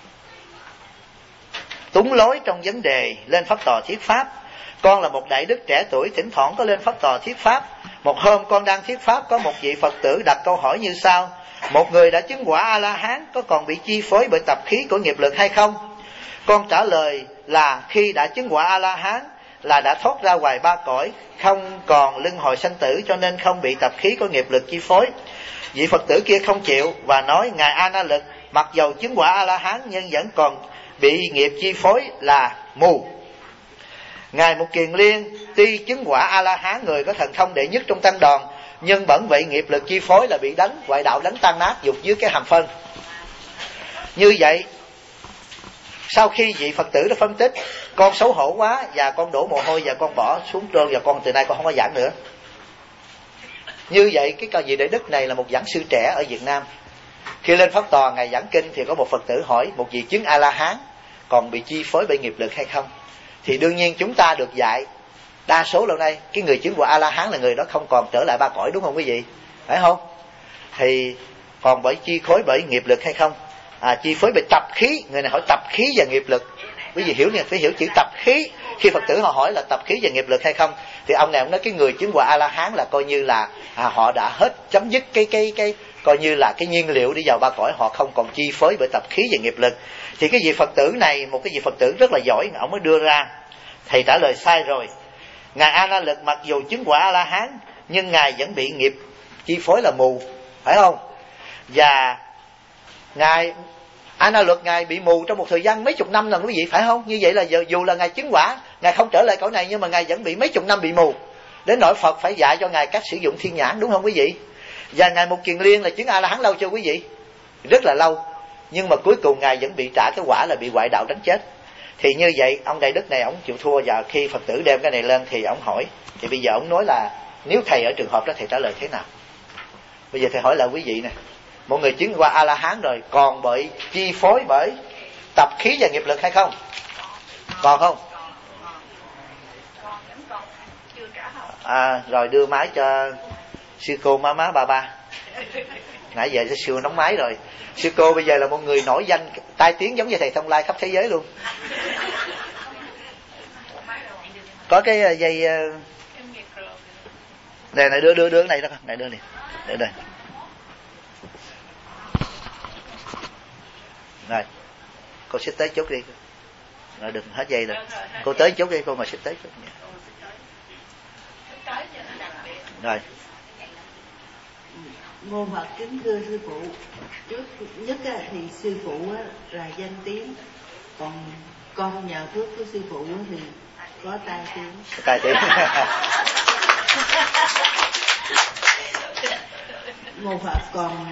túng lối trong vấn đề lên pháp tòa thuyết pháp. Con là một đại đức trẻ tuổi, thỉnh thoảng có lên pháp tòa thuyết pháp. Một hôm con đang thuyết pháp, có một vị Phật tử đặt câu hỏi như sau: một người đã chứng quả A-la-hán có còn bị chi phối bởi tập khí của nghiệp lực hay không? Con trả lời là khi đã chứng quả A-la-hán là đã thoát ra ngoài 3 cõi, không còn luân hồi sanh tử, cho nên không bị tập khí của nghiệp lực chi phối. Vị Phật tử kia không chịu và nói ngài A-na Lực mặc dầu chứng quả A-la-hán nhưng vẫn còn bị nghiệp chi phối là mù. Ngài Mục Kiền Liên tuy chứng quả A-la-hán, người có thần thông đệ nhất trong tăng đoàn, nhưng bẩn vậy nghiệp lực chi phối là bị đánh ngoại đạo, đánh tan nát dục dưới cái hàm phân. Như vậy sau khi vị Phật tử đã phân tích, con xấu hổ quá và con đổ mồ hôi và con bỏ xuống trơn, và con từ nay con không có giảng nữa. Như vậy cái vị đại đức này là một giảng sư trẻ ở Việt Nam. Khi lên pháp tòa ngài giảng kinh thì có một Phật tử hỏi một vị chứng A-la-hán còn bị chi phối bởi nghiệp lực hay không? Thì đương nhiên chúng ta được dạy đa số lâu nay cái người chứng quả A-la-hán là người đó không còn trở lại 3 cõi, đúng không quý vị? Phải không? Thì còn bởi chi phối bởi nghiệp lực hay không? Chi phối bởi tập khí. Người này hỏi tập khí và nghiệp lực. Quý vị hiểu nha, phải hiểu chữ tập khí. Khi Phật tử họ hỏi là tập khí và nghiệp lực hay không, thì ông này ông nói cái người chứng quả A-la-hán là coi như là họ đã hết chấm dứt cái coi như là cái nhiên liệu đi vào 3 cõi, họ không còn chi phối bởi tập khí và nghiệp lực. Thì cái vị Phật tử này, một cái vị Phật tử rất là giỏi, ông mới đưa ra. Thầy trả lời sai rồi. Ngài A-na Lực mặc dù chứng quả A-la-hán nhưng ngài vẫn bị nghiệp chi phối là mù, phải không? Và ngài A-na Lực ngài bị mù trong một thời gian mấy chục năm lần, quý vị, phải không? Như vậy là dù là ngài chứng quả, ngài không trở lại cõi này, nhưng mà ngài vẫn bị mấy chục năm bị mù, đến nỗi Phật phải dạy cho ngài cách sử dụng thiên nhãn, đúng không quý vị? Và ngài Mục Kiền Liên là chứng A-la-hán lâu chưa quý vị? Rất là lâu. Nhưng mà cuối cùng ngài vẫn bị trả cái quả là bị ngoại đạo đánh chết. Thì như vậy ông đại đức này ông chịu thua, và khi Phật tử đem cái này lên thì ông hỏi, thì bây giờ ông nói là Nếu thầy ở trường hợp đó thầy trả lời thế nào? Bây giờ thầy hỏi lại quý vị nè, một người chứng qua A-la-hán rồi còn bị chi phối bởi tập khí và nghiệp lực hay không? Còn không? Rồi đưa máy cho sư cô má ba. Nãy giờ sư nóng máy rồi. Sư cô bây giờ là một người nổi danh tai tiếng giống như thầy Thông Lai khắp thế giới luôn. Có cái dây này đưa cái này đó con, này đưa này. Để đây. Rồi. Cô xích tới chút đi. Rồi đừng hết dây rồi. Cô tới chút đi, cô mà xích tới chút. Rồi. Mô Phật kính thưa sư phụ, trước nhất thì sư phụ là danh tiếng, còn con nhờ phước của sư phụ thì có tai tiếng. Tai tiếng. Mô Phật, còn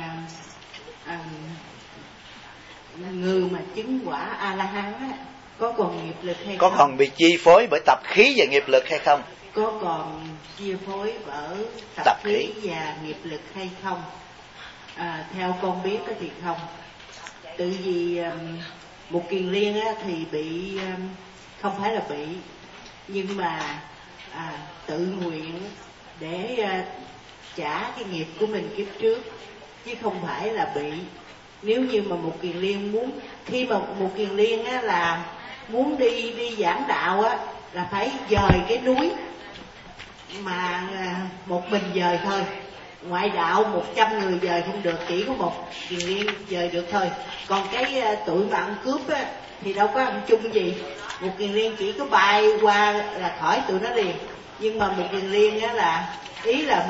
người mà chứng quả A-la-hán có còn nghiệp lực hay có không? Có còn bị chi phối bởi tập khí và nghiệp lực hay không? Có còn chi phối bởi tập khí và nghiệp lực hay không? Theo con biết thì không. Tự vì một kiền liên thì bị, không phải là bị, nhưng mà tự nguyện để trả cái nghiệp của mình kiếp trước, chứ không phải là bị. Nếu như mà một kiền liên muốn, khi mà một kiền liên là muốn đi giảng đạo là phải dời cái núi mà một mình dời thôi. Ngoại đạo 100 người dời không được, chỉ có một kiền liên dời được thôi. Còn cái tụi mà ăn cướp thì đâu có ăn chung gì. Một kiền liên chỉ có bay qua là khỏi tụi nó liền. Nhưng mà một kiền liên là ý là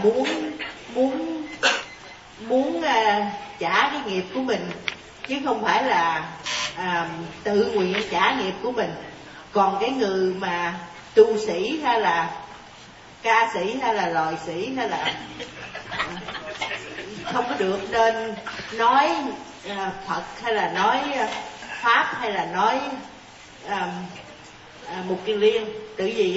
muốn trả cái nghiệp của mình, chứ không phải là tự nguyện trả nghiệp của mình. Còn cái người mà tu sĩ hay là ca sĩ hay là loài sĩ hay là không có được nên nói Phật hay là nói Pháp hay là nói một kiền liên. Tự vì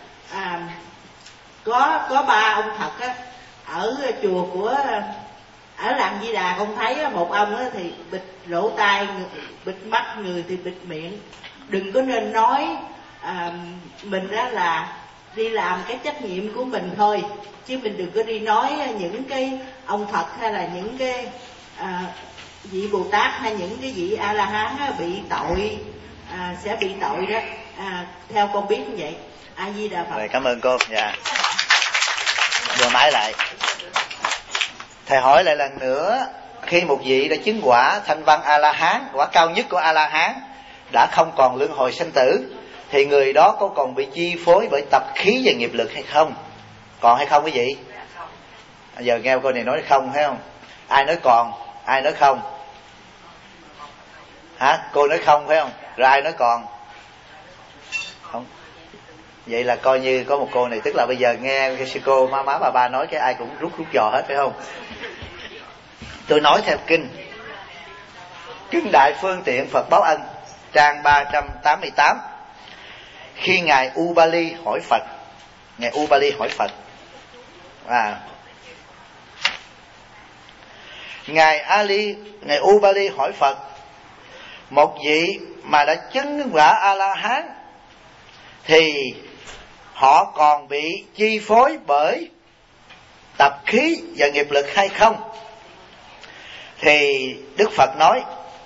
có ba ông Phật ở chùa của ở làng Di Đà, con thấy một ông thì bịt lỗ tai, bịt mắt, người thì bịt miệng. Đừng có nên nói mình là đi làm cái trách nhiệm của mình thôi, chứ mình đừng có đi nói những cái ông Phật hay là những cái vị Bồ Tát hay những cái vị A-la-hán bị tội, sẽ bị tội đó. Theo con biết như vậy. A Di Đà Phật. Rồi, cảm ơn cô. Dạ. Đưa máy lại. Thầy hỏi lại lần nữa, khi một vị đã chứng quả thanh văn A-la-hán, quả cao nhất của A-la-hán, đã không còn luân hồi sanh tử, thì người đó có còn bị chi phối bởi tập khí và nghiệp lực hay không? Còn hay không quý vị? Giờ nghe cô này nói không, thấy không? Ai nói còn, ai nói không? Hả? Cô nói không phải không? Rồi ai nói còn? Không. Vậy là coi như có một cô này, tức là bây giờ nghe cái sư cô má bà nói cái ai cũng rút giò hết, phải không? Tôi nói theo kinh Đại Phương Tiện Phật Báo Ân, trang 388. Khi ngài Ubali hỏi Phật, ngài Ubali hỏi Phật, ngài Ubali hỏi Phật, một vị mà đã chứng quả A-la-hán thì họ còn bị chi phối bởi tập khí và nghiệp lực hay không? Thì Đức Phật nói,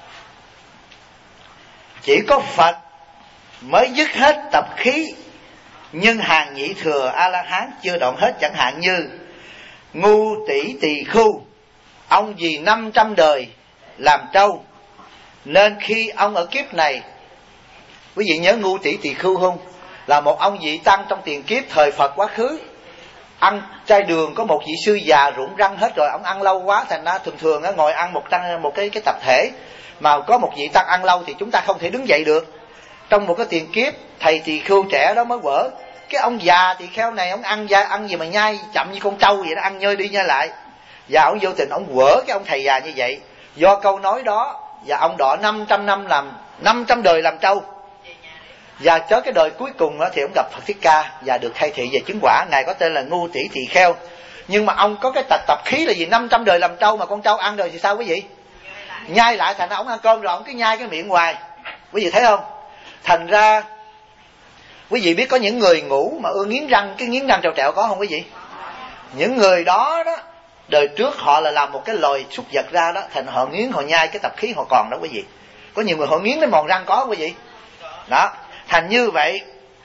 chỉ có Phật mới dứt hết tập khí, nhưng hàng nhị thừa A-la-hán chưa đoạn hết. Chẳng hạn như Ngu Tỷ Tỳ Khu, ông vì 500 đời làm trâu, nên khi ông ở kiếp này, quý vị nhớ Ngu Tỷ Tỳ Khu không? Là một ông vị tăng trong tiền kiếp thời Phật quá khứ, ăn chay đường. Có một vị sư già rụng răng hết rồi, ông ăn lâu quá, thành ra thường ngồi ăn một cái tập thể, mà có một vị tăng ăn lâu thì chúng ta không thể đứng dậy được. Trong một cái tiền kiếp, thầy tỳ khưu trẻ đó mới quở, cái ông già tỳ kheo này, ông ăn gì mà nhai chậm như con trâu vậy đó, ăn nhơi đi nhai lại. Và ông vô tình ông quở cái ông thầy già như vậy. Do câu nói đó, và ông đọ 500 năm làm 500 đời làm trâu. Và cho cái đời cuối cùng đó, thì ông gặp Phật Thích Ca và được khai thị về chứng quả. Ngài có tên là Ngu Tỷ Tỳ Kheo. Nhưng mà ông có cái tập khí là gì? 500 đời làm trâu, mà con trâu ăn rồi thì sao quý vị? Nhai lại, thành ra ông ăn cơm rồi ông cứ nhai cái miệng hoài. Quý vị thấy không? Thành ra quý vị biết có những người ngủ mà nghiến răng, cái nghiến răng trèo trẹo có không quý vị? Những người đó đó, đời trước họ là làm một cái loài súc vật ra đó, thành họ nghiến, họ nhai cái tập khí họ còn đó quý vị. Có nhiều người họ nghiến đến mòn răng có quý vị. Đó, thành như vậy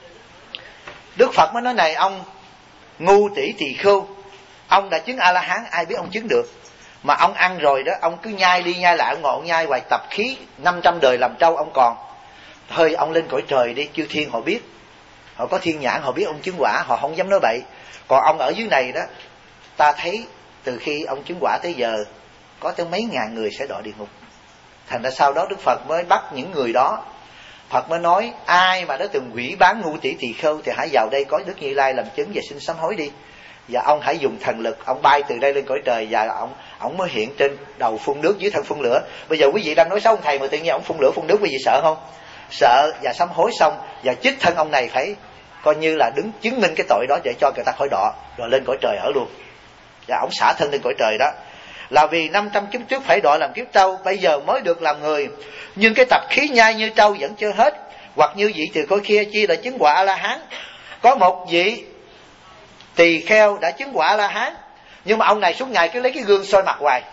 Đức Phật mới nói này, ông Ngu Tỷ Tỳ Khưu, ông đã chứng A-la-hán, ai biết ông chứng được. Mà ông ăn rồi đó, ông cứ nhai đi nhai lại, ông ngồi ông nhai hoài, tập khí 500 đời làm trâu ông còn. Thôi ông lên cõi trời đi, chư thiên họ biết, họ có thiên nhãn, họ biết ông chứng quả, họ không dám nói bậy. Còn ông ở dưới này đó, ta thấy từ khi ông chứng quả tới giờ có tới mấy ngàn người sẽ đọa địa ngục. Thành ra sau đó Đức Phật mới bắt những người đó. Phật mới nói ai mà đã từng quỷ bán Ngu Tỷ Tỳ Khưu thì hãy vào đây có Đức Như Lai làm chứng và xin sám hối đi. Và ông hãy dùng thần lực, ông bay từ đây lên cõi trời, và ông mới hiện trên đầu phun nước, dưới thân phun lửa. Bây giờ quý vị đang nói xấu ông thầy mà tự nhiên ông phun lửa phun nước, quý vị sợ không? Sợ. Và sám hối xong và trích thân ông này phải coi như là đứng chứng minh cái tội đó để cho người ta khỏi đọa, rồi lên cõi trời ở luôn. Và ông xả thân lên cõi trời đó là vì 500 kiếp trước phải đọa làm kiếp trâu, bây giờ mới được làm người. Nhưng cái tập khí nhai như trâu vẫn chưa hết. Hoặc như vị từ cõi kia chia đã chứng quả A-la-hán. Có một vị tỳ kheo đã chứng quả A-la-hán, nhưng mà ông này suốt ngày cứ lấy cái gương soi mặt hoài.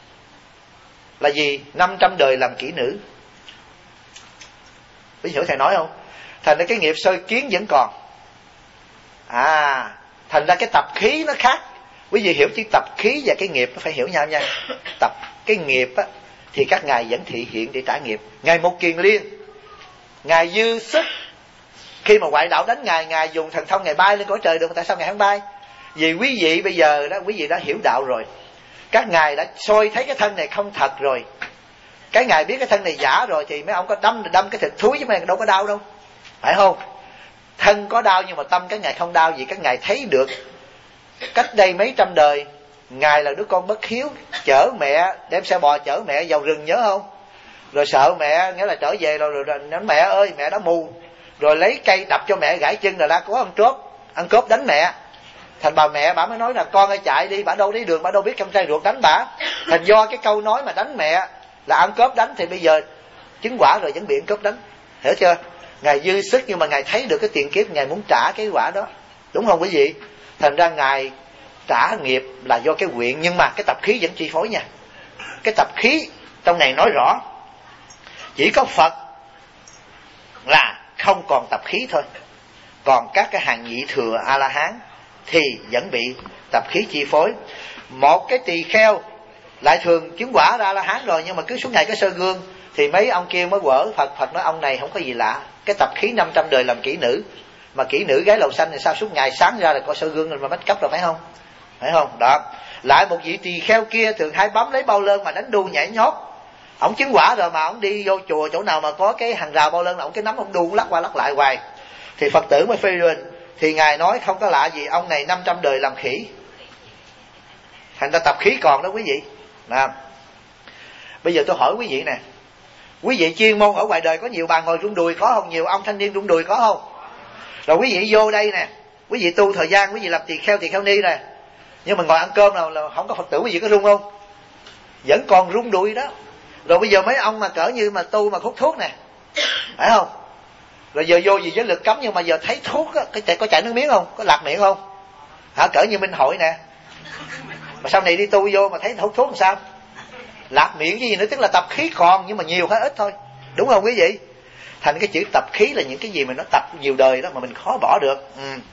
Là gì? 500 đời làm kỹ nữ. Quý vị hiểu thầy nói không? Thành ra cái nghiệp soi kiến vẫn còn. Thành ra cái tập khí nó khác. Quý vị hiểu chứ tập khí và cái nghiệp nó phải hiểu nhau nha. Tập cái nghiệp á, thì các ngài vẫn thị hiện để trả nghiệp. Ngài Một Kiền Liên, ngài dư sức, khi mà ngoại đạo đánh ngài dùng thần thông ngài bay lên cõi trời được. Tại sao ngài không bay? Vì quý vị bây giờ đó, quý vị đã hiểu đạo rồi. Các ngài đã soi thấy cái thân này không thật rồi. Cái ngài biết cái thân này giả rồi thì mấy ông có đâm cái thịt thúi chứ mấy đâu có đau đâu, phải không? Thân có đau nhưng mà tâm các ngài không đau, vì các ngài thấy được cách đây mấy trăm đời ngài là đứa con bất hiếu, chở mẹ, đem xe bò chở mẹ vào rừng, nhớ không? Rồi sợ mẹ, nghĩa là trở về rồi nói mẹ ơi mẹ đã mù, rồi lấy cây đập cho mẹ gãy chân, rồi la có ăn cướp đánh mẹ. Thành bà mẹ bà mới nói là con ơi chạy đi, bà đâu đi đường, bà đâu biết con trai ruột đánh bà. Thành do cái câu nói mà đánh mẹ là ăn cướp đánh, thì bây giờ chứng quả rồi vẫn bị ăn cướp đánh, hiểu chưa? Ngài dư sức nhưng mà ngài thấy được cái tiền kiếp, ngài muốn trả cái quả đó, đúng không quý vị? Thành ra ngài trả nghiệp là do cái nguyện, nhưng mà cái tập khí vẫn chi phối nha. Cái tập khí trong này nói rõ, chỉ có Phật là không còn tập khí thôi, còn các cái hàng nhị thừa A-la-hán thì vẫn bị tập khí chi phối. Một cái tỳ kheo lại thường chứng quả ra A-la-hán rồi, nhưng mà cứ suốt ngày cái soi gương thì mấy ông kia mới quở. Phật nói ông này không có gì lạ, cái tập khí 500 đời làm kỹ nữ, mà kỹ nữ gái lầu xanh thì sao suốt ngày sáng ra là coi soi gương mà bắt cấp rồi, phải không? Phải không? Đó. Lại một vị tỳ kheo kia thường hay bám lấy bao lơn mà đánh đu nhảy nhót. Ông chứng quả rồi mà ông đi vô chùa chỗ nào mà có cái hàng rào bao lơn là ông cái nắm ông đu lắc qua lắc lại hoài. Thì Phật tử mới phê bình, thì ngài nói không có lạ gì, ông này 500 đời làm khỉ. Thành ra tập khí còn đó quý vị. Nào, bây giờ tôi hỏi quý vị nè, quý vị chuyên môn ở ngoài đời có nhiều bà ngồi rung đùi có không? Nhiều ông thanh niên rung đùi có không? Rồi quý vị vô đây nè, quý vị tu thời gian, quý vị làm tỳ kheo ni nè, nhưng mà ngồi ăn cơm nào là không có Phật tử, quý vị có rung không? Vẫn còn rung đùi đó. Rồi bây giờ mấy ông mà cỡ như mà tu mà hút thuốc nè, phải không? Rồi giờ vô gì giới lực cấm, nhưng mà giờ thấy thuốc á, có chảy nước miếng không? Có lạc miệng không? Hả? Cỡ như Minh Hội nè, mà sau này đi tu vô mà thấy hút thuốc làm sao? Lạc miệng cái gì nữa, tức là tập khí còn nhưng mà nhiều hay ít thôi, đúng không quý vị? Thành cái chữ tập khí là những cái gì mà nó tập nhiều đời đó mà mình khó bỏ được.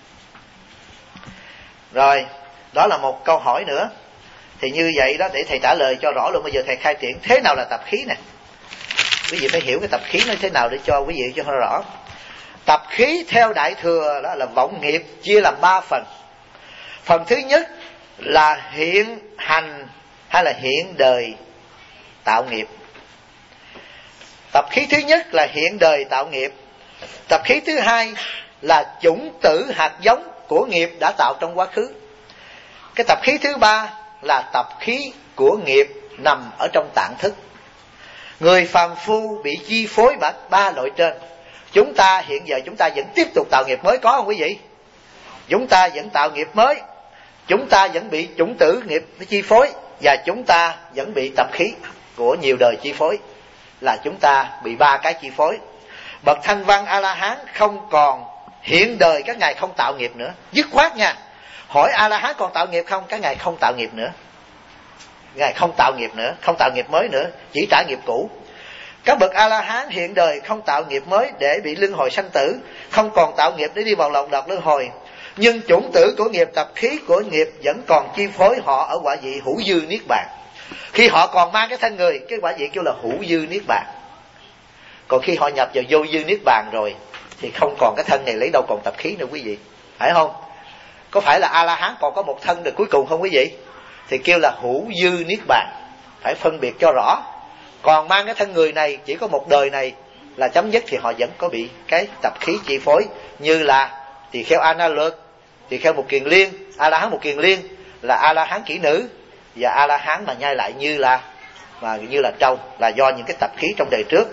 Rồi, đó là một câu hỏi nữa. Thì như vậy đó, để thầy trả lời cho rõ luôn. Bây giờ thầy khai triển thế nào là tập khí nè. Quý vị phải hiểu cái tập khí nó thế nào để cho quý vị cho rõ. Tập khí theo Đại Thừa đó là vọng nghiệp, chia làm 3 phần. Phần thứ nhất là hiện hành hay là hiện đời tạo nghiệp. Tập khí thứ nhất là hiện đời tạo nghiệp. Tập khí thứ hai là chủng tử hạt giống của nghiệp đã tạo trong quá khứ. Cái tập khí thứ ba là tập khí của nghiệp nằm ở trong tạng thức. Người phàm phu bị chi phối bởi 3 loại trên. Chúng ta hiện giờ chúng ta vẫn tiếp tục tạo nghiệp mới, có không quý vị? Chúng ta vẫn tạo nghiệp mới, chúng ta vẫn bị chủng tử nghiệp chi phối, và chúng ta vẫn bị tập khí của nhiều đời chi phối, là chúng ta bị 3 cái chi phối. Bậc Thanh Văn A-la-hán không còn hiện đời, các ngài không tạo nghiệp nữa, dứt khoát nha. Hỏi A-la-hán còn tạo nghiệp không? Các ngài không tạo nghiệp nữa. Ngài không tạo nghiệp nữa, không tạo nghiệp mới nữa, chỉ trả nghiệp cũ. Các bậc A-la-hán hiện đời không tạo nghiệp mới để bị luân hồi sanh tử, không còn tạo nghiệp để đi vào lộng đọt luân hồi. Nhưng chủng tử của nghiệp, tập khí của nghiệp vẫn còn chi phối họ ở quả vị hữu dư niết bàn. Khi họ còn mang cái thân người, cái quả vị kêu là hữu dư niết bàn. Còn khi họ nhập vào vô dư niết bàn rồi thì không còn cái thân này, lấy đâu còn tập khí nữa quý vị, phải không? Có phải là A-la-hán còn có một thân được cuối cùng không quý vị? Thì kêu là hữu dư niết bàn, phải phân biệt cho rõ. Còn mang cái thân người này chỉ có một đời này là chấm dứt, thì họ vẫn có bị cái tập khí chi phối, như là tỳ kheo A Na Lược, tỳ kheo Một Kiền Liên, A-la-hán Một Kiền Liên là A-la-hán kỹ nữ, và A-la-hán mà nhai lại như là trâu, là do những cái tập khí trong đời trước.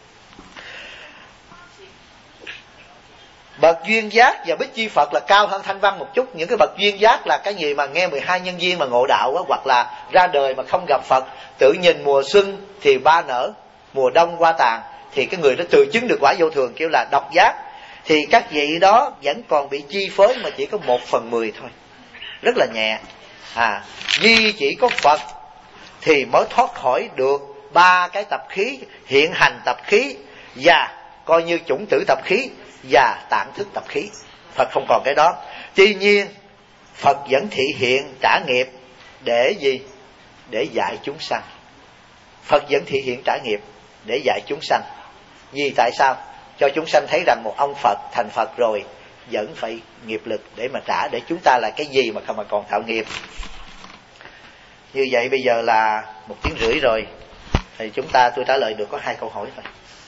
Bậc duyên giác và bích chi Phật là cao hơn Thanh Văn một chút. Những cái bậc duyên giác là cái gì mà nghe 12 nhân duyên mà ngộ đạo á, hoặc là ra đời mà không gặp Phật, tự nhìn mùa xuân thì ba nở, mùa đông hoa tàn, thì cái người đó tự chứng được quả vô thường, kêu là độc giác. Thì các vị đó vẫn còn bị chi phối mà chỉ có 1/10 thôi, rất là nhẹ. Duy chỉ có Phật thì mới thoát khỏi được 3 cái tập khí, hiện hành tập khí và coi như chủng tử tập khí và tạng thức tập khí. Phật không còn cái đó. Tuy nhiên Phật vẫn thị hiện trả nghiệp để gì? Để dạy chúng sanh. Phật vẫn thị hiện trả nghiệp để dạy chúng sanh. Vì tại sao? Cho chúng sanh thấy rằng một ông Phật thành Phật rồi vẫn phải nghiệp lực để mà trả, để chúng ta là cái gì mà còn tạo nghiệp. Như vậy bây giờ là 1 tiếng rưỡi rồi, thì tôi trả lời được có 2 câu hỏi thôi.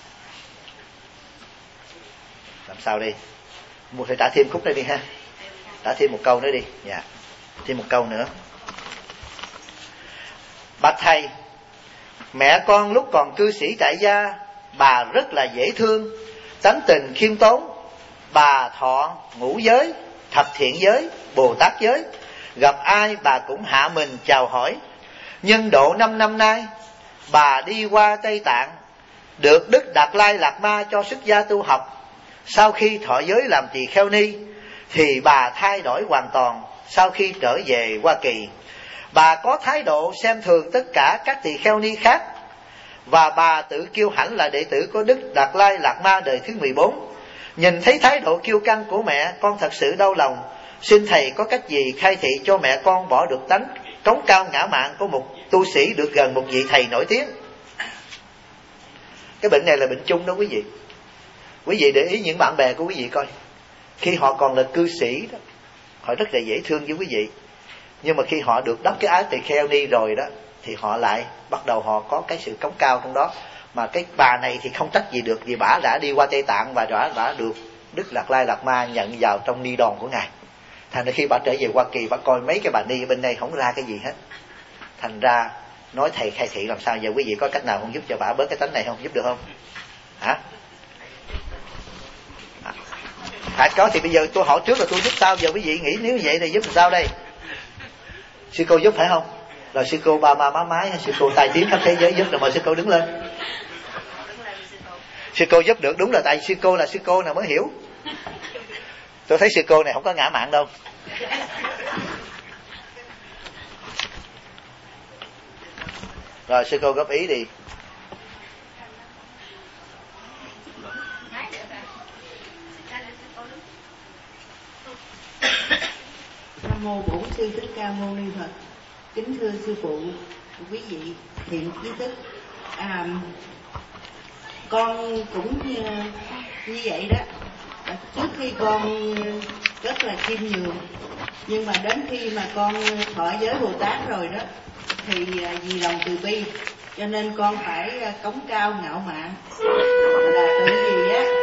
Làm sao đi? Mua phải trả thêm khúc đây đi ha. Trả thêm 1 câu nữa đi. Dạ. Thêm 1 câu nữa. Bạch thầy, mẹ con lúc còn cư sĩ tại gia, bà rất là dễ thương, tánh tình khiêm tốn. Bà thọ ngũ giới, thập thiện giới, Bồ Tát giới, gặp ai bà cũng hạ mình chào hỏi. Nhưng độ 5 năm nay, bà đi qua Tây Tạng, được Đức Đạt Lai Lạt Ma cho xuất gia tu học. Sau khi thọ giới làm tỳ kheo ni, thì bà thay đổi hoàn toàn. Sau khi trở về Hoa Kỳ, bà có thái độ xem thường tất cả các tỳ kheo ni khác, và bà tự kiêu hãnh là đệ tử của Đức Đạt Lai Lạt Ma đời thứ 14. Nhìn thấy thái độ kiêu căng của mẹ, con thật sự đau lòng. Xin thầy có cách gì khai thị cho mẹ con bỏ được tánh cống cao ngã mạn của một tu sĩ được gần một vị thầy nổi tiếng. Cái bệnh này là bệnh chung đó quý vị. Quý vị để ý những bạn bè của quý vị coi, khi họ còn là cư sĩ đó, họ rất là dễ thương với quý vị. Nhưng mà khi họ được đắp cái áo tỳ kheo ni rồi đó, thì họ lại bắt đầu họ có cái sự cống cao trong đó. Mà cái bà này thì không trách gì được, vì bà đã đi qua Tây Tạng và đã được Đức Đạt Lai Lạt Ma nhận vào trong ni đòn của ngài. Thành ra khi bà trở về Hoa Kỳ, bà coi mấy cái bà ni ở bên đây không ra cái gì hết. Thành ra nói thầy khai thị làm sao giờ, quý vị có cách nào không giúp cho bà bớt cái tánh này không? Giúp được không? Hả? Có thì bây giờ tôi hỏi trước là tôi giúp sao, giờ quý vị nghĩ nếu vậy thì giúp làm sao đây? Sư cô giúp phải không? Rồi sư cô ba má mái, sư cô tài tiếng khắp thế giới giúp, rồi mời sư cô đứng lên. Sư cô giúp được, đúng là tại sư cô là sư cô nào mới hiểu. Tôi thấy sư cô này không có ngã mạn đâu. Rồi sư cô góp ý đi. Nam mô Bổn Sư Thích Ca Mâu Ni Phật. Kính thưa sư phụ, quý vị thiện trí thức, con cũng như vậy đó. Trước khi con rất là khiêm nhường, nhưng mà đến khi mà con thọ giới Bồ Tát rồi đó, thì vì lòng từ bi cho nên con phải cống cao ngạo mạn, là tự gì á.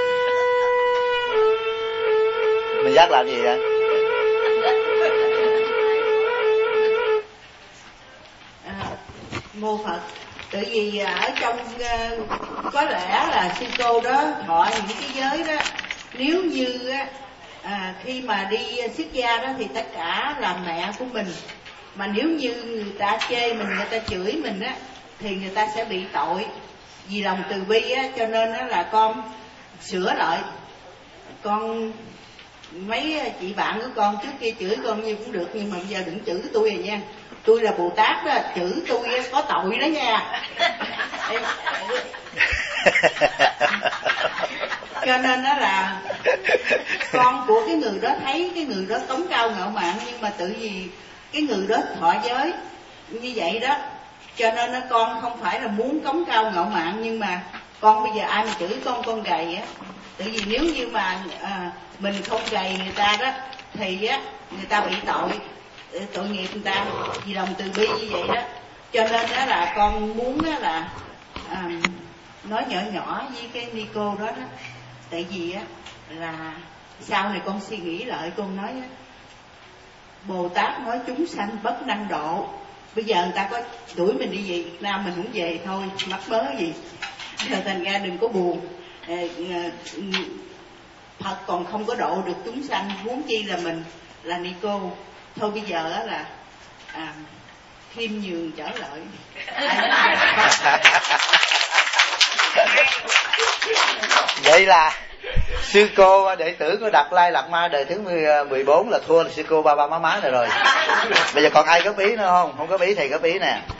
Mình giác làm gì vậy? Mô Phật, Tự vì ở trong có lẽ là sư cô đó thọ những cái giới đó, nếu như khi mà đi xuất gia đó thì tất cả là mẹ của mình, mà nếu như người ta chê mình, người ta chửi mình á, thì người ta sẽ bị tội. Vì lòng từ bi á, cho nên đó là con sửa lại. Con mấy chị bạn của con trước kia chửi con như cũng được, nhưng mà bây giờ đừng chửi tôi rồi nha. Tôi là Bồ Tát đó, chửi tôi có tội đó nha. Cho nên đó là con của cái người đó thấy cái người đó cống cao ngạo mạn, nhưng mà tự vì cái người đó thọ giới như vậy đó, cho nên nó con không phải là muốn cống cao ngạo mạn, nhưng mà con bây giờ ai mà chửi con gầy á, tại vì nếu như mà mình không gầy người ta đó thì á người ta bị tội nghiệp người ta, vì lòng từ bi như vậy đó. Cho nên đó là con muốn đó là nói nhỏ với cái Nico đó, tại vì á là sau này con suy nghĩ lại, con nói á, Bồ Tát nói chúng sanh bất năng độ. Bây giờ người ta có đuổi mình đi về Việt Nam mình cũng về thôi, mắc mớ gì. Rồi thành ra đừng có buồn. Phật còn không có độ được chúng sanh, huống chi là mình là Nico. Thôi bây giờ á là khiêm nhường trở lại. Vậy là sư cô đệ tử của Đạt Lai Lạt Ma đời thứ 14 là thua là sư cô ba má này rồi. Bây giờ còn ai góp ý nữa không? Không góp ý thì góp ý nè.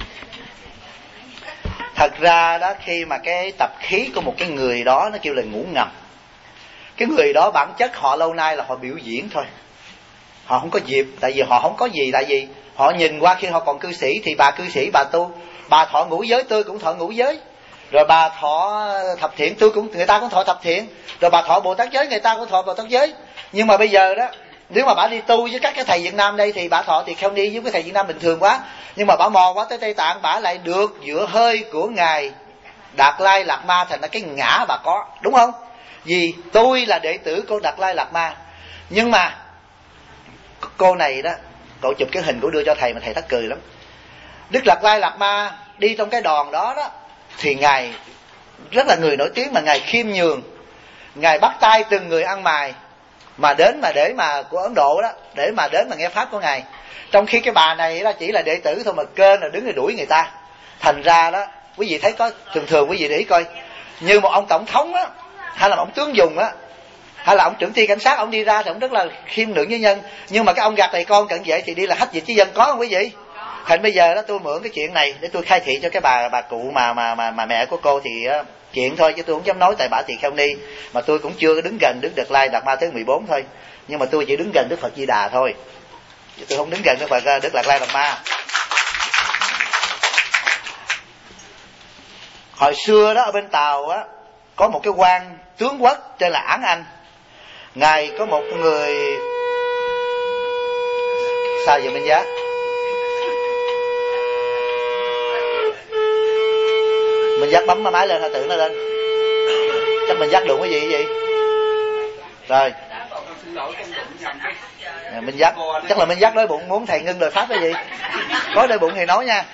Thật ra đó, khi mà cái tập khí của một cái người đó nó kêu là ngủ ngầm, cái người đó bản chất họ lâu nay là họ biểu diễn thôi, họ không có dịp. Tại vì họ không có gì, tại vì họ nhìn qua khi họ còn cư sĩ thì bà cư sĩ bà tu, bà thọ ngũ giới tôi cũng thọ ngũ giới, rồi bà thọ thập thiện người ta cũng thọ thập thiện, rồi bà thọ Bồ Tát giới người ta cũng thọ Bồ Tát giới. Nhưng mà bây giờ đó, nếu mà bà đi tu với các cái thầy Việt Nam đây thì bà thọ thì không đi với cái thầy Việt Nam bình thường quá, nhưng mà bà mò quá tới Tây Tạng, bà lại được giữa hơi của ngài Đạt Lai Lạt Ma thành ra cái ngã bà có, đúng không? Vì tôi là đệ tử của Đạt Lai Lạt Ma. Nhưng mà cô này đó, cậu chụp cái hình của đưa cho thầy mà thầy thắc cười lắm. Đức Đạt Lai Lạt Ma đi trong cái đoàn đó đó, thì ngài rất là người nổi tiếng, mà ngài khiêm nhường, ngài bắt tay từng người ăn mày mà đến mà để mà của Ấn Độ đó, để mà đến mà nghe pháp của ngài. Trong khi cái bà này đó chỉ là đệ tử thôi mà kênh rồi đứng rồi đuổi người ta. Thành ra đó, quý vị thấy có thường quý vị để ý coi, như một ông tổng thống á, hay là một ông tướng dùng á, hay là ông trưởng ty cảnh sát, ông đi ra thì ông rất là khiêm nhường với nhân. Nhưng mà cái ông gạt này con cận vệ thì đi là hách dịch với dân, có không quý vị? Thành bây giờ đó tôi mượn cái chuyện này để tôi khai thị cho cái bà cụ mà mẹ của cô thì chuyện thôi, chứ tôi không dám nói tại bà tỳ kheo ni, mà tôi cũng chưa đứng gần Đức Đạt Lai Lạt Ma thứ 14 thôi. Nhưng mà tôi chỉ đứng gần Đức Phật Di Đà thôi, chứ tôi không đứng gần Đức Đạt Lai Lạt Ma. Hồi xưa đó ở bên Tàu á, có một cái quan tướng quốc tên là Ảng Anh. Ngài có một người sao vậy Minh Giác? Minh Giác bấm máy lên, tự nó lên. Chắc Minh Giác đụng cái gì vậy? Rồi. Minh Giác, chắc là Minh Giác đói bụng muốn thầy ngưng lời pháp cái gì? Có đói bụng thì nói nha.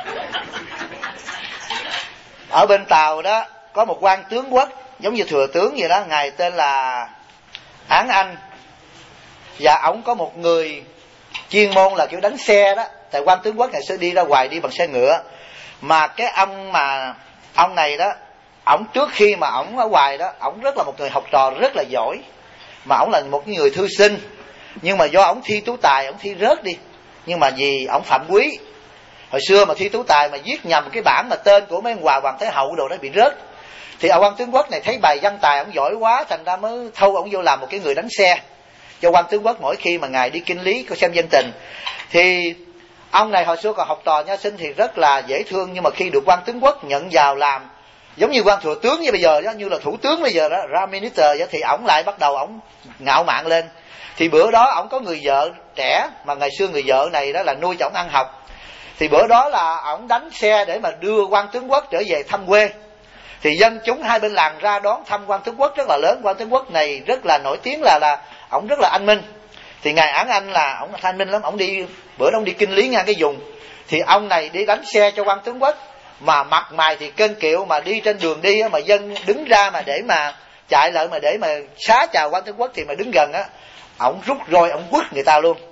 Ở bên Tàu đó có một quan tướng quốc giống như thừa tướng vậy đó, ngài tên là Ảng Anh. Và ổng có một người chuyên môn là kiểu đánh xe đó. Tại quan tướng quốc này sẽ đi ra ngoài đi bằng xe ngựa. Mà cái ông này đó, ổng trước khi mà ổng ở ngoài đó, ổng rất là một người học trò rất là giỏi, mà ổng là một người thư sinh. Nhưng mà do ổng thi tú tài, ổng thi rớt đi. Nhưng mà vì ổng phạm quý, hồi xưa mà thi tú tài mà viết nhầm cái bảng mà tên của mấy ông Hoàng Thái Hậu đồ đó bị rớt, thì ông quan tướng quốc này thấy bài văn tài ổng giỏi quá, thành ra mới thâu ổng vô làm một cái người đánh xe cho quan tướng quốc. Mỗi khi mà ngài đi kinh lý có xem dân tình, thì ông này hồi xưa còn học trò nho sinh thì rất là dễ thương. Nhưng mà khi được quan tướng quốc nhận vào làm giống như quan thừa tướng như bây giờ đó, như là thủ tướng bây giờ đó, ra minister đó, thì ổng lại bắt đầu ổng ngạo mạn lên. Thì bữa đó ổng có người vợ trẻ, mà ngày xưa người vợ này đó là nuôi cho ổng ăn học. Thì bữa đó là ổng đánh xe để mà đưa quan tướng quốc trở về thăm quê. Thì dân chúng hai bên làng ra đón thăm quan tướng quốc rất là lớn. Quan tướng quốc này rất là nổi tiếng là ổng rất là anh minh. Thì ngài Ảng Anh là ổng anh minh lắm, ổng đi bữa đó ổng đi kinh lý ngang cái vùng, thì ông này đi đánh xe cho quan tướng quốc. mà mặt mày thì kênh kiệu, mà đi trên đường đi mà dân đứng ra mà để mà chạy lại mà để mà xá chào quan tướng quốc thì mà đứng gần á, ổng rút roi ổng quất người ta luôn.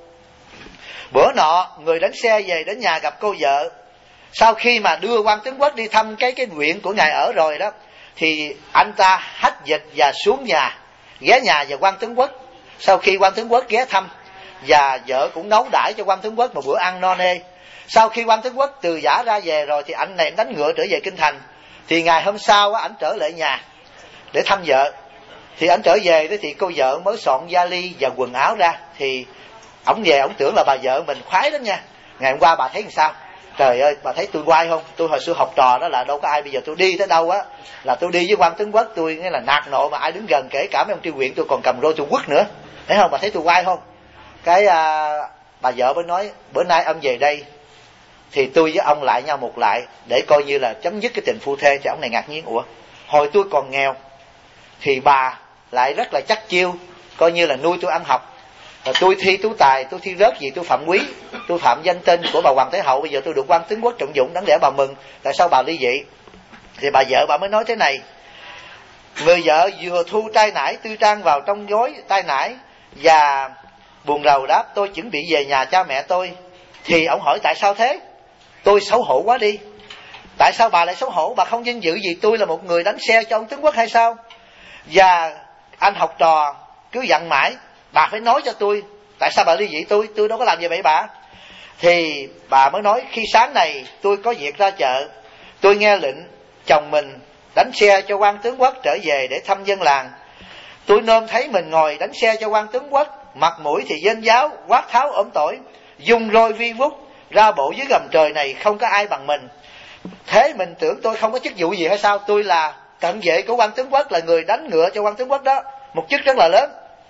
Bữa nọ người đánh xe về đến nhà gặp cô vợ, sau khi mà đưa quan tướng quốc đi thăm cái viện của ngài ở rồi đó, thì anh ta hách dịch và xuống nhà, ghé nhà và quan tướng quốc. Sau khi quan tướng quốc ghé thăm, và vợ cũng nấu đãi cho quan tướng quốc một bữa ăn no nê. Sau khi quan tướng quốc từ giã ra về rồi thì anh này đánh ngựa trở về kinh thành. Thì ngày hôm sau ảnh trở lại nhà để thăm vợ. Thì ảnh trở về đó thì cô vợ mới soạn vali và quần áo ra. Thì ổng về ổng tưởng là bà vợ mình khoái lắm nha. Ngày hôm qua bà thấy làm sao? Trời ơi, bà thấy tôi oai không? Tôi hồi xưa học trò đó là đâu có ai, bây giờ tôi đi tới đâu á là tôi đi với quan tướng quốc, tôi nghĩa là nạt nộ mà ai đứng gần, kể cả mấy ông tri huyện tôi còn cầm roi tôi quất nữa. Thấy không? Bà thấy tôi oai không? Cái bà vợ mới nói bữa nay ông về đây thì tôi với ông lại nhau một lại để coi như là chấm dứt cái tình phu thê. Thì ông này ngạc nhiên, ủa hồi tôi còn nghèo thì bà lại rất là chắc chiêu, coi như là nuôi tôi ăn học. Rồi tôi thi tú tài, tôi thi rớt gì tôi phạm quý, tôi phạm danh tên của bà Hoàng Thái Hậu, bây giờ tôi được quan tướng quốc trọng dụng, đáng lẽ bà mừng, tại sao bà ly dị? Thì bà vợ bà mới nói thế này: người vợ vừa thu trai nải tư trang vào trong gói trai nải và buồn rầu đáp tôi chuẩn bị về nhà cha mẹ tôi. Thì ông hỏi tại sao thế? Tôi xấu hổ quá đi. Tại sao bà lại xấu hổ? Bà không vinh dự gì tôi là một người đánh xe cho ông tướng quốc hay sao? Và anh học trò cứ dặn mãi bà phải nói cho tôi tại sao bà ly dị tôi đâu có làm gì bậy bạ. Thì bà mới nói khi sáng này tôi có việc ra chợ, tôi nghe lệnh chồng mình đánh xe cho quan tướng quốc trở về để thăm dân làng. Tôi nôm thấy mình ngồi đánh xe cho quan tướng quốc, mặt mũi thì vênh váo, quát tháo ốm tỏi, dung roi vi vút, ra bộ dưới gầm trời này không có ai bằng mình. Thế mình tưởng tôi không có chức vụ gì hay sao? Tôi là cận vệ của quan tướng quốc, là người đánh ngựa cho quan tướng quốc đó, một chức rất là lớn.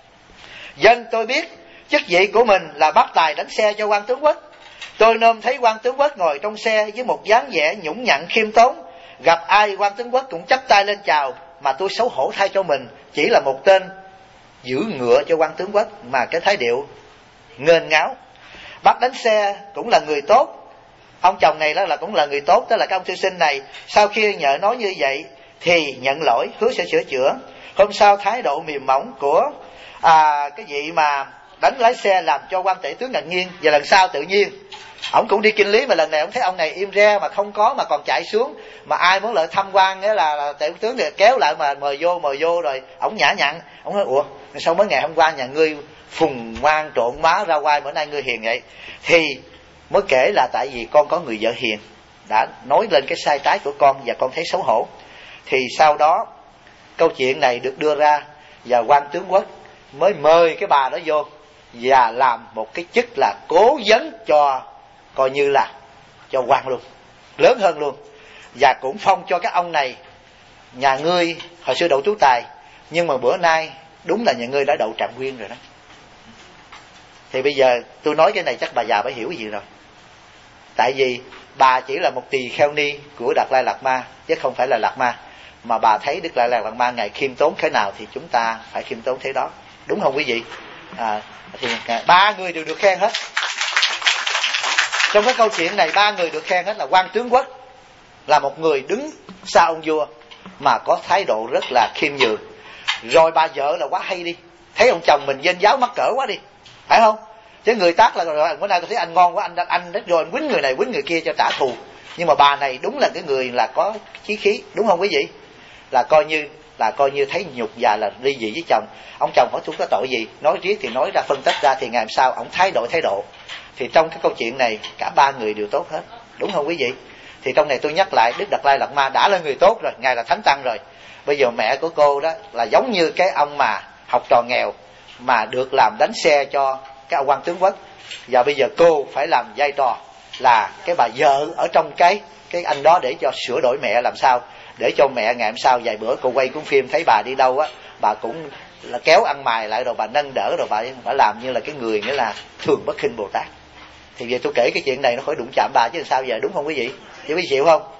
Dân tôi biết chức vị của mình là bắt tài đánh xe cho quan tướng quốc. Tôi nôm thấy quan tướng quốc ngồi trong xe với một dáng vẻ nhũng nhặn khiêm tốn, gặp ai quan tướng quốc cũng chắp tay lên chào, mà tôi xấu hổ thay cho mình chỉ là một tên giữ ngựa cho quan tướng quốc mà cái thái điệu nghênh ngáo. Bác đánh xe cũng là người tốt, ông chồng này là cũng là người tốt, tức là cái ông thư sinh này. Sau khi vợ nói như vậy thì nhận lỗi, hứa sẽ sửa chữa. Hôm sau thái độ mềm mỏng của cái vị mà đánh lái xe làm cho quan tể tướng ngạc nhiên. Và lần sau tự nhiên ổng cũng đi kinh lý, mà lần này ổng thấy ông này im re mà không có, mà còn chạy xuống, mà ai muốn lại tham quan nghĩa là tể tướng thì kéo lại mà mời vô rồi ổng nhã nhặn. Ổng nói ủa sao mới ngày hôm qua nhà ngươi phùng ngoan trộn má ra quai, bữa nay ngươi hiền vậy? Thì mới kể là tại vì con có người vợ hiền đã nói lên cái sai trái của con và con thấy xấu hổ. Thì sau đó câu chuyện này được đưa ra và quan tướng quốc mới mời cái bà đó vô và làm một cái chức là cố vấn cho, coi như là cho quan luôn, lớn hơn luôn. Và cũng phong cho các ông này, nhà ngươi hồi xưa đậu tú tài, nhưng mà bữa nay đúng là nhà ngươi đã đậu trạng nguyên rồi đó. Thì bây giờ tôi nói cái này chắc bà già phải hiểu gì rồi. Tại vì bà chỉ là một tỳ kheo ni của Đạt Lai Lạt Ma, chứ không phải là Lạt Ma. Mà bà thấy Đức Lai Lạt Ma ngài khiêm tốn thế nào thì chúng ta phải khiêm tốn thế đó, đúng không quý vị? Thì ba người đều được khen hết. Trong cái câu chuyện này ba người được khen hết là quan tướng quốc là một người đứng sau ông vua mà có thái độ rất là khiêm nhường. Rồi bà vợ là quá hay đi, thấy ông chồng mình vênh váo mắc cỡ quá đi, phải không? Chứ người tác là rồi bữa nay tôi thấy anh ngon quá, anh rất rồi anh quýnh người này quýnh người kia cho trả thù. Nhưng mà bà này đúng là cái người là có chí khí, đúng không quý vị? Là coi như thấy nhục và là ly dị với chồng. Ông chồng hỏi tôi có tội gì, nói riết thì nói ra phân tích ra, thì ngày hôm sau ông thay đổi thái độ. Thì trong cái câu chuyện này cả ba người đều tốt hết, đúng không quý vị? Thì trong này tôi nhắc lại, Đức Đạt Lai Lạt Ma đã là người tốt rồi, ngài là thánh tăng rồi. Bây giờ mẹ của cô đó là giống như cái ông mà học trò nghèo mà được làm đánh xe cho cái ông quan tướng quốc, và bây giờ cô phải làm vai trò là cái bà vợ ở trong cái anh đó để cho sửa đổi mẹ làm sao để cho mẹ ngày hôm sau vài bữa cô quay cuốn phim thấy bà đi đâu á, bà cũng là kéo ăn mày lại, rồi bà nâng đỡ, rồi bà làm như là cái người nghĩa là thường bất khinh Bồ Tát. Thì giờ tôi kể cái chuyện này nó khỏi đụng chạm bà chứ sao giờ, đúng không quý vị? Chị biết chịu không?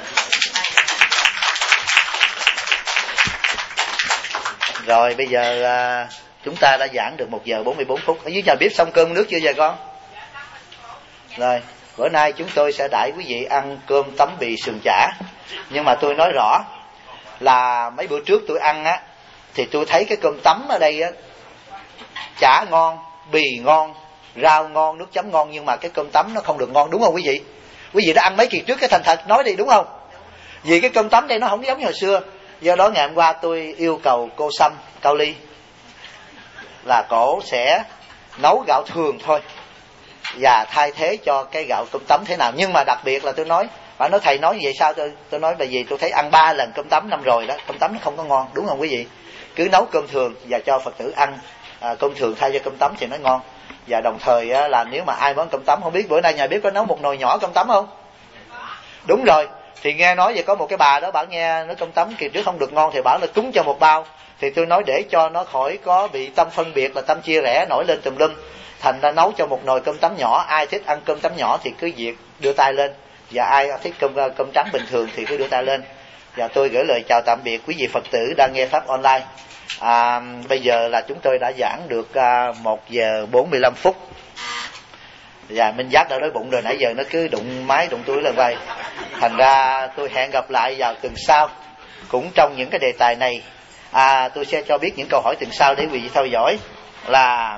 Rồi bây giờ chúng ta đã giảng được 1 giờ 44 phút. Ở dưới nhà bếp xong cơm nước chưa giờ con? Rồi bữa nay chúng tôi sẽ đãi quý vị ăn cơm tấm bì sườn chả. Nhưng mà tôi nói rõ là mấy bữa trước tôi ăn á, thì tôi thấy cái cơm tấm ở đây á, chả ngon, bì ngon, rau ngon, nước chấm ngon, nhưng mà cái cơm tấm nó không được ngon, đúng không quý vị? Quý vị đã ăn mấy kỳ trước, cái thành thật nói đi, đúng không? Vì cái cơm tấm đây nó không giống như hồi xưa. Do đó ngày hôm qua tôi yêu cầu cô Sâm Cao Ly là cổ sẽ nấu gạo thường thôi và thay thế cho cái gạo cơm tấm thế nào. Nhưng mà đặc biệt là tôi nói, bạn nói thầy nói như vậy sao? Tôi nói là vì tôi thấy ăn 3 lần cơm tấm năm rồi đó, cơm tấm nó không có ngon, đúng không quý vị? Cứ nấu cơm thường và cho Phật tử ăn cơm thường thay cho cơm tấm thì nó ngon. Và đồng thời là nếu mà ai muốn cơm tấm, không biết bữa nay nhà bếp có nấu một nồi nhỏ cơm tấm không? Đúng rồi. Thì nghe nói vậy có một cái bà đó, bảo nghe nói cơm tấm kỳ trước không được ngon thì bảo là cúng cho một bao. Thì tôi nói để cho nó khỏi có bị tâm phân biệt, là tâm chia rẽ nổi lên tùm lum, thành ra nấu cho một nồi cơm tấm nhỏ. Ai thích ăn cơm tấm nhỏ thì cứ việc đưa tay lên, và ai thích cơm trắng bình thường thì cứ đưa tay lên. Và tôi gửi lời chào tạm biệt quý vị Phật tử đang nghe pháp online. Bây giờ là chúng tôi đã giảng được 1 giờ 45 phút. Và Minh Giác đã đói bụng rồi, nãy giờ nó cứ đụng máy đụng túi lên vai. Thành ra tôi hẹn gặp lại vào tuần sau cũng trong những cái đề tài này. Tôi sẽ cho biết những câu hỏi tuần sau để quý vị theo dõi. Là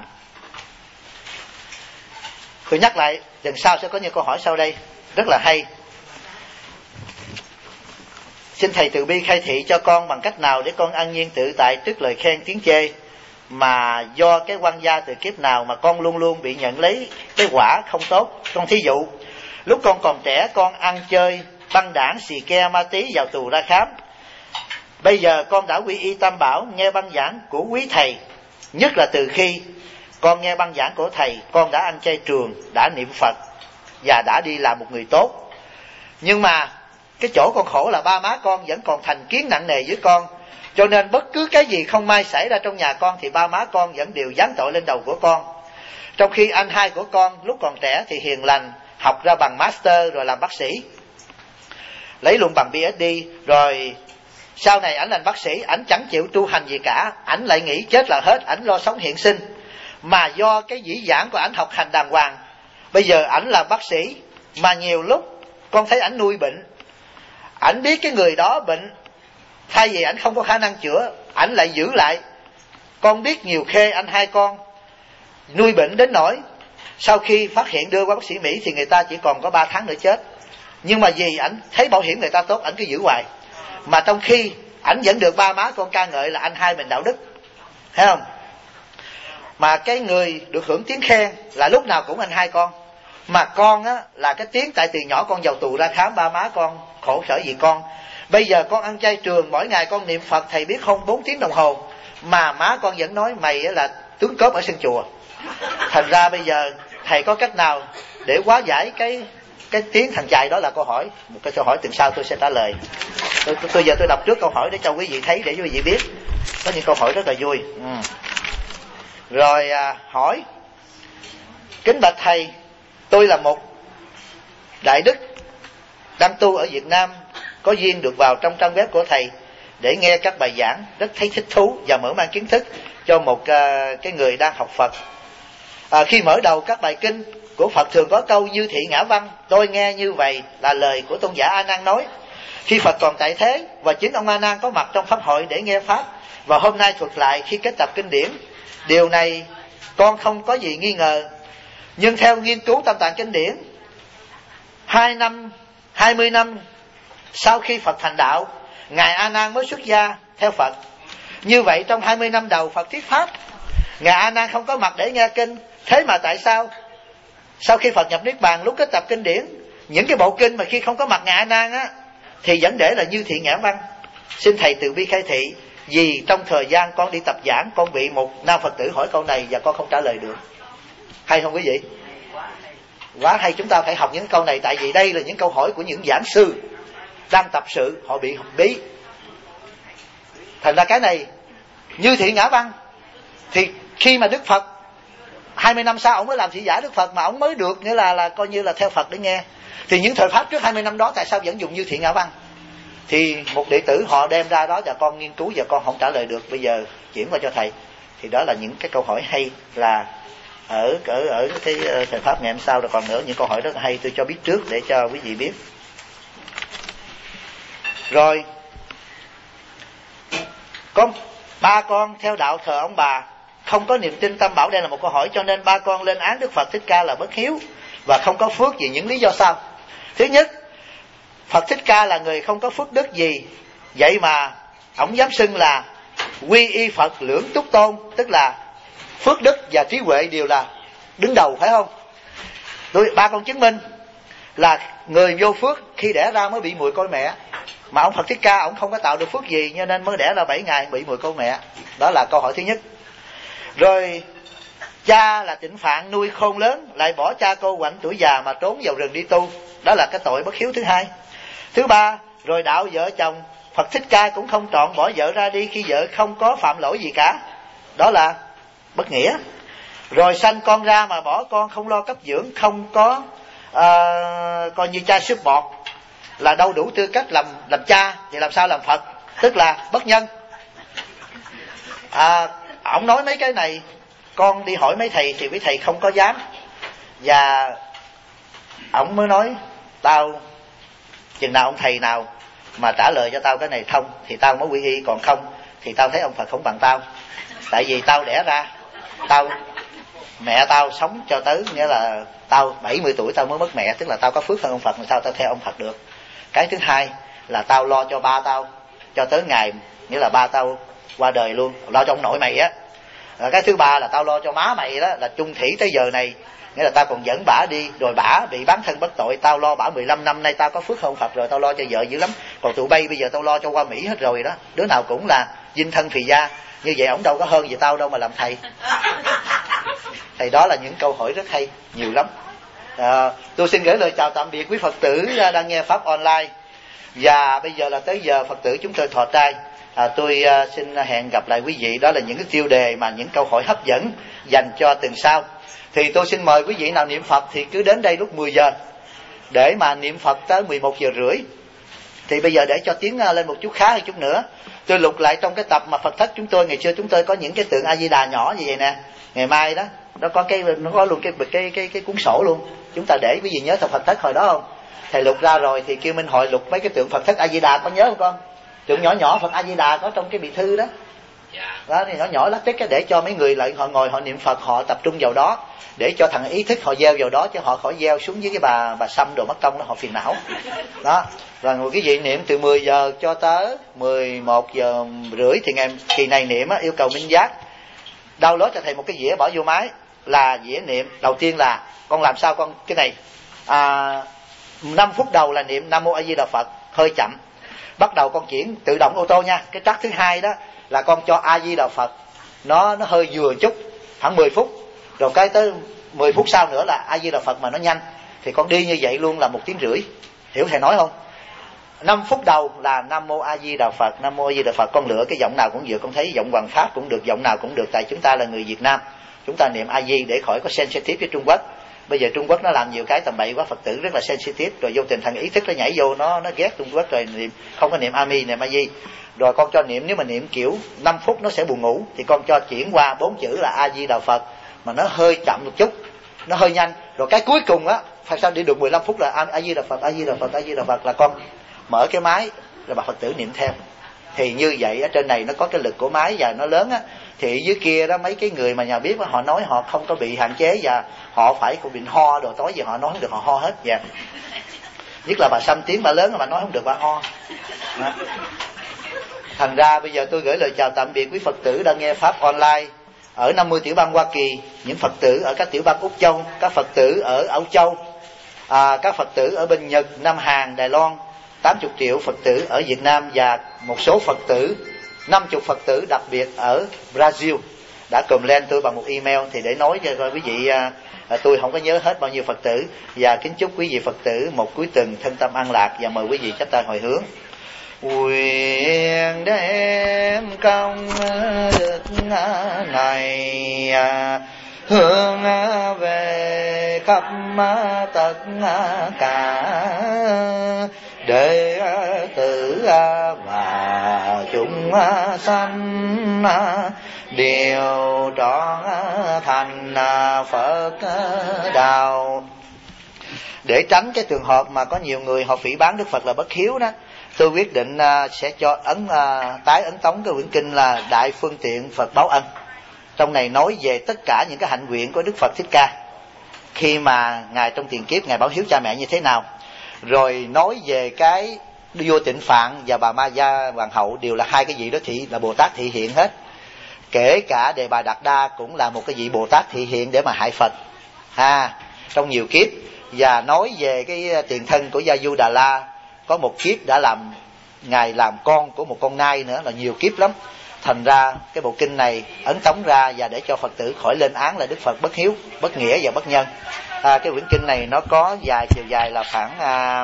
tôi nhắc lại, tuần sau sẽ có những câu hỏi sau đây rất là hay. Xin thầy từ bi khai thị cho con bằng cách nào để con an nhiên tự tại trước lời khen tiếng chê, mà do cái quan gia từ kiếp nào mà con luôn luôn bị nhận lấy cái quả không tốt. Con thí dụ, lúc con còn trẻ con ăn chơi, băng đảng, xì ke, ma tí, vào tù ra khám. Bây giờ con đã quy y Tam Bảo, nghe băng giảng của quý thầy. Nhất là từ khi con nghe băng giảng của thầy, con đã ăn chay trường, đã niệm Phật và đã đi làm một người tốt. Nhưng mà cái chỗ con khổ là ba má con vẫn còn thành kiến nặng nề với con. Cho nên bất cứ cái gì không may xảy ra trong nhà con thì ba má con vẫn đều giáng tội lên đầu của con. Trong khi anh hai của con lúc còn trẻ thì hiền lành, học ra bằng master rồi làm bác sĩ, lấy luôn bằng PhD. Rồi sau này ảnh làm bác sĩ, ảnh chẳng chịu tu hành gì cả, ảnh lại nghĩ chết là hết, ảnh lo sống hiện sinh. Mà do cái dĩ dãn của ảnh học hành đàng hoàng, bây giờ ảnh là bác sĩ, mà nhiều lúc con thấy ảnh nuôi bệnh. Ảnh biết cái người đó bệnh, thay vì ảnh không có khả năng chữa, ảnh lại giữ lại. Con biết nhiều khê anh hai con nuôi bệnh đến nỗi sau khi phát hiện đưa qua bác sĩ Mỹ thì người ta chỉ còn có 3 tháng nữa chết. Nhưng mà vì ảnh thấy bảo hiểm người ta tốt, ảnh cứ giữ hoài. Mà trong khi ảnh vẫn được ba má con ca ngợi là anh hai mình đạo đức, thấy không? Mà cái người được hưởng tiếng khen là lúc nào cũng anh hai con. Mà con á là cái tiếng tại từ nhỏ con vào tù ra khám, ba má con khổ sở vì con. Bây giờ con ăn chay trường, mỗi ngày con niệm Phật, thầy biết không, 4 tiếng đồng hồ. Mà má con vẫn nói mày là tướng cướp ở sân chùa. Thành ra bây giờ thầy có cách nào để hóa giải cái tiếng thằng chài đó là câu hỏi. Một cái câu hỏi tuần sau tôi sẽ trả lời. Tôi giờ tôi đọc trước câu hỏi để cho quý vị thấy, để quý vị biết. Có những câu hỏi rất là vui. Rồi hỏi: kính bạch thầy, tôi là một đại đức đang tu ở Việt Nam, có duyên được vào trong trang web của thầy để nghe các bài giảng, rất thấy thích thú và mở mang kiến thức cho một cái người đang học Phật. Khi mở đầu các bài kinh của Phật thường có câu như thị ngã văn, tôi nghe như vậy là lời của tôn giả A Nan nói khi Phật còn tại thế, và chính ông A Nan có mặt trong pháp hội để nghe pháp, và hôm nay thuật lại khi kết tập kinh điển. Điều này con không có gì nghi ngờ. Nhưng theo nghiên cứu Tam Tạng kinh điển, 20 năm sau khi Phật thành đạo, ngài A Nan mới xuất gia theo Phật. Như vậy trong 20 năm đầu Phật thuyết pháp, ngài A Nan không có mặt để nghe kinh. Thế mà tại sao sau khi Phật nhập niết bàn, lúc kết tập kinh điển, những cái bộ kinh mà khi không có mặt ngài A Nan á thì vẫn để là như thị ngã văn? Xin thầy từ bi khai thị, vì trong thời gian con đi tập giảng, con bị một nam Phật tử hỏi câu này và con không trả lời được. Hay không quý vị? Quá hay. Chúng ta phải học những câu này, tại vì đây là những câu hỏi của những giảng sư đang tập sự, họ bị bí. Thành ra cái này như thị ngã văn. Thì khi mà Đức Phật 20 năm sau ông mới làm thị giả Đức Phật, mà ông mới được nghĩa là coi như là theo Phật để nghe. Thì những thời pháp trước 20 năm đó tại sao vẫn dùng như thị ngã văn? Thì một đệ tử họ đem ra đó và con nghiên cứu và con không trả lời được, bây giờ chuyển qua cho thầy. Thì đó là những cái câu hỏi hay, là ở cái thời pháp ngày hôm sau. Rồi còn nữa những câu hỏi rất hay tôi cho biết trước để cho quý vị biết. Rồi có ba con theo đạo thờ ông bà, không có niềm tin Tam Bảo. Đây là một câu hỏi, cho nên ba con lên án Đức Phật Thích Ca là bất hiếu và không có phước vì những lý do sau. Thứ nhất, Phật Thích Ca là người không có phước đức gì, vậy mà ông dám xưng là quy y Phật lưỡng túc tôn, tức là phước đức và trí huệ đều là đứng đầu, phải không? Ba con chứng minh là người vô phước khi đẻ ra mới bị mùi côi mẹ, mà ông Phật Thích Ca ông không có tạo được phước gì, cho nên mới đẻ ra 7 ngày bị mùi côi mẹ. Đó là câu hỏi thứ nhất. Rồi cha là Tịnh Phạn nuôi khôn lớn, lại bỏ cha cô quạnh tuổi già mà trốn vào rừng đi tu, đó là cái tội bất hiếu thứ hai. Thứ ba, rồi đạo vợ chồng, Phật Thích Ca cũng không trọn bỏ vợ ra đi khi vợ không có phạm lỗi gì cả, đó là bất nghĩa. Rồi sanh con ra mà bỏ con, không lo cấp dưỡng, không có coi như cha súp bọt, là đâu đủ tư cách làm cha, thì làm sao làm Phật, tức là bất nhân. Ông nói mấy cái này, con đi hỏi mấy thầy thì mấy thầy không có dám, và ông mới nói tao chừng nào ông thầy nào mà trả lời cho tao cái này thông thì tao mới quy y, còn không thì tao thấy ông Phật không bằng tao. Tại vì tao đẻ ra, mẹ tao sống cho tới, nghĩa là tao 70 tuổi tao mới mất mẹ, tức là tao có phước hơn ông Phật, làm sao tao theo ông Phật được. Cái thứ hai là tao lo cho ba tao cho tới ngày, nghĩa là ba tao qua đời luôn, lo cho ông nội mày á. Cái thứ ba là tao lo cho má mày, đó là chung thủy tới giờ này, nghĩa là tao còn dẫn bả đi, rồi bả bị bán thân bất tội, tao lo bả 15 năm nay, tao có phước hơn ông Phật rồi, tao lo cho vợ dữ lắm. Còn tụi bay bây giờ tao lo cho qua Mỹ hết rồi đó, đứa nào cũng là dinh thân phì gia, như vậy ổng đâu có hơn gì tao đâu mà làm thầy. Thầy, đó là những câu hỏi rất hay, nhiều lắm. Tôi xin gửi lời chào tạm biệt quý Phật tử đang nghe Pháp online. Và bây giờ là tới giờ Phật tử chúng tôi thọ trai. Tôi xin hẹn gặp lại quý vị. Đó là những cái tiêu đề mà những câu hỏi hấp dẫn dành cho tuần sau. Thì tôi xin mời quý vị nào niệm Phật thì cứ đến đây lúc 10 giờ để mà niệm Phật tới 11 giờ rưỡi. Thì bây giờ để cho tiếng lên một chút khá hơn chút nữa, tôi lục lại trong cái tập mà Phật thất chúng tôi ngày xưa, chúng tôi có những cái tượng A Di Đà nhỏ như vậy nè. Ngày mai đó nó có luôn cái cuốn sổ luôn, chúng ta để quý vị nhớ Phật thất hồi đó không? Thầy lục ra rồi thì kêu Minh Hội lục mấy cái tượng Phật thất A Di Đà, có nhớ không con? Tượng nhỏ nhỏ Phật A Di Đà có trong cái bì thư đó. Đó thì nhỏ nhỏ lát tích để cho mấy người lại họ ngồi họ niệm Phật, họ tập trung vào đó, để cho thằng ý thức họ gieo vào đó, chứ họ khỏi gieo xuống dưới cái bà Sâm đồ mất công đó, họ phiền não. Đó. Rồi quý vị niệm từ 10 giờ cho tới 11 giờ rưỡi thì ngày kỳ này niệm á, yêu cầu minh giác. Download cho thầy một cái dĩa bỏ vô máy, là dĩa niệm. Đầu tiên là con làm sao con cái này 5 phút đầu là niệm Nam Mô A Di Đà Phật, hơi chậm. Bắt đầu con chuyển tự động ô tô nha. Cái track thứ hai đó là con cho A Di Đà Phật nó hơi vừa chút, khoảng 10 phút. Rồi cái tới 10 phút sau nữa là A Di Đà Phật mà nó nhanh. Thì con đi như vậy luôn là 1 tiếng rưỡi. Hiểu thầy nói không? 5 phút đầu là Nam Mô A Di Đà Phật, Nam Mô A Di Đà Phật. Con lựa cái giọng nào cũng được, con thấy giọng Hoàng Pháp cũng được, giọng nào cũng được. Tại chúng ta là người Việt Nam, chúng ta niệm A Di để khỏi có sensitive với Trung Quốc. Bây giờ Trung Quốc nó làm nhiều cái tầm bậy quá, Phật tử rất là sensitive, rồi vô tình thằng ý thức nó nhảy vô, nó ghét Trung Quốc rồi niệm, không có niệm A Mi, niệm A Di. Rồi con cho niệm, nếu mà niệm kiểu 5 phút nó sẽ buồn ngủ, thì con cho chuyển qua 4 chữ là A Di Đà Phật, mà nó hơi chậm một chút, nó hơi nhanh. Rồi cái cuối cùng á, phải sao đi được 15 phút là A Di Đà Phật, A Di Đà Phật, A Di Đà Phật, là con mở cái máy rồi bà Phật tử niệm theo. Thì như vậy ở trên này nó có cái lực của máy và nó lớn á, thì dưới kia đó mấy cái người mà nhà biết đó, họ nói họ không có bị hạn chế, và họ phải cũng bị ho đồ, tối giờ họ nói không được họ ho hết. Và nhất là bà Sâm tiếng bà lớn mà nói không được bà ho đó. Thành ra bây giờ tôi gửi lời chào tạm biệt quý Phật tử đang nghe Pháp online ở 50 tiểu bang Hoa Kỳ, những Phật tử ở các tiểu bang Úc Châu, các Phật tử ở Âu Châu, các Phật tử ở bên Nhật, Nam Hàn, Đài Loan, 80 triệu Phật tử ở Việt Nam, và một số Phật tử, 50 Phật tử đặc biệt ở Brazil đã comment tôi bằng một email. Thì để nói cho quý vị, tôi không có nhớ hết bao nhiêu Phật tử, và kính chúc quý vị Phật tử một cuối tuần thân tâm an lạc, và mời quý vị chắp tay hồi hướng. Nguyện đem công đức này hướng về khắp tất cả đệ tử và chúng sanh điều trọn thành Phật đạo. Để tránh cái trường hợp mà có nhiều người họ phỉ báng Đức Phật là bất hiếu đó, tôi quyết định sẽ cho tái ấn tống cái quyển kinh là Đại Phương Tiện Phật Báo Ân. Trong này nói về tất cả những cái hạnh nguyện của Đức Phật Thích Ca khi mà Ngài trong tiền kiếp Ngài báo hiếu cha mẹ như thế nào, rồi nói về cái vua Tịnh Phạn và bà Ma Gia Hoàng hậu đều là hai cái vị đó thị là Bồ Tát thị hiện hết. Kể cả Đề Bà Đạt Đa cũng là một cái vị Bồ Tát thị hiện để mà hại Phật trong nhiều kiếp. Và nói về cái tiền thân của Gia Du Đà La, có một kiếp đã làm Ngài làm con của một con nai nữa, là nhiều kiếp lắm. Thành ra cái bộ kinh này ấn tống ra và để cho Phật tử khỏi lên án là Đức Phật bất hiếu, bất nghĩa và bất nhân. Cái quyển kinh này nó có chiều dài là khoảng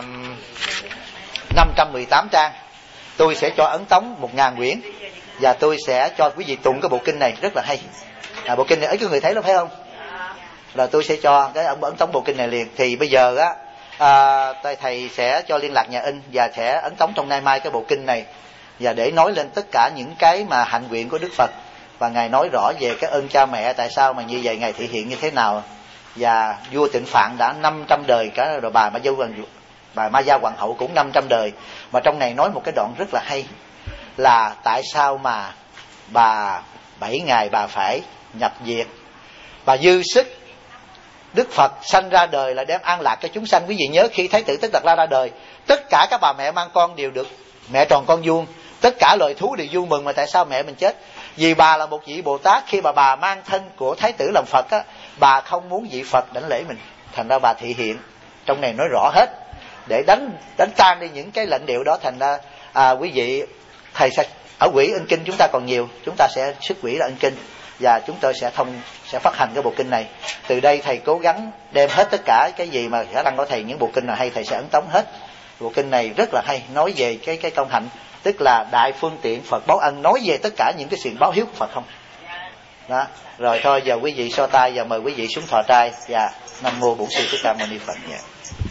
518 trang. Tôi sẽ cho ấn tống 1000 quyển và tôi sẽ cho quý vị tụng cái bộ kinh này rất là hay. Bộ kinh này ấy có người thấy lắm phải không? Là tôi sẽ cho cái ấn tống bộ kinh này liền. Thì bây giờ thầy sẽ cho liên lạc nhà in và sẽ ấn tống trong nay mai cái bộ kinh này, và để nói lên tất cả những cái mà hạnh nguyện của Đức Phật, và Ngài nói rõ về cái ơn cha mẹ, tại sao mà như vậy Ngài thể hiện như thế nào. Và vua Tịnh Phạn đã 500 đời cả, rồi bà Ma Gia Hoàng hậu cũng 500 đời. Mà trong này nói một cái đoạn rất là hay là tại sao mà bà 7 ngày bà phải nhập diệt. Bà dư sức, Đức Phật sanh ra đời là đem an lạc cho chúng sanh. Quý vị nhớ khi Thái tử Tất Đạt La ra đời, tất cả các bà mẹ mang con đều được mẹ tròn con vuông, tất cả loài thú đều vui mừng. Mà tại sao mẹ mình chết? Vì bà là một vị Bồ Tát, khi mà bà mang thân của Thái tử làm Phật bà không muốn vị Phật đảnh lễ mình, thành ra bà thị hiện. Trong này nói rõ hết để đánh tan đi những cái lệnh điệu đó. Thành ra quý vị, thầy sẽ ở quỹ in kinh chúng ta còn nhiều, chúng ta sẽ xuất quỹ ra in kinh và chúng tôi sẽ phát hành cái bộ kinh này. Từ đây thầy cố gắng đem hết tất cả cái gì mà khả năng của thầy, những bộ kinh nào hay thầy sẽ ấn tống hết. Bộ kinh này rất là hay, nói về cái công hạnh, tức là Đại Phương Tiện Phật Báo Ân, nói về tất cả những cái sự báo hiếu của Phật không đó. Rồi thôi giờ quý vị so tay và mời quý vị xuống thọ trai. Và Nam Mô Bổn Sư Thích Ca Mâu Ni Phật.